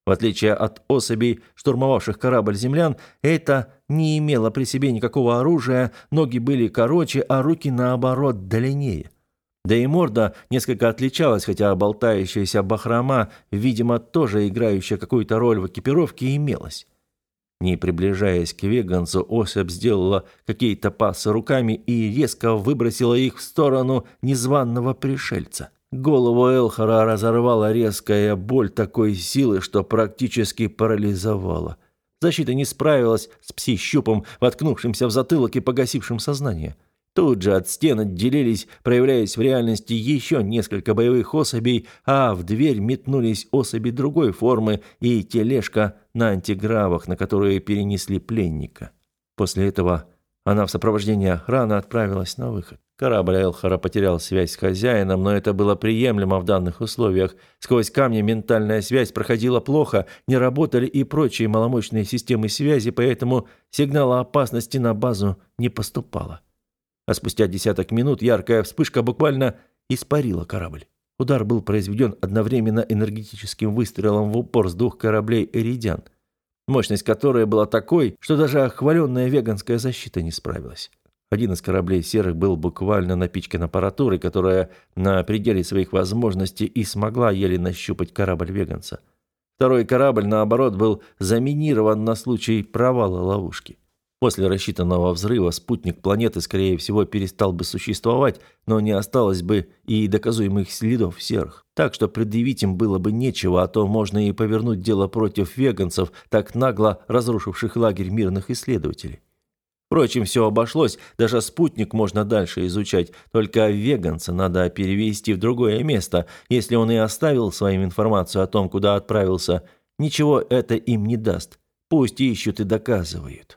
В отличие от особей, штурмовавших корабль землян, это не имело при себе никакого оружия, ноги были короче, а руки, наоборот, длиннее. Да и морда несколько отличалась, хотя болтающаяся бахрома, видимо, тоже играющая какую-то роль в экипировке, имелась. Не приближаясь к веганцу, особь сделала какие-то пассы руками и резко выбросила их в сторону незваного пришельца. Голову Элхара разорвала резкая боль такой силы, что практически парализовала. Защита не справилась с пси-щупом, воткнувшимся в затылок и погасившим сознание. Тут же от стен отделились, проявляясь в реальности, еще несколько боевых особей, а в дверь метнулись особи другой формы и тележка на антигравах, на которые перенесли пленника. После этого она в сопровождении охраны отправилась на выход. Корабль Элхара потерял связь с хозяином, но это было приемлемо в данных условиях. Сквозь камни ментальная связь проходила плохо, не работали и прочие маломощные системы связи, поэтому сигнала опасности на базу не поступало. А спустя десяток минут яркая вспышка буквально испарила корабль. Удар был произведен одновременно энергетическим выстрелом в упор с двух кораблей «Эридиан», мощность которой была такой, что даже хваленная веганская защита не справилась. Один из кораблей серых был буквально напичкан аппаратурой, которая на пределе своих возможностей и смогла еле нащупать корабль веганца. Второй корабль, наоборот, был заминирован на случай провала ловушки. После рассчитанного взрыва спутник планеты, скорее всего, перестал бы существовать, но не осталось бы и доказуемых следов серых. Так что предъявить им было бы нечего, а то можно и повернуть дело против веганцев, так нагло разрушивших лагерь мирных исследователей. Впрочем, все обошлось, даже спутник можно дальше изучать, только веганца надо перевести в другое место. Если он и оставил своим информацию о том, куда отправился, ничего это им не даст. Пусть ищут и доказывают.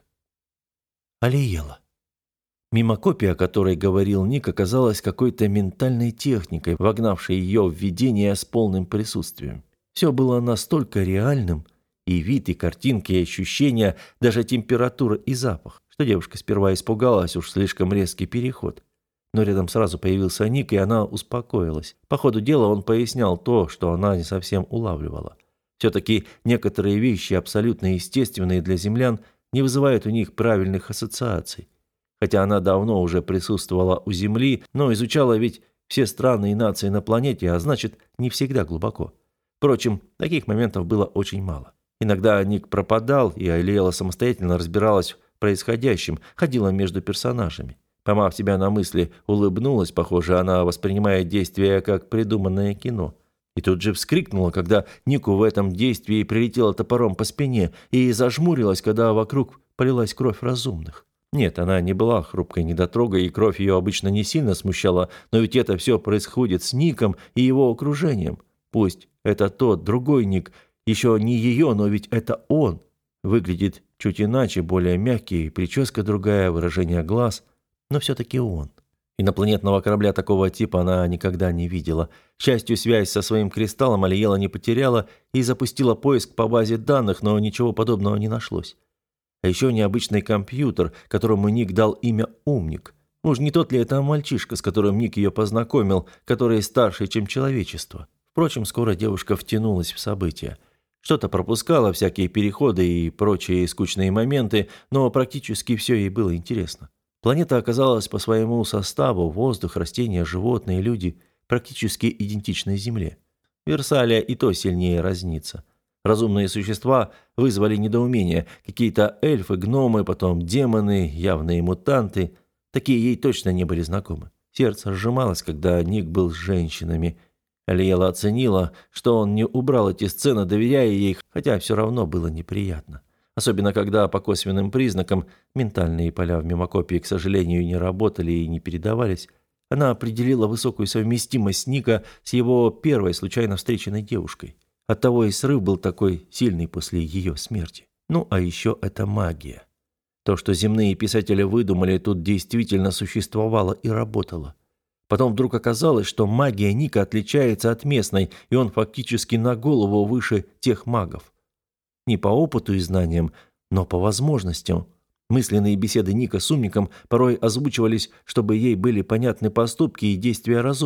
Алиела. Мимокопия, о которой говорил Ник, оказалась какой-то ментальной техникой, вогнавшей ее в видение с полным присутствием. Все было настолько реальным, и вид, и картинки, и ощущения, даже температура и запах, что девушка сперва испугалась, уж слишком резкий переход. Но рядом сразу появился Ник, и она успокоилась. По ходу дела он пояснял то, что она не совсем улавливала. Все-таки некоторые вещи, абсолютно естественные для землян, не вызывают у них правильных ассоциаций. Хотя она давно уже присутствовала у Земли, но изучала ведь все страны и нации на планете, а значит, не всегда глубоко. Впрочем, таких моментов было очень мало. Иногда Ник пропадал, и Алиела самостоятельно разбиралась в происходящем, ходила между персонажами. Поймав себя на мысли, улыбнулась, похоже, она воспринимает действие как придуманное кино. И тут же вскрикнула, когда Нику в этом действии прилетела топором по спине, и зажмурилась, когда вокруг полилась кровь разумных. Нет, она не была хрупкой недотрогой, и кровь ее обычно не сильно смущала, но ведь это все происходит с Ником и его окружением. Пусть это тот, другой Ник, еще не ее, но ведь это он. Выглядит чуть иначе, более мягкий, прическа другая, выражение глаз, но все-таки он. Инопланетного корабля такого типа она никогда не видела. К счастью, связь со своим кристаллом Алиела не потеряла и запустила поиск по базе данных, но ничего подобного не нашлось. А еще необычный компьютер, которому Ник дал имя «Умник». Уж не тот ли это мальчишка, с которым Ник ее познакомил, который старше, чем человечество? Впрочем, скоро девушка втянулась в события. Что-то пропускала, всякие переходы и прочие скучные моменты, но практически все ей было интересно. Планета оказалась по своему составу, воздух, растения, животные, люди, практически идентичны Земле. Версалия и то сильнее разнится. Разумные существа вызвали недоумение. Какие-то эльфы, гномы, потом демоны, явные мутанты. Такие ей точно не были знакомы. Сердце сжималось, когда Ник был с женщинами. Алиела оценила, что он не убрал эти сцены, доверяя ей, хотя все равно было неприятно. Особенно, когда по косвенным признакам ментальные поля в мимокопии, к сожалению, не работали и не передавались, она определила высокую совместимость Ника с его первой случайно встреченной девушкой. Оттого и срыв был такой сильный после ее смерти. Ну, а еще это магия. То, что земные писатели выдумали, тут действительно существовало и работало. Потом вдруг оказалось, что магия Ника отличается от местной, и он фактически на голову выше тех магов. Не по опыту и знаниям, но по возможностям. Мысленные беседы Ника с умником порой озвучивались, чтобы ей были понятны поступки и действия разумных,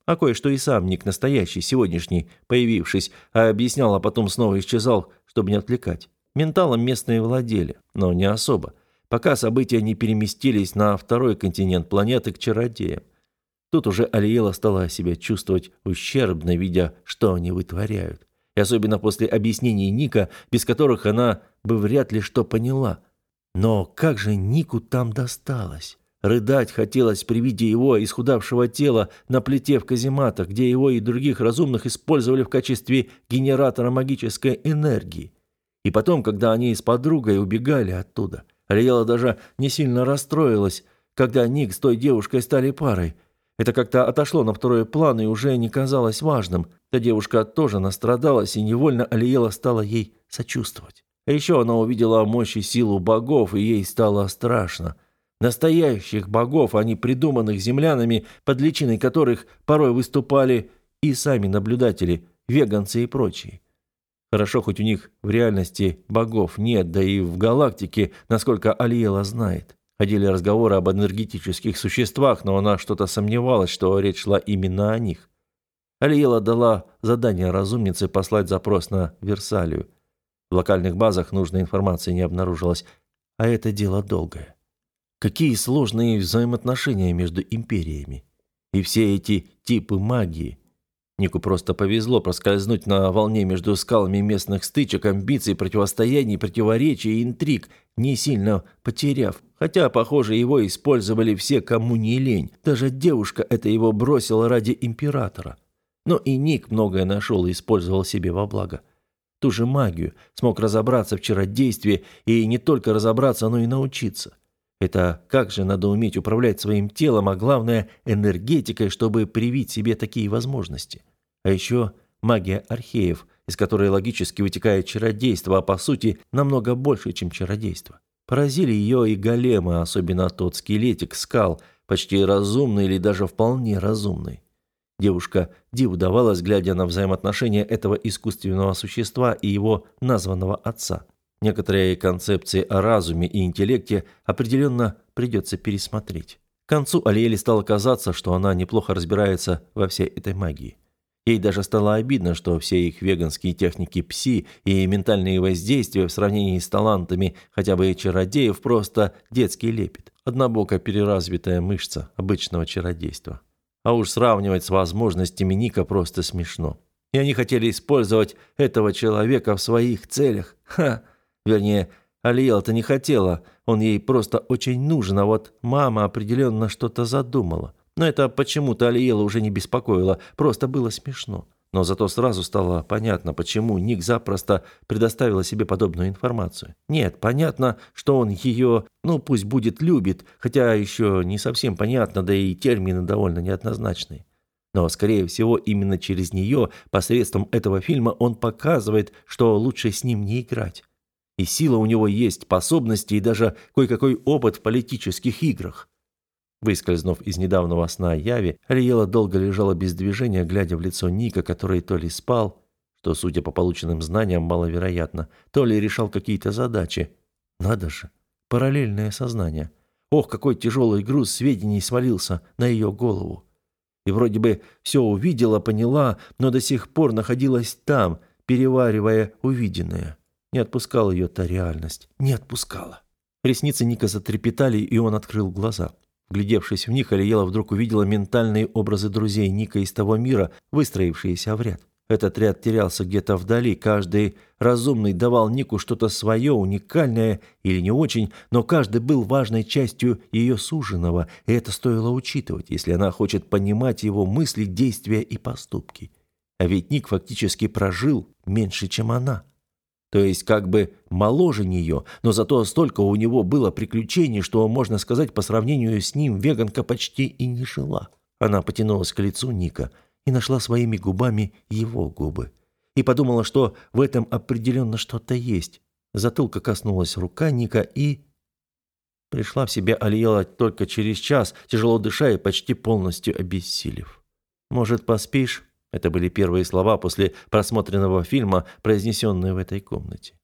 А кое-что и сам Ник настоящий, сегодняшний, появившись, объяснял, а потом снова исчезал, чтобы не отвлекать. Менталом местные владели, но не особо, пока события не переместились на второй континент планеты к чародеям. Тут уже Алиэла стала себя чувствовать ущербно, видя, что они вытворяют. И особенно после объяснений Ника, без которых она бы вряд ли что поняла. Но как же Нику там досталось? Рыдать хотелось при виде его исхудавшего тела на плите в казематах, где его и других разумных использовали в качестве генератора магической энергии. И потом, когда они с подругой убегали оттуда, Алиэла даже не сильно расстроилась, когда Ник с той девушкой стали парой. Это как-то отошло на второй план и уже не казалось важным. Та девушка тоже настрадалась, и невольно Алиэла стала ей сочувствовать. А еще она увидела мощь и силу богов, и ей стало страшно. Настоящих богов, а не придуманных землянами, под личиной которых порой выступали и сами наблюдатели, веганцы и прочие. Хорошо, хоть у них в реальности богов нет, да и в галактике, насколько Алиэла знает. Ходили разговоры об энергетических существах, но она что-то сомневалась, что речь шла именно о них. Алиэла дала задание разумнице послать запрос на Версалию. В локальных базах нужной информации не обнаружилось, а это дело долгое. Какие сложные взаимоотношения между империями. И все эти типы магии. Нику просто повезло проскользнуть на волне между скалами местных стычек, амбиций, противостояний, противоречий и интриг, не сильно потеряв. Хотя, похоже, его использовали все, кому не лень. Даже девушка эта его бросила ради императора. Но и Ник многое нашел и использовал себе во благо. Ту же магию, смог разобраться в чародействе, и не только разобраться, но и научиться. Это как же надо уметь управлять своим телом, а главное энергетикой, чтобы привить себе такие возможности. А еще магия археев, из которой логически вытекает чародейство, а по сути намного больше, чем чародейство. Поразили ее и големы, особенно тот скелетик скал, почти разумный или даже вполне разумный. Девушка диву давалась, глядя на взаимоотношения этого искусственного существа и его названного отца. Некоторые концепции о разуме и интеллекте определенно придется пересмотреть. К концу Алиэле стало казаться, что она неплохо разбирается во всей этой магии. Ей даже стало обидно, что все их веганские техники пси и ментальные воздействия в сравнении с талантами хотя бы чародеев просто детский лепет. Однобоко переразвитая мышца обычного чародейства. А уж сравнивать с возможностями Ника просто смешно. И они хотели использовать этого человека в своих целях. Вернее, Алиэла-то не хотела, он ей просто очень нужен, а вот мама определенно что-то задумала. Но это почему-то Алиэла уже не беспокоило, просто было смешно. Но зато сразу стало понятно, почему Ник запросто предоставила себе подобную информацию. Нет, понятно, что он ее, пусть будет, любит, хотя еще не совсем понятно, да и термины довольно неоднозначные. Но, скорее всего, именно через нее, посредством этого фильма, он показывает, что лучше с ним не играть. И сила у него есть, способности и даже кое-какой опыт в политических играх. Выскользнув из недавнего сна яви, Алиэла долго лежала без движения, глядя в лицо Ника, который то ли спал, что, судя по полученным знаниям, маловероятно, то ли решал какие-то задачи. Надо же, параллельное сознание. Ох, какой тяжелый груз сведений свалился на ее голову. И вроде бы все увидела, поняла, но до сих пор находилась там, переваривая увиденное. Не отпускала ее та реальность. Не отпускала. Ресницы Ника затрепетали, и он открыл глаза. Вглядевшись в них, Алиэла вдруг увидела ментальные образы друзей Ника из того мира, выстроившиеся в ряд. Этот ряд терялся где-то вдали, каждый разумный давал Нику что-то свое, уникальное или не очень, но каждый был важной частью ее суженого, и это стоило учитывать, если она хочет понимать его мысли, действия и поступки. А ведь Ник фактически прожил меньше, чем она. То есть как бы моложе нее, но зато столько у него было приключений, что, можно сказать, по сравнению с ним веганка почти и не жила. Она потянулась к лицу Ника и нашла своими губами его губы. И подумала, что в этом определенно что-то есть. Затылка коснулась рука Ника и... Пришла в себя Алиэла только через час, тяжело дыша и почти полностью обессилев. «Может, поспишь?» Это были первые слова после просмотренного фильма, произнесенные в этой комнате.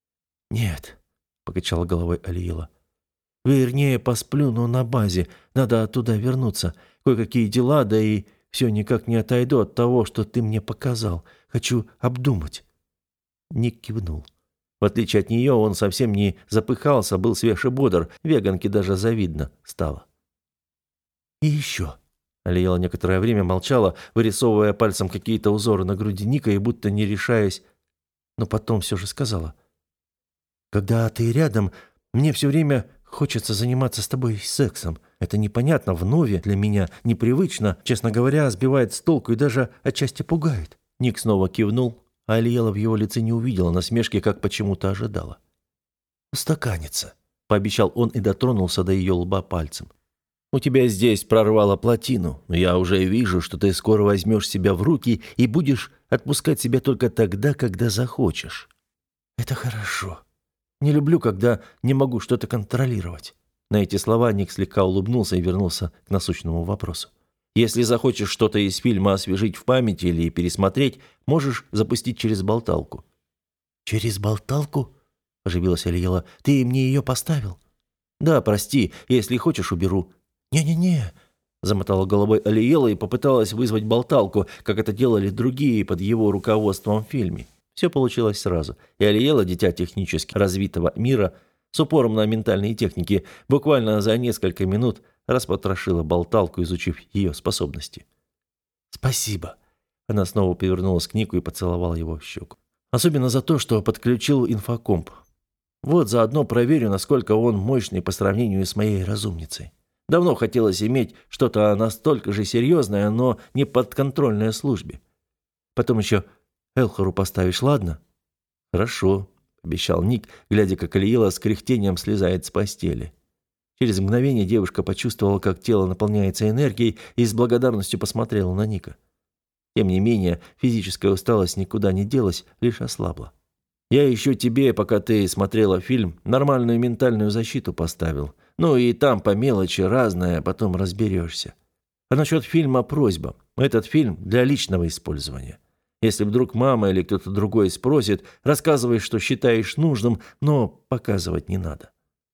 «Нет», — покачала головой Алиэла. «Вернее, посплю, но на базе. Надо оттуда вернуться. Кое-какие дела, да и Все никак не отойду от того, что ты мне показал. Хочу обдумать». Ник кивнул. В отличие от нее, он совсем не запыхался, был свеж и бодр. Веганке даже завидно стало. «И еще». Алиела некоторое время молчала, вырисовывая пальцем какие-то узоры на груди Ника и будто не решаясь, но потом все же сказала: «Когда ты рядом, мне все время хочется заниматься с тобой сексом. Это непонятно, вновь для меня, непривычно, честно говоря, сбивает с толку и даже отчасти пугает». Ник снова кивнул, а Алиела в его лице не увидела насмешки, как почему-то ожидала. «Устаканится», — пообещал он и дотронулся до ее лба пальцем. «У тебя здесь прорвало плотину, но я уже вижу, что ты скоро возьмешь себя в руки и будешь отпускать себя только тогда, когда захочешь». «Это хорошо. Не люблю, когда не могу что-то контролировать». На эти слова Ник слегка улыбнулся и вернулся к насущному вопросу. «Если захочешь что-то из фильма освежить в памяти или пересмотреть, можешь запустить через болталку». «Через болталку?» – оживилась Алиела. «Ты мне ее поставил?» «Да, прости, если хочешь, уберу». «Не-не-не», – замотала головой Алиела и попыталась вызвать болталку, как это делали другие под его руководством в фильме. Все получилось сразу, и Алиела, дитя технически развитого мира, с упором на ментальные техники, буквально за несколько минут распотрошила болталку, изучив ее способности. «Спасибо». Она снова повернулась к Нику и поцеловала его в щеку. «Особенно за то, что подключил инфокомп. Вот заодно проверю, насколько он мощный по сравнению с моей разумницей. Давно хотелось иметь что-то настолько же серьезное, но не подконтрольное службе. Потом еще Элхору поставишь, ладно?» «Хорошо», — обещал Ник, глядя, как Алиела с кряхтением слезает с постели. Через мгновение девушка почувствовала, как тело наполняется энергией, и с благодарностью посмотрела на Ника. Тем не менее, физическая усталость никуда не делась, лишь ослабла. «Я еще тебе, пока ты смотрела фильм, нормальную ментальную защиту поставил. Ну и там по мелочи разное, потом разберешься. А насчет фильма просьба. Этот фильм для личного использования. Если вдруг мама или кто-то другой спросит, рассказывай, что считаешь нужным, но показывать не надо.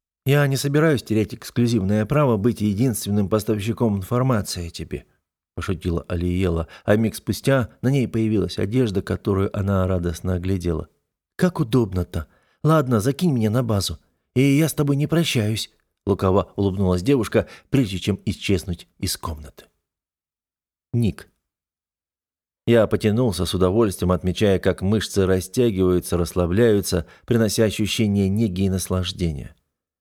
Я не собираюсь терять эксклюзивное право быть единственным поставщиком информации о тебе», – пошутила Алиела, а миг спустя на ней появилась одежда, которую она радостно оглядела. «Как удобно-то. Ладно, закинь меня на базу, и я с тобой не прощаюсь», – лукаво улыбнулась девушка, прежде чем исчезнуть из комнаты. Ник. Я потянулся с удовольствием, отмечая, как мышцы растягиваются, расслабляются, принося ощущение неги и наслаждения.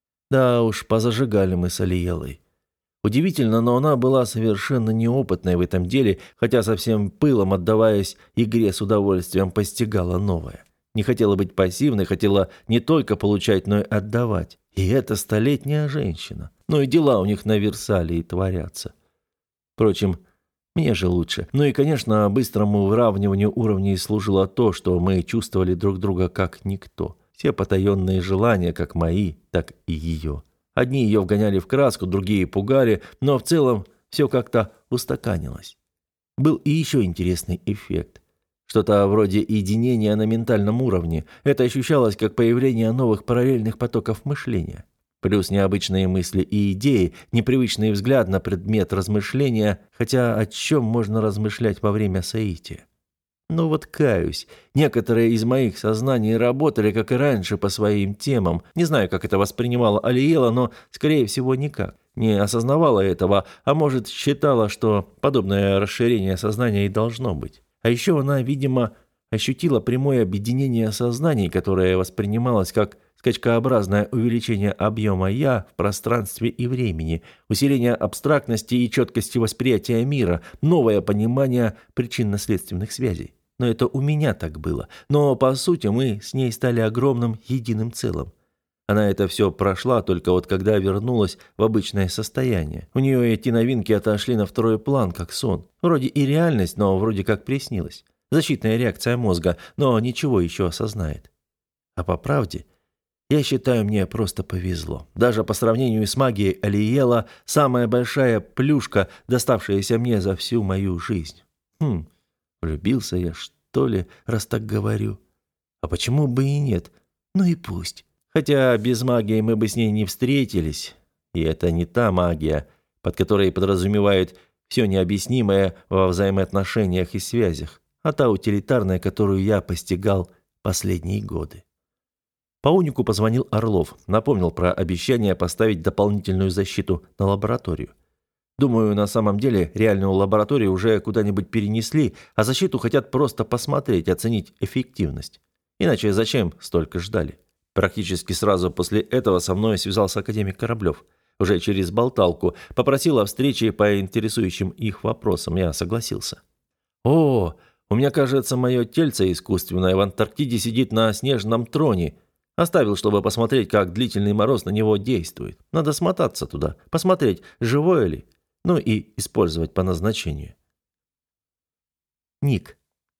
Да уж, позажигали мы с Алиелой. Удивительно, но она была совершенно неопытной в этом деле, хотя со всем пылом, отдаваясь игре, с удовольствием постигала новое. Не хотела быть пассивной, хотела не только получать, но и отдавать. И это столетняя женщина. Но и дела у них на Версале и творятся. Впрочем, мне же лучше. Ну и, конечно, быстрому выравниванию уровней служило то, что мы чувствовали друг друга как никто. Все потаенные желания, как мои, так и ее. Одни ее вгоняли в краску, другие пугали, но в целом все как-то устаканилось. Был и еще интересный эффект. Что-то вроде единения на ментальном уровне. Это ощущалось как появление новых параллельных потоков мышления. Плюс необычные мысли и идеи, непривычный взгляд на предмет размышления, хотя о чем можно размышлять во время соития. Но вот каюсь, некоторые из моих сознаний работали, как и раньше, по своим темам. Не знаю, как это воспринимала Алиела, но, скорее всего, никак. Не осознавала этого, а может, считала, что подобное расширение сознания и должно быть. А еще она, видимо, ощутила прямое объединение сознаний, которое воспринималось как скачкообразное увеличение объема «я» в пространстве и времени, усиление абстрактности и четкости восприятия мира, новое понимание причинно-следственных связей. Но это у меня так было. Но, по сути, мы с ней стали огромным единым целым. Она это все прошла, только вот когда вернулась в обычное состояние. У нее эти новинки отошли на второй план, как сон. Вроде и реальность, но вроде как приснилось. Защитная реакция мозга, но ничего еще осознает. А по правде, я считаю, мне просто повезло. Даже по сравнению с магией Алиела, самая большая плюшка, доставшаяся мне за всю мою жизнь. Влюбился я, что ли, раз так говорю? А почему бы и нет? Ну и пусть. Хотя без магии мы бы с ней не встретились. И это не та магия, под которой подразумевают Все необъяснимое во взаимоотношениях и связях, а та утилитарная, которую я постигал последние годы. По унику позвонил Орлов, напомнил про обещание поставить дополнительную защиту на лабораторию. Думаю, на самом деле реальную лабораторию уже куда-нибудь перенесли, а защиту хотят просто посмотреть, оценить эффективность. Иначе зачем столько ждали? Практически сразу после этого со мной связался академик Кораблев. Уже через болталку попросил о встрече по интересующим их вопросам. Я согласился. «О, у меня, кажется, мое тельце искусственное в Антарктиде сидит на снежном троне. Оставил, чтобы посмотреть, как длительный мороз на него действует. Надо смотаться туда, посмотреть, живое ли, ну и использовать по назначению». Ник.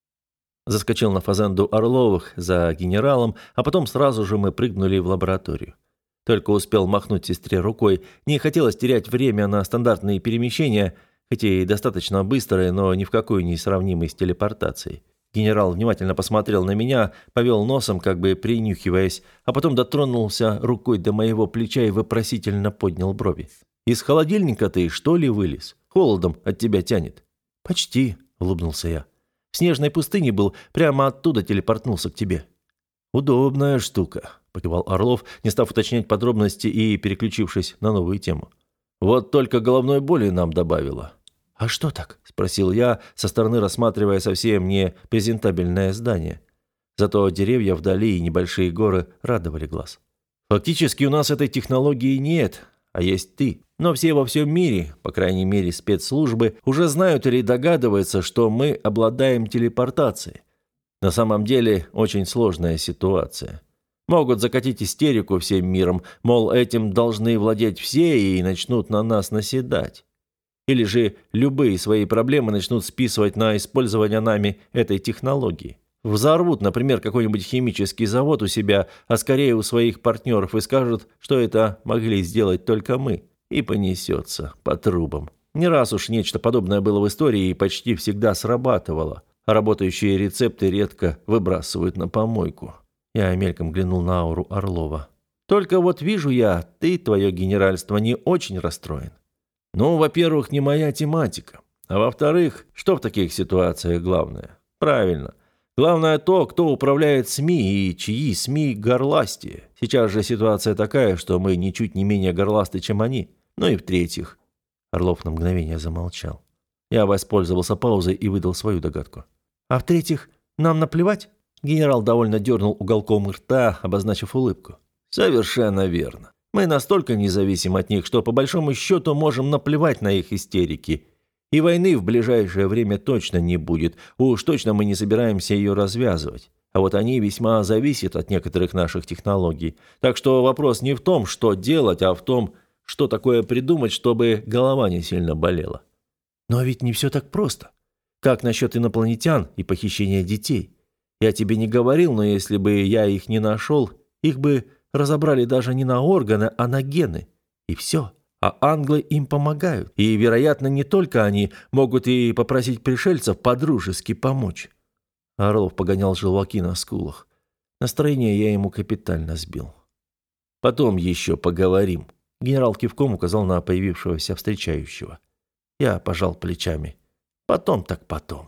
Заскочил на фазенду Орловых за генералом, а потом сразу же мы прыгнули в лабораторию. Только успел махнуть сестре рукой. Не хотелось терять время на стандартные перемещения, хотя и достаточно быстрые, но ни в какую не сравнимые с телепортацией. Генерал внимательно посмотрел на меня, повел носом, как бы принюхиваясь, а потом дотронулся рукой до моего плеча и вопросительно поднял брови. «Из холодильника ты, что ли, вылез? Холодом от тебя тянет». «Почти», — улыбнулся я. «В снежной пустыне был, прямо оттуда телепортнулся к тебе». «Удобная штука», — покивал Орлов, не став уточнять подробности и переключившись на новую тему. «Вот только головной боли нам добавило». «А что так?» – спросил я, со стороны рассматривая совсем не презентабельное здание. Зато деревья вдали и небольшие горы радовали глаз. «Фактически у нас этой технологии нет, а есть ты. Но все во всем мире, по крайней мере спецслужбы, уже знают или догадываются, что мы обладаем телепортацией. На самом деле очень сложная ситуация. Могут закатить истерику всем миром, мол, этим должны владеть все и начнут на нас наседать. Или же любые свои проблемы начнут списывать на использование нами этой технологии. Взорвут, например, какой-нибудь химический завод у себя, а скорее у своих партнеров и скажут, что это могли сделать только мы. И понесется по трубам. Не раз уж нечто подобное было в истории и почти всегда срабатывало. А работающие рецепты редко выбрасывают на помойку. Я мельком глянул на ауру Орлова. «Только вот вижу я, ты, твое генеральство, не очень расстроен». «Ну, во-первых, не моя тематика. А во-вторых, что в таких ситуациях главное? Правильно. Главное то, кто управляет СМИ и чьи СМИ горластие. Сейчас же ситуация такая, что мы ничуть не менее горласты, чем они. Ну и в-третьих...» Орлов на мгновение замолчал. Я воспользовался паузой и выдал свою догадку. «А в-третьих, нам наплевать?» Генерал довольно дернул уголком рта, обозначив улыбку. «Совершенно верно. Мы настолько независим от них, что по большому счету можем наплевать на их истерики. И войны в ближайшее время точно не будет. Уж точно мы не собираемся ее развязывать. А вот они весьма зависят от некоторых наших технологий. Так что вопрос не в том, что делать, а в том, что такое придумать, чтобы голова не сильно болела». «Но ведь не все так просто. Как насчет инопланетян и похищения детей? Я тебе не говорил, но если бы я их не нашел, их бы разобрали даже не на органы, а на гены. И все. А англы им помогают. И, вероятно, не только они могут и попросить пришельцев по-дружески помочь». Орлов погонял желваки на скулах. Настроение я ему капитально сбил. «Потом еще поговорим». Генерал кивком указал на появившегося встречающего. Я пожал плечами. «Потом так потом».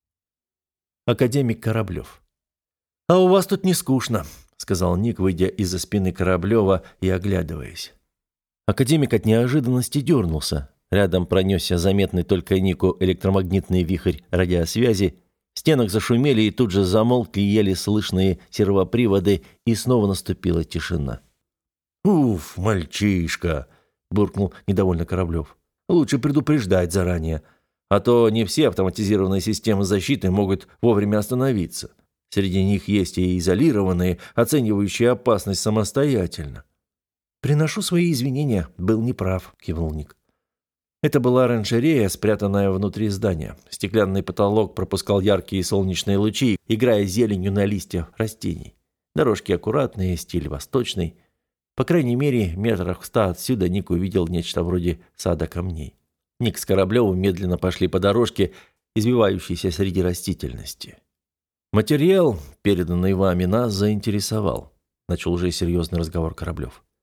Академик Кораблев. «А у вас тут не скучно», — сказал Ник, выйдя из-за спины Кораблева и оглядываясь. Академик от неожиданности дернулся. Рядом пронесся заметный только Нику электромагнитный вихрь радиосвязи. В стенах зашумели и тут же замолкли еле слышные сервоприводы, и снова наступила тишина. «Уф, мальчишка!» – буркнул недовольно Кораблев. «Лучше предупреждать заранее, а то не все автоматизированные системы защиты могут вовремя остановиться. Среди них есть и изолированные, оценивающие опасность самостоятельно». «Приношу свои извинения, был неправ», – кивнул Ник. Это была оранжерея, спрятанная внутри здания. Стеклянный потолок пропускал яркие солнечные лучи, играя зеленью на листьях растений. Дорожки аккуратные, стиль восточный. По крайней мере, метрах в 100 отсюда Ник увидел нечто вроде сада камней. Ник с Кораблевым медленно пошли по дорожке, извивающейся среди растительности. «Материал, переданный вами, нас заинтересовал», – начал уже серьезный разговор Кораблев.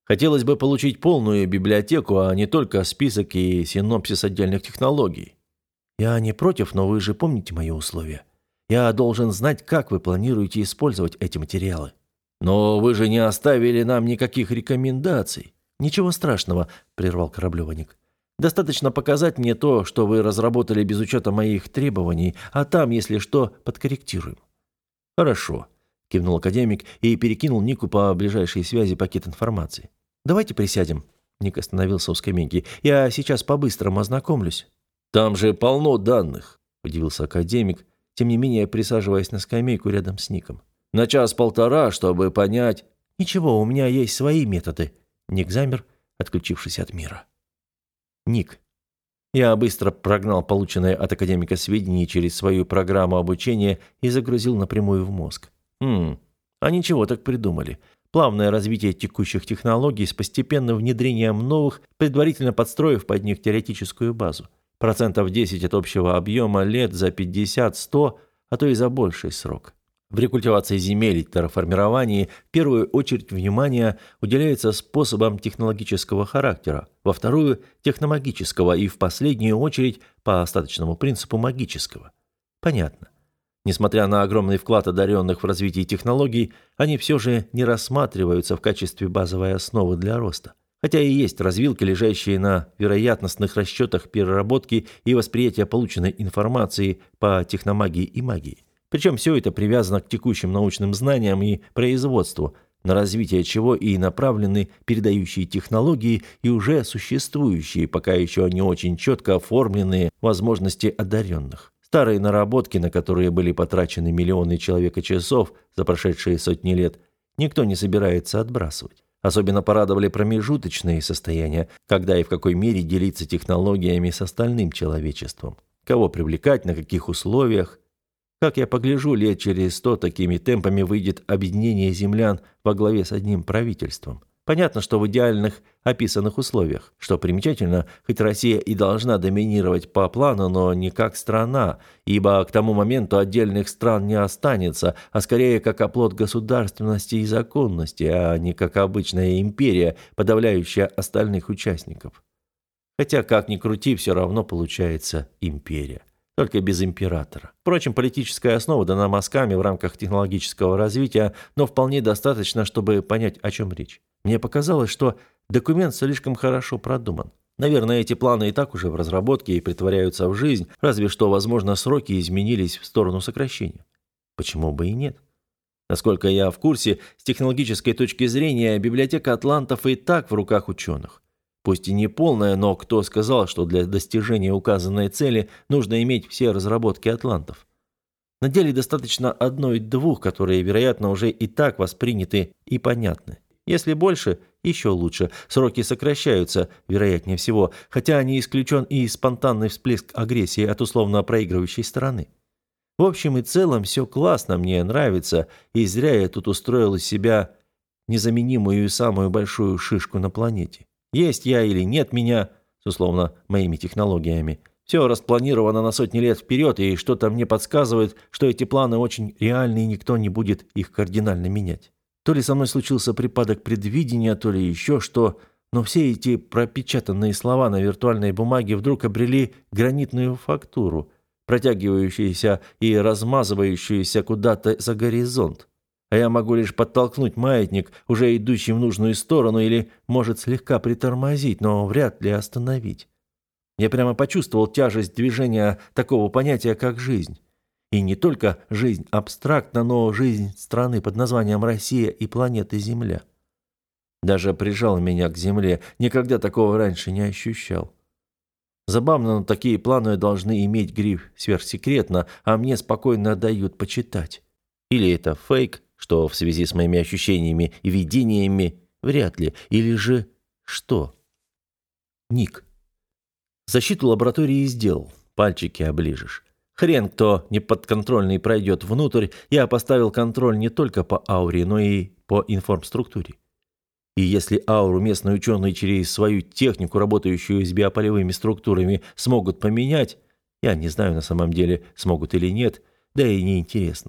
Хотелось бы получить полную библиотеку, а не только список и синопсис отдельных технологий. Я не против, но вы же помните мои условия. Я должен знать, как вы планируете использовать эти материалы. Но вы же не оставили нам никаких рекомендаций. Ничего страшного, прервал Кораблёвник. Достаточно показать мне то, что вы разработали без учета моих требований, а там, если что, подкорректируем. Хорошо, кивнул академик и перекинул Нику по ближайшей связи пакет информации. Давайте присядем. Ник остановился у скамейки. Я сейчас по-быстрому ознакомлюсь. Там же полно данных, удивился академик, тем не менее присаживаясь на скамейку рядом с Ником. На час-полтора, чтобы понять... Ничего, у меня есть свои методы. Ник замер, отключившись от мира. Ник. Я быстро прогнал полученное от академика сведения через свою программу обучения и загрузил напрямую в мозг. А ничего так придумали. Плавное развитие текущих технологий с постепенным внедрением новых, предварительно подстроив под них теоретическую базу. 10% от общего объема лет за 50-100, а то и за больший срок. В рекультивации земель и терраформировании в первую очередь внимание уделяется способам технологического характера, во вторую – техномагического и в последнюю очередь по остаточному принципу магического. Понятно. Несмотря на огромный вклад одаренных в развитие технологий, они все же не рассматриваются в качестве базовой основы для роста. Хотя и есть развилки, лежащие на вероятностных расчетах переработки и восприятия полученной информации по техномагии и магии. Причем все это привязано к текущим научным знаниям и производству, на развитие чего и направлены передающие технологии и уже существующие, пока еще не очень четко оформленные возможности одаренных. Старые наработки, на которые были потрачены миллионы человека-часов за прошедшие сотни лет, никто не собирается отбрасывать. Особенно порадовали промежуточные состояния, когда и в какой мере делиться технологиями с остальным человечеством. Кого привлекать, на каких условиях. Как я погляжу, лет через 100 такими темпами выйдет объединение землян во главе с одним правительством. Понятно, что в идеальных описанных условиях. Что примечательно, хоть Россия и должна доминировать по плану, но не как страна, ибо к тому моменту отдельных стран не останется, а скорее как оплот государственности и законности, а не как обычная империя, подавляющая остальных участников. Хотя, как ни крути, все равно получается империя. Только без императора. Впрочем, политическая основа дана мазками в рамках технологического развития, но вполне достаточно, чтобы понять, о чем речь. Мне показалось, что документ слишком хорошо продуман. Наверное, эти планы и так уже в разработке и притворяются в жизнь, разве что, возможно, сроки изменились в сторону сокращения. Почему бы и нет? Насколько я в курсе, с технологической точки зрения, библиотека атлантов и так в руках ученых. Пусть и не полная, но кто сказал, что для достижения указанной цели нужно иметь все разработки атлантов? На деле достаточно одной-двух, которые, вероятно, уже и так восприняты и понятны. Если больше, еще лучше. Сроки сокращаются, вероятнее всего, хотя не исключен и спонтанный всплеск агрессии от условно проигрывающей стороны. В общем и целом все классно, мне нравится, и зря я тут устроил из себя незаменимую и самую большую шишку на планете. Есть я или нет меня, с условно моими технологиями. Все распланировано на сотни лет вперед, и что-то мне подсказывает, что эти планы очень реальны, и никто не будет их кардинально менять. То ли со мной случился припадок предвидения, то ли еще что, но все эти пропечатанные слова на виртуальной бумаге вдруг обрели гранитную фактуру, протягивающуюся и размазывающуюся куда-то за горизонт. А я могу лишь подтолкнуть маятник, уже идущий в нужную сторону, или, может, слегка притормозить, но вряд ли остановить. Я прямо почувствовал тяжесть движения такого понятия, как жизнь. И не только жизнь абстрактно, но жизнь страны под названием Россия и планеты Земля. Даже прижал меня к Земле, никогда такого раньше не ощущал. Забавно, но такие планы должны иметь гриф «сверхсекретно», а мне спокойно дают почитать. Или это фейк, что в связи с моими ощущениями и видениями, вряд ли. Или же что? Ник. Защиту лаборатории сделал, пальчики оближешь. Хрен кто неподконтрольный пройдет внутрь, я поставил контроль не только по ауре, но и по информструктуре. И если ауру местные ученые через свою технику, работающую с биополевыми структурами, смогут поменять, я не знаю на самом деле, смогут или нет, да и неинтересно.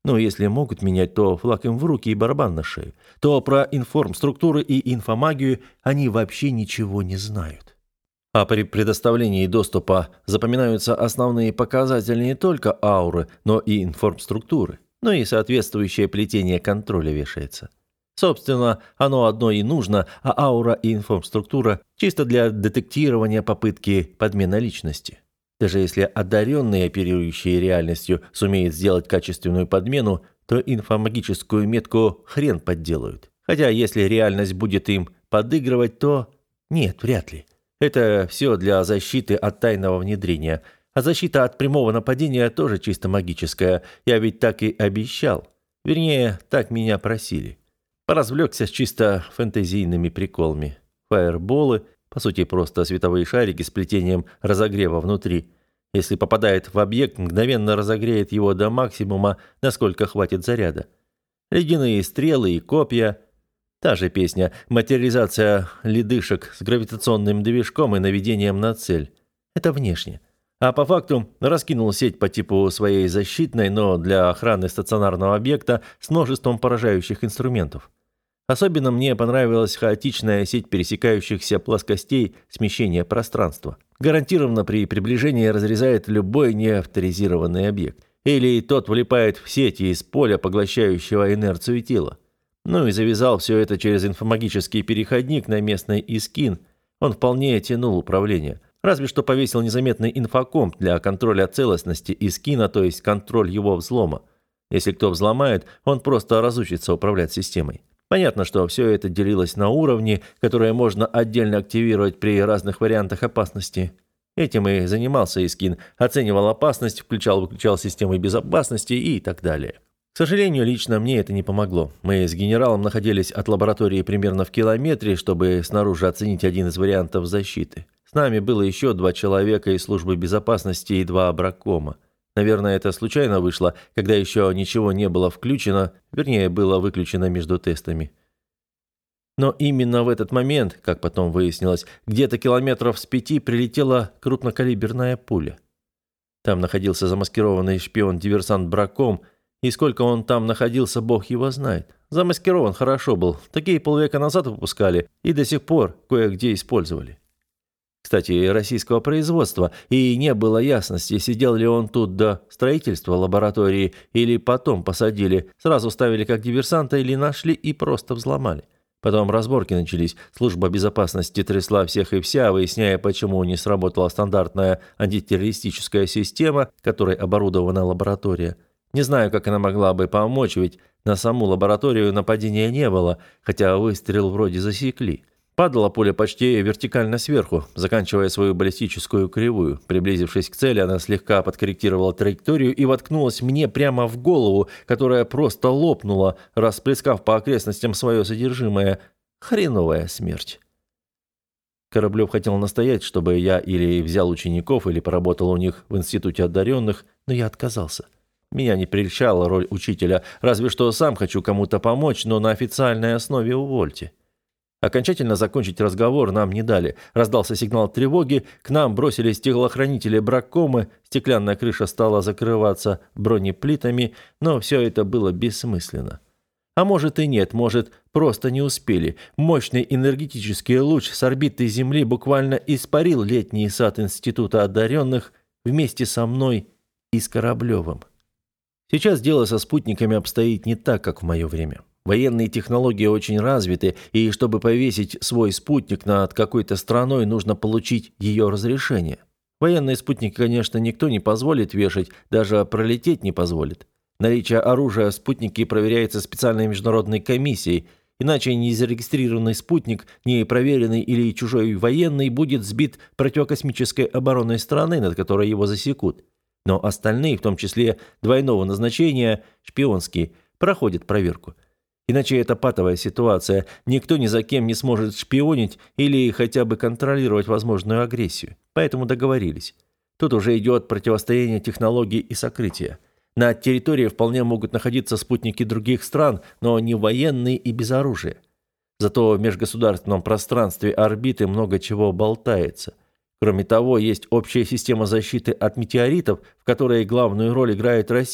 Ну, если могут менять, то флаг им в руки и барабан на шею. То про информструктуры и инфомагию они вообще ничего не знают. А при предоставлении доступа запоминаются основные показатели не только ауры, но и информструктуры. Ну и соответствующее плетение контроля вешается. Собственно, оно одно и нужно, а аура и информструктура чисто для детектирования попытки подмены личности. Даже если одаренный, оперирующий реальностью, сумеет сделать качественную подмену, то инфомагическую метку хрен подделают. Хотя если реальность будет им подыгрывать, то нет, вряд ли. Это все для защиты от тайного внедрения. А защита от прямого нападения тоже чисто магическая. Я ведь так и обещал. Вернее, так меня просили. Поразвлекся с чисто фэнтезийными приколами. Фаерболы, по сути просто световые шарики с плетением разогрева внутри. Если попадает в объект, мгновенно разогреет его до максимума, насколько хватит заряда. Ледяные стрелы и копья. Та же песня. Материализация ледышек с гравитационным движком и наведением на цель. Это внешне. А по факту раскинул сеть по типу своей защитной, но для охраны стационарного объекта с множеством поражающих инструментов. Особенно мне понравилась хаотичная сеть пересекающихся плоскостей смещения пространства. Гарантированно при приближении разрезает любой неавторизированный объект. Или тот влипает в сети из поля, поглощающего инерцию тела. Ну и завязал все это через инфомагический переходник на местный Искин. Он вполне тянул управление. Разве что повесил незаметный инфокомп для контроля целостности Искина, то есть контроль его взлома. Если кто взломает, он просто разучится управлять системой. Понятно, что все это делилось на уровни, которые можно отдельно активировать при разных вариантах опасности. Этим и занимался Искин, оценивал опасность, включал-выключал системы безопасности и так далее. К сожалению, лично мне это не помогло. Мы с генералом находились от лаборатории примерно в километре, чтобы снаружи оценить один из вариантов защиты. С нами было еще 2 человека из службы безопасности и 2 браккома. Наверное, это случайно вышло, когда еще ничего не было включено, вернее, было выключено между тестами. Но именно в этот момент, как потом выяснилось, где-то километров с 5 прилетела крупнокалиберная пуля. Там находился замаскированный шпион-диверсант Бракком, и сколько он там находился, бог его знает. Замаскирован хорошо был, такие полвека назад выпускали и до сих пор кое-где использовали. Кстати, российского производства, и не было ясности, сидел ли он тут до строительства лаборатории или потом посадили, сразу ставили как диверсанта или нашли и просто взломали. Потом разборки начались, служба безопасности трясла всех и вся, выясняя, почему не сработала стандартная антитеррористическая система, которой оборудована лаборатория. Не знаю, как она могла бы помочь, ведь на саму лабораторию нападения не было, хотя выстрел вроде засекли. Падала пуля почти вертикально сверху, заканчивая свою баллистическую кривую. Приблизившись к цели, она слегка подкорректировала траекторию и воткнулась мне прямо в голову, которая просто лопнула, расплескав по окрестностям свое содержимое. Хреновая смерть. Кораблев хотел настоять, чтобы я или взял учеников, или поработал у них в институте одаренных, но я отказался. Меня не прельщала роль учителя, разве что сам хочу кому-то помочь, но на официальной основе увольте. Окончательно закончить разговор нам не дали. Раздался сигнал тревоги, к нам бросились телохранители Браккомы, стеклянная крыша стала закрываться бронеплитами, но все это было бессмысленно. А может и нет, может, просто не успели. Мощный энергетический луч с орбиты Земли буквально испарил летний сад Института одаренных вместе со мной и с Кораблевым. Сейчас дело со спутниками обстоит не так, как в мое время. Военные технологии очень развиты, и чтобы повесить свой спутник над какой-то страной, нужно получить ее разрешение. Военные спутники, конечно, никто не позволит вешать, даже пролететь не позволит. Наличие оружия в спутнике проверяется специальной международной комиссией, иначе незарегистрированный спутник, не проверенный или чужой военный, будет сбит противокосмической оборонной страны, над которой его засекут. Но остальные, в том числе двойного назначения, шпионские, проходят проверку. Иначе это патовая ситуация, никто ни за кем не сможет шпионить или хотя бы контролировать возможную агрессию. Поэтому договорились. Тут уже идет противостояние технологий и сокрытия. На территории вполне могут находиться спутники других стран, но не военные и без оружия. Зато в межгосударственном пространстве орбиты много чего болтается. Кроме того, есть общая система защиты от метеоритов, в которой главную роль играет Россия.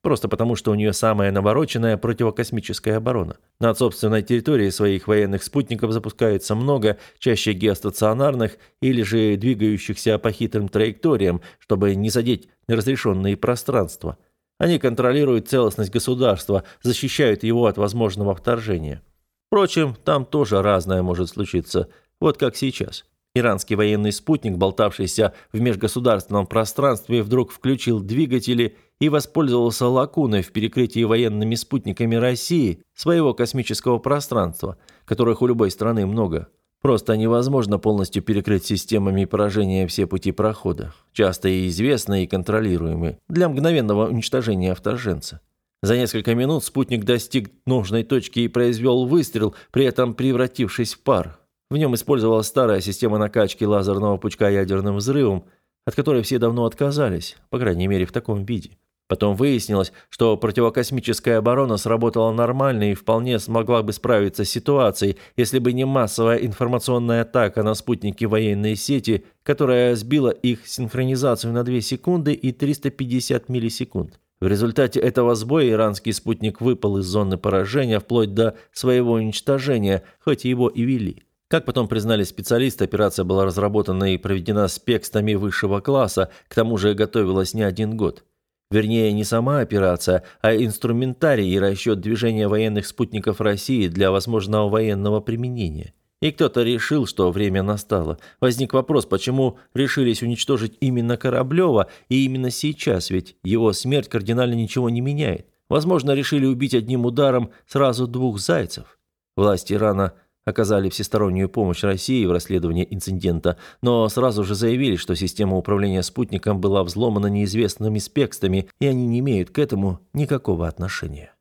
Просто потому, что у нее самая навороченная противокосмическая оборона. Над собственной территорией своих военных спутников запускается много, чаще геостационарных или же двигающихся по хитрым траекториям, чтобы не задеть неразрешенные пространства. Они контролируют целостность государства, защищают его от возможного вторжения. Впрочем, там тоже разное может случиться, вот как сейчас. Иранский военный спутник, болтавшийся в межгосударственном пространстве, вдруг включил двигатели и воспользовался лакуной в перекрытии военными спутниками России своего космического пространства, которых у любой страны много. Просто невозможно полностью перекрыть системами поражения все пути прохода, часто и известные, и контролируемые, для мгновенного уничтожения вторженца. За несколько минут спутник достиг нужной точки и произвел выстрел, при этом превратившись в пар. В нем использовалась старая система накачки лазерного пучка ядерным взрывом, от которой все давно отказались, по крайней мере в таком виде. Потом выяснилось, что противокосмическая оборона сработала нормально и вполне смогла бы справиться с ситуацией, если бы не массовая информационная атака на спутники военной сети, которая сбила их синхронизацию на 2 секунды и 350 миллисекунд. В результате этого сбоя иранский спутник выпал из зоны поражения вплоть до своего уничтожения, хоть его и вели. Как потом признали специалисты, операция была разработана и проведена спекстами высшего класса, к тому же готовилась не 1 год. Вернее, не сама операция, а инструментарий и расчет движения военных спутников России для возможного военного применения. И кто-то решил, что время настало. Возник вопрос, почему решились уничтожить именно Кораблева и именно сейчас, ведь его смерть кардинально ничего не меняет. Возможно, решили убить одним ударом сразу 2 зайцев. Власти Ирана оказали всестороннюю помощь России в расследовании инцидента, но сразу же заявили, что система управления спутником была взломана неизвестными спекстами, и они не имеют к этому никакого отношения.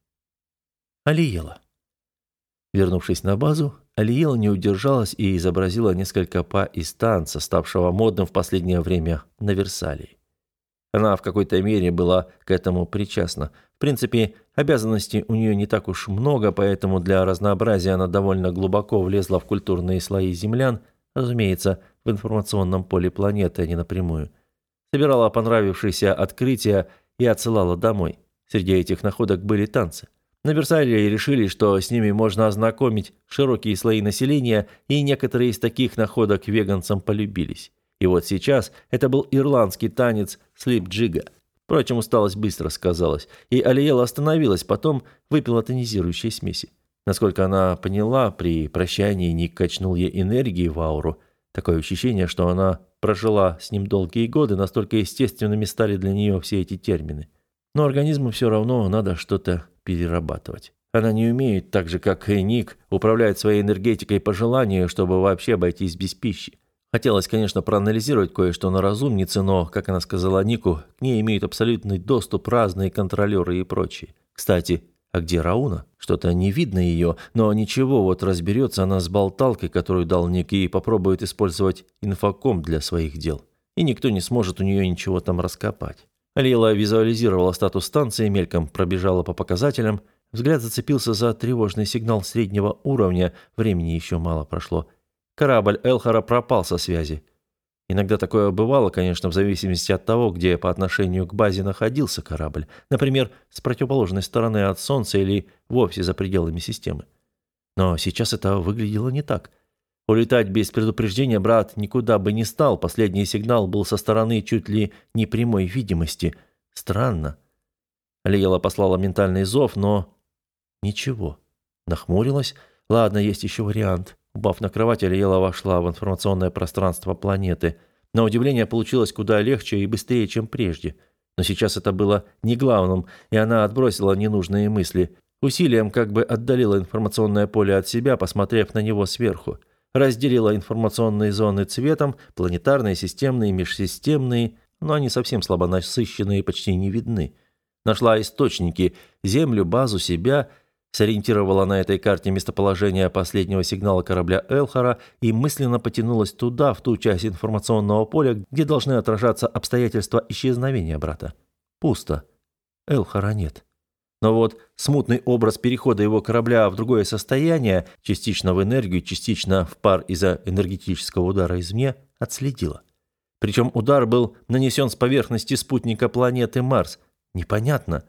Алиела. Вернувшись на базу, Алиела не удержалась и изобразила несколько па из танца, ставшего модным в последнее время на Версале. Она в какой-то мере была к этому причастна. В принципе, обязанностей у нее не так уж много, поэтому для разнообразия она довольно глубоко влезла в культурные слои землян, разумеется, в информационном поле планеты, а не напрямую. Собирала понравившиеся открытия и отсылала домой. Среди этих находок были танцы. На Версале решили, что с ними можно ознакомить широкие слои населения, и некоторые из таких находок веганцам полюбились. И вот сейчас это был ирландский танец слип-джига. Впрочем, усталость быстро сказалась, и Алиела остановилась, потом выпила тонизирующей смеси. Насколько она поняла, при прощании Ник качнул ей энергии в ауру. Такое ощущение, что она прожила с ним долгие годы, настолько естественными стали для нее все эти термины. Но организму все равно надо что-то перерабатывать. Она не умеет, так же как и Ник, управлять своей энергетикой по желанию, чтобы вообще обойтись без пищи. Хотелось, конечно, проанализировать кое-что на разумнице, но, как она сказала Нику, к ней имеют абсолютный доступ разные контролеры и прочие. Кстати, а где Рауна? Что-то не видно ее, но ничего, вот разберется она с болталкой, которую дал Ник, и попробует использовать инфоком для своих дел. И никто не сможет у нее ничего там раскопать. Алиела визуализировала статус станции, мельком пробежала по показателям. Взгляд зацепился за тревожный сигнал среднего уровня, времени еще мало прошло. Корабль Элхара пропал со связи. Иногда такое бывало, конечно, в зависимости от того, где по отношению к базе находился корабль. Например, с противоположной стороны от Солнца или вовсе за пределами системы. Но сейчас это выглядело не так. Улетать без предупреждения брат никуда бы не стал. Последний сигнал был со стороны чуть ли не прямой видимости. Странно. Алиела послала ментальный зов, но ничего. Нахмурилась. Ладно, есть еще вариант. Упав на кровать, Алиела вошла в информационное пространство планеты. На удивление получилось куда легче и быстрее, чем прежде. Но сейчас это было не главным, и она отбросила ненужные мысли. Усилием как бы отдалила информационное поле от себя, посмотрев на него сверху. Разделила информационные зоны цветом, планетарные, системные, межсистемные, но они совсем слабо насыщенные и почти не видны. Нашла источники, Землю, базу, себя, сориентировала на этой карте местоположение последнего сигнала корабля Элхара и мысленно потянулась туда, в ту часть информационного поля, где должны отражаться обстоятельства исчезновения брата. Пусто. Элхара нет. Но вот смутный образ перехода его корабля в другое состояние, частично в энергию, частично в пар из-за энергетического удара извне, отследила. Причем удар был нанесен с поверхности спутника планеты Марс. Непонятно,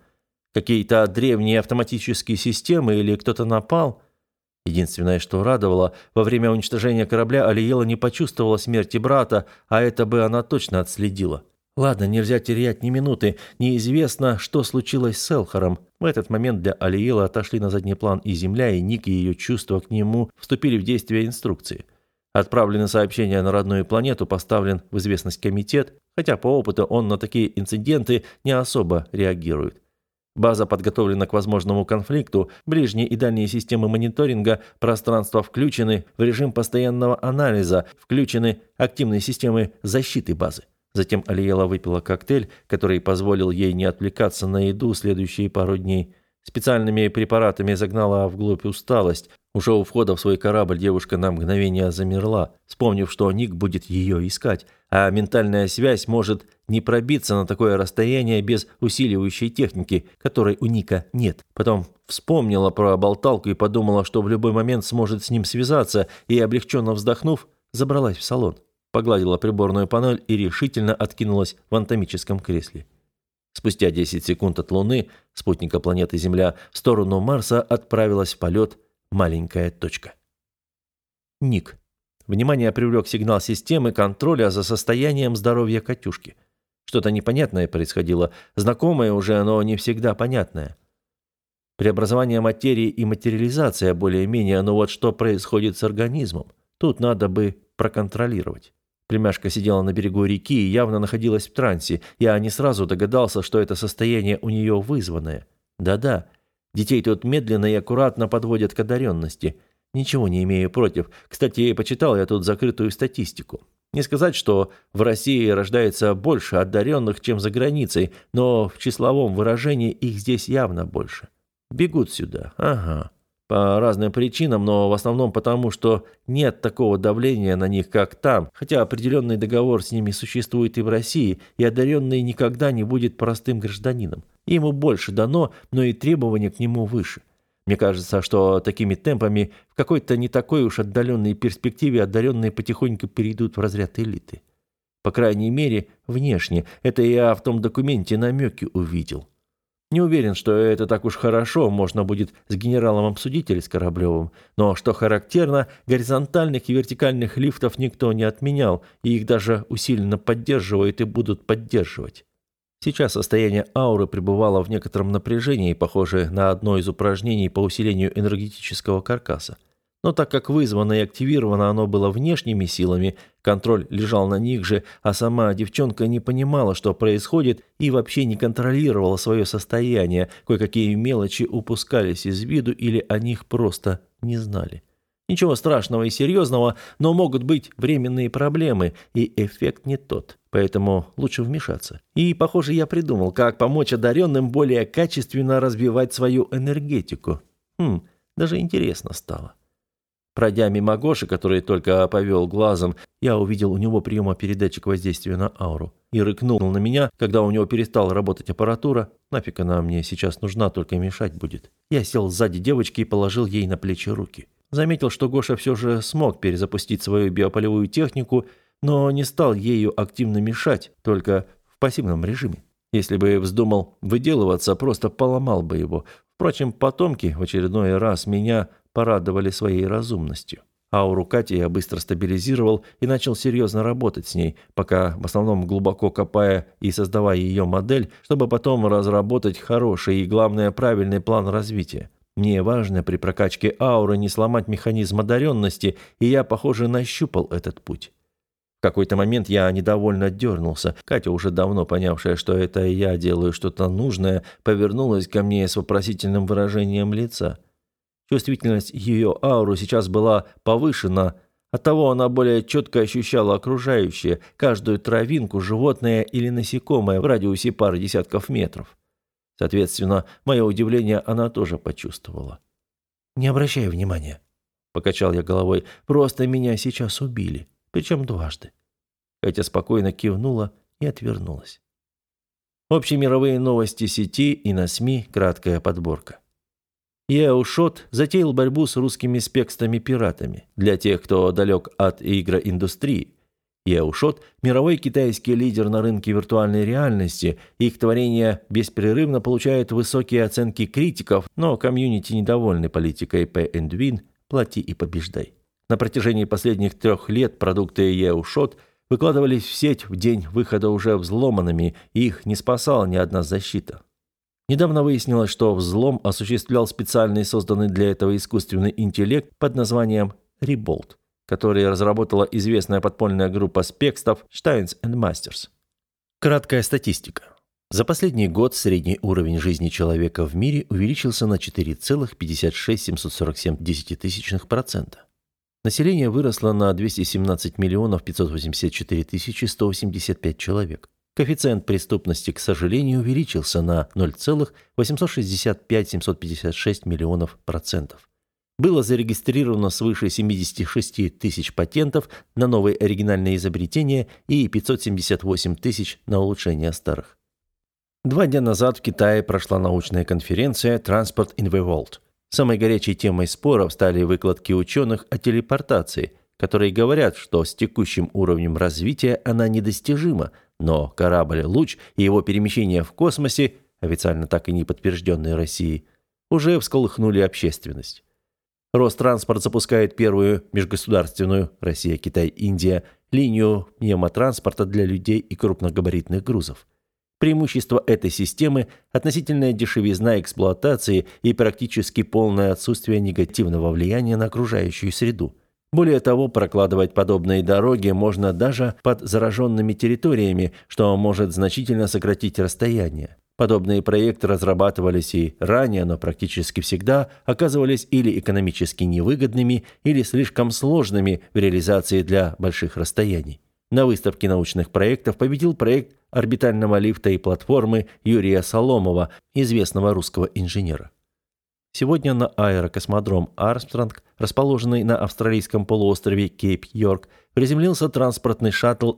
Какие-то древние автоматические системы или кто-то напал? Единственное, что радовало, во время уничтожения корабля Алиела не почувствовала смерти брата, а это бы она точно отследила. Ладно, нельзя терять ни минуты. Неизвестно, что случилось с Элхаром. В этот момент для Алиела отошли на задний план и Земля, и Ник, и ее чувства к нему вступили в действие инструкции. Отправлены сообщения на родную планету, поставлен в известность комитет, хотя по опыту он на такие инциденты не особо реагирует. База подготовлена к возможному конфликту, ближние и дальние системы мониторинга пространства включены в режим постоянного анализа, включены активные системы защиты базы. Затем Алиела выпила коктейль, который позволил ей не отвлекаться на еду следующие пару дней. Специальными препаратами загнала вглубь усталость. Уже у входа в свой корабль девушка на мгновение замерла, вспомнив, что Ник будет ее искать, а ментальная связь может не пробиться на такое расстояние без усиливающей техники, которой у Ника нет. Потом вспомнила про болталку и подумала, что в любой момент сможет с ним связаться, и, облегченно вздохнув, забралась в салон. Погладила приборную панель и решительно откинулась в анатомическом кресле. Спустя 10 секунд от Луны, спутника планеты Земля, в сторону Марса отправилась в полет маленькая точка. Ник. Внимание привлек сигнал системы контроля за состоянием здоровья Катюшки. Что-то непонятное происходило, знакомое уже, но не всегда понятное. Преобразование материи и материализация более-менее, но вот что происходит с организмом, тут надо бы проконтролировать. Племяшка сидела на берегу реки и явно находилась в трансе. Я не сразу догадался, что это состояние у нее вызванное. Да-да, детей тут медленно и аккуратно подводят к одаренности. Ничего не имею против. Кстати, почитал я тут закрытую статистику. Не сказать, что в России рождается больше одаренных, чем за границей, но в числовом выражении их здесь явно больше. Бегут сюда, ага. По разным причинам, но в основном потому, что нет такого давления на них, как там, хотя определенный договор с ними существует и в России, и одаренный никогда не будет простым гражданином. Ему больше дано, но и требования к нему выше. Мне кажется, что такими темпами в какой-то не такой уж отдаленной перспективе одаренные потихоньку перейдут в разряд элиты. По крайней мере, внешне. Это я в том документе намеки увидел. Не уверен, что это так уж хорошо, можно будет с генералом обсудить или с Кораблевым. Но, что характерно, горизонтальных и вертикальных лифтов никто не отменял, и их даже усиленно поддерживают и будут поддерживать. Сейчас состояние ауры пребывало в некотором напряжении, похоже на одно из упражнений по усилению энергетического каркаса. Но так как вызвано и активировано оно было внешними силами, контроль лежал на них же, а сама девчонка не понимала, что происходит, и вообще не контролировала свое состояние, кое-какие мелочи упускались из виду или о них просто не знали. Ничего страшного и серьезного, но могут быть временные проблемы, и эффект не тот, поэтому лучше вмешаться. И, похоже, я придумал, как помочь одаренным более качественно развивать свою энергетику. Даже интересно стало. Пройдя мимо Гоши, который только повел глазом, я увидел у него приемопередатчик воздействия на ауру. И рыкнул на меня, когда у него перестала работать аппаратура. Нафиг она мне сейчас нужна, только мешать будет. Я сел сзади девочки и положил ей на плечи руки. Заметил, что Гоша все же смог перезапустить свою биополевую технику, но не стал ею активно мешать, только в пассивном режиме. Если бы вздумал выделываться, просто поломал бы его. Впрочем, потомки в очередной раз меня порадовали своей разумностью. Ауру Кати я быстро стабилизировал и начал серьезно работать с ней, пока в основном глубоко копая и создавая ее модель, чтобы потом разработать хороший и, главное, правильный план развития. Мне важно при прокачке ауры не сломать механизм одаренности, и я, похоже, нащупал этот путь. В какой-то момент я недовольно дернулся. Катя, уже давно понявшая, что это я делаю что-то нужное, повернулась ко мне с вопросительным выражением лица. Чувствительность ее ауры сейчас была повышена, оттого она более четко ощущала окружающее, каждую травинку, животное или насекомое в радиусе пары десятков метров. Соответственно, мое удивление она тоже почувствовала. «Не обращай внимания», — покачал я головой, — «просто меня сейчас убили, причем дважды». Катя спокойно кивнула и отвернулась. Общемировые новости сети и на СМИ, краткая подборка. Еушот затеял борьбу с русскими спекстами-пиратами. Для тех, кто далек от игроиндустрии, EOSHOT – мировой китайский лидер на рынке виртуальной реальности, их творения беспрерывно получают высокие оценки критиков, но комьюнити недовольны политикой pay and win – плати и побеждай. На протяжении последних 3 лет продукты EOSHOT выкладывались в сеть в день выхода уже взломанными, и их не спасала ни одна защита. Недавно выяснилось, что взлом осуществлял специальный созданный для этого искусственный интеллект под названием Ribolt, который разработала известная подпольная группа спекстов Steins and Masters. Краткая статистика. За последний год средний уровень жизни человека в мире увеличился на 4,56747%. Население выросло на 217 миллионов 584 тысячи 185 человек. Коэффициент преступности, к сожалению, увеличился на 0,865 756 миллионов процентов. Было зарегистрировано свыше 76 тысяч патентов на новые оригинальные изобретения и 578 тысяч на улучшение старых. 2 дня назад в Китае прошла научная конференция «Transport in the World». Самой горячей темой споров стали выкладки ученых о телепортации, которые говорят, что с текущим уровнем развития она недостижима, но корабль-луч и его перемещение в космосе, официально так и не подтвержденные Россией, уже всколыхнули общественность. Ространспорт запускает первую межгосударственную Россия-Китай-Индия линию пневмотранспорта для людей и крупногабаритных грузов. Преимущество этой системы – относительная дешевизна эксплуатации и практически полное отсутствие негативного влияния на окружающую среду. Более того, прокладывать подобные дороги можно даже под зараженными территориями, что может значительно сократить расстояние. Подобные проекты разрабатывались и ранее, но практически всегда оказывались или экономически невыгодными, или слишком сложными в реализации для больших расстояний. На выставке научных проектов победил проект орбитального лифта и платформы Юрия Соломова, известного русского инженера. Сегодня на аэрокосмодром Армстронг, расположенный на австралийском полуострове Кейп-Йорк, приземлился транспортный шаттл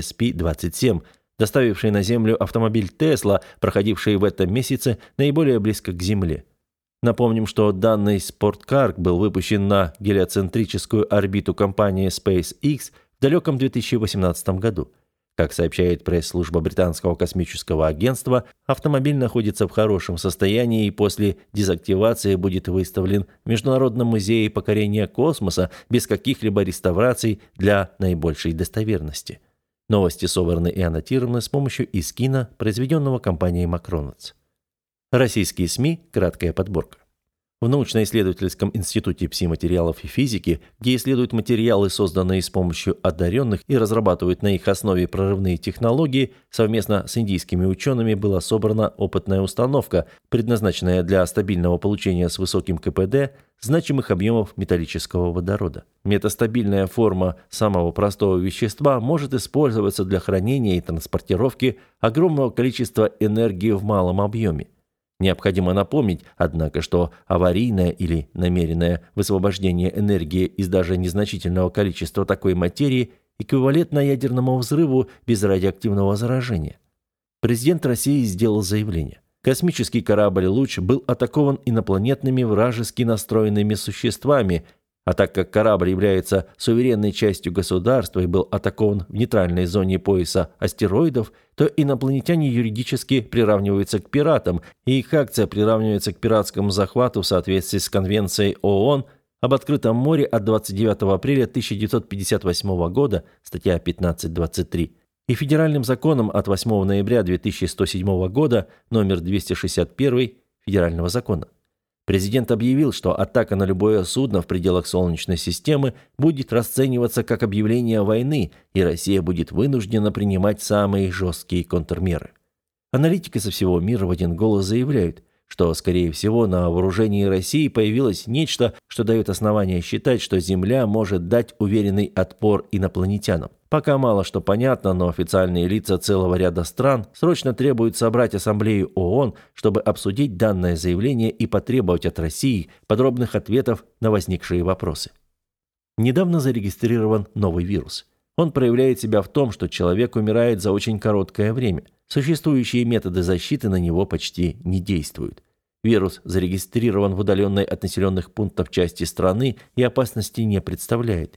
ASP-27, доставивший на Землю автомобиль Tesla, проходивший в этом месяце наиболее близко к Земле. Напомним, что данный спорткар был выпущен на гелиоцентрическую орбиту компании SpaceX в далеком 2018 году. Как сообщает пресс-служба британского космического агентства, автомобиль находится в хорошем состоянии и после дезактивации будет выставлен в Международном музее покорения космоса без каких-либо реставраций для наибольшей достоверности. Новости собраны и аннотированы с помощью Искина, произведенного компанией Macronauts. Российские СМИ. Краткая подборка. В научно-исследовательском институте пси-материалов и физики, где исследуют материалы, созданные с помощью одаренных, и разрабатывают на их основе прорывные технологии, совместно с индийскими учеными была собрана опытная установка, предназначенная для стабильного получения с высоким КПД значимых объемов металлического водорода. Метастабильная форма самого простого вещества может использоваться для хранения и транспортировки огромного количества энергии в малом объеме. Необходимо напомнить, однако, что аварийное или намеренное высвобождение энергии из даже незначительного количества такой материи эквивалентно ядерному взрыву без радиоактивного заражения. Президент России сделал заявление. Космический корабль «Луч» был атакован инопланетными вражески настроенными существами, а так как корабль является суверенной частью государства и был атакован в нейтральной зоне пояса астероидов, то инопланетяне юридически приравниваются к пиратам, и их акция приравнивается к пиратскому захвату в соответствии с Конвенцией ООН об открытом море от 29 апреля 1958 года, статья 15.23, и Федеральным законом от 8 ноября 2107 года, номер 261 Федерального закона. Президент объявил, что атака на любое судно в пределах Солнечной системы будет расцениваться как объявление войны, и Россия будет вынуждена принимать самые жесткие контрмеры. Аналитики со всего мира в один голос заявляют, что, скорее всего, на вооружении России появилось нечто, что дает основание считать, что Земля может дать уверенный отпор инопланетянам. Пока мало что понятно, но официальные лица целого ряда стран срочно требуют собрать Ассамблею ООН, чтобы обсудить данное заявление и потребовать от России подробных ответов на возникшие вопросы. Недавно зарегистрирован новый вирус. Он проявляет себя в том, что человек умирает за очень короткое время. Существующие методы защиты на него почти не действуют. Вирус зарегистрирован в удаленной от населенных пунктов части страны и опасности не представляет.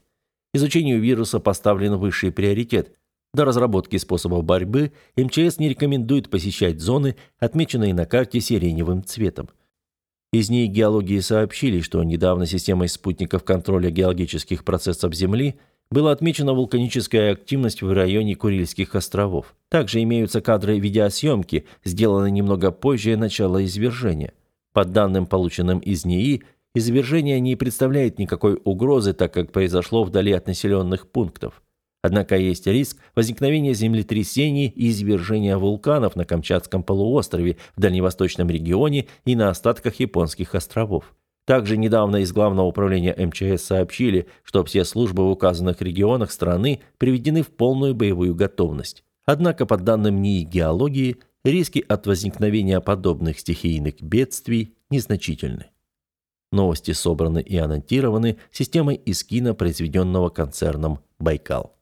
Изучению вируса поставлен высший приоритет. До разработки способов борьбы МЧС не рекомендует посещать зоны, отмеченные на карте сиреневым цветом. Из НИИ геологии сообщили, что недавно системой спутников контроля геологических процессов Земли была отмечена вулканическая активность в районе Курильских островов. Также имеются кадры видеосъемки, сделанные немного позже начала извержения. По данным, полученным из НИИ, извержение не представляет никакой угрозы, так как произошло вдали от населенных пунктов. Однако есть риск возникновения землетрясений и извержения вулканов на Камчатском полуострове, в дальневосточном регионе и на остатках японских островов. Также недавно из Главного управления МЧС сообщили, что все службы в указанных регионах страны приведены в полную боевую готовность. Однако, по данным НИИ геологии, риски от возникновения подобных стихийных бедствий незначительны. Новости собраны и аннотированы системой Искина, произведенного концерном «Байкал».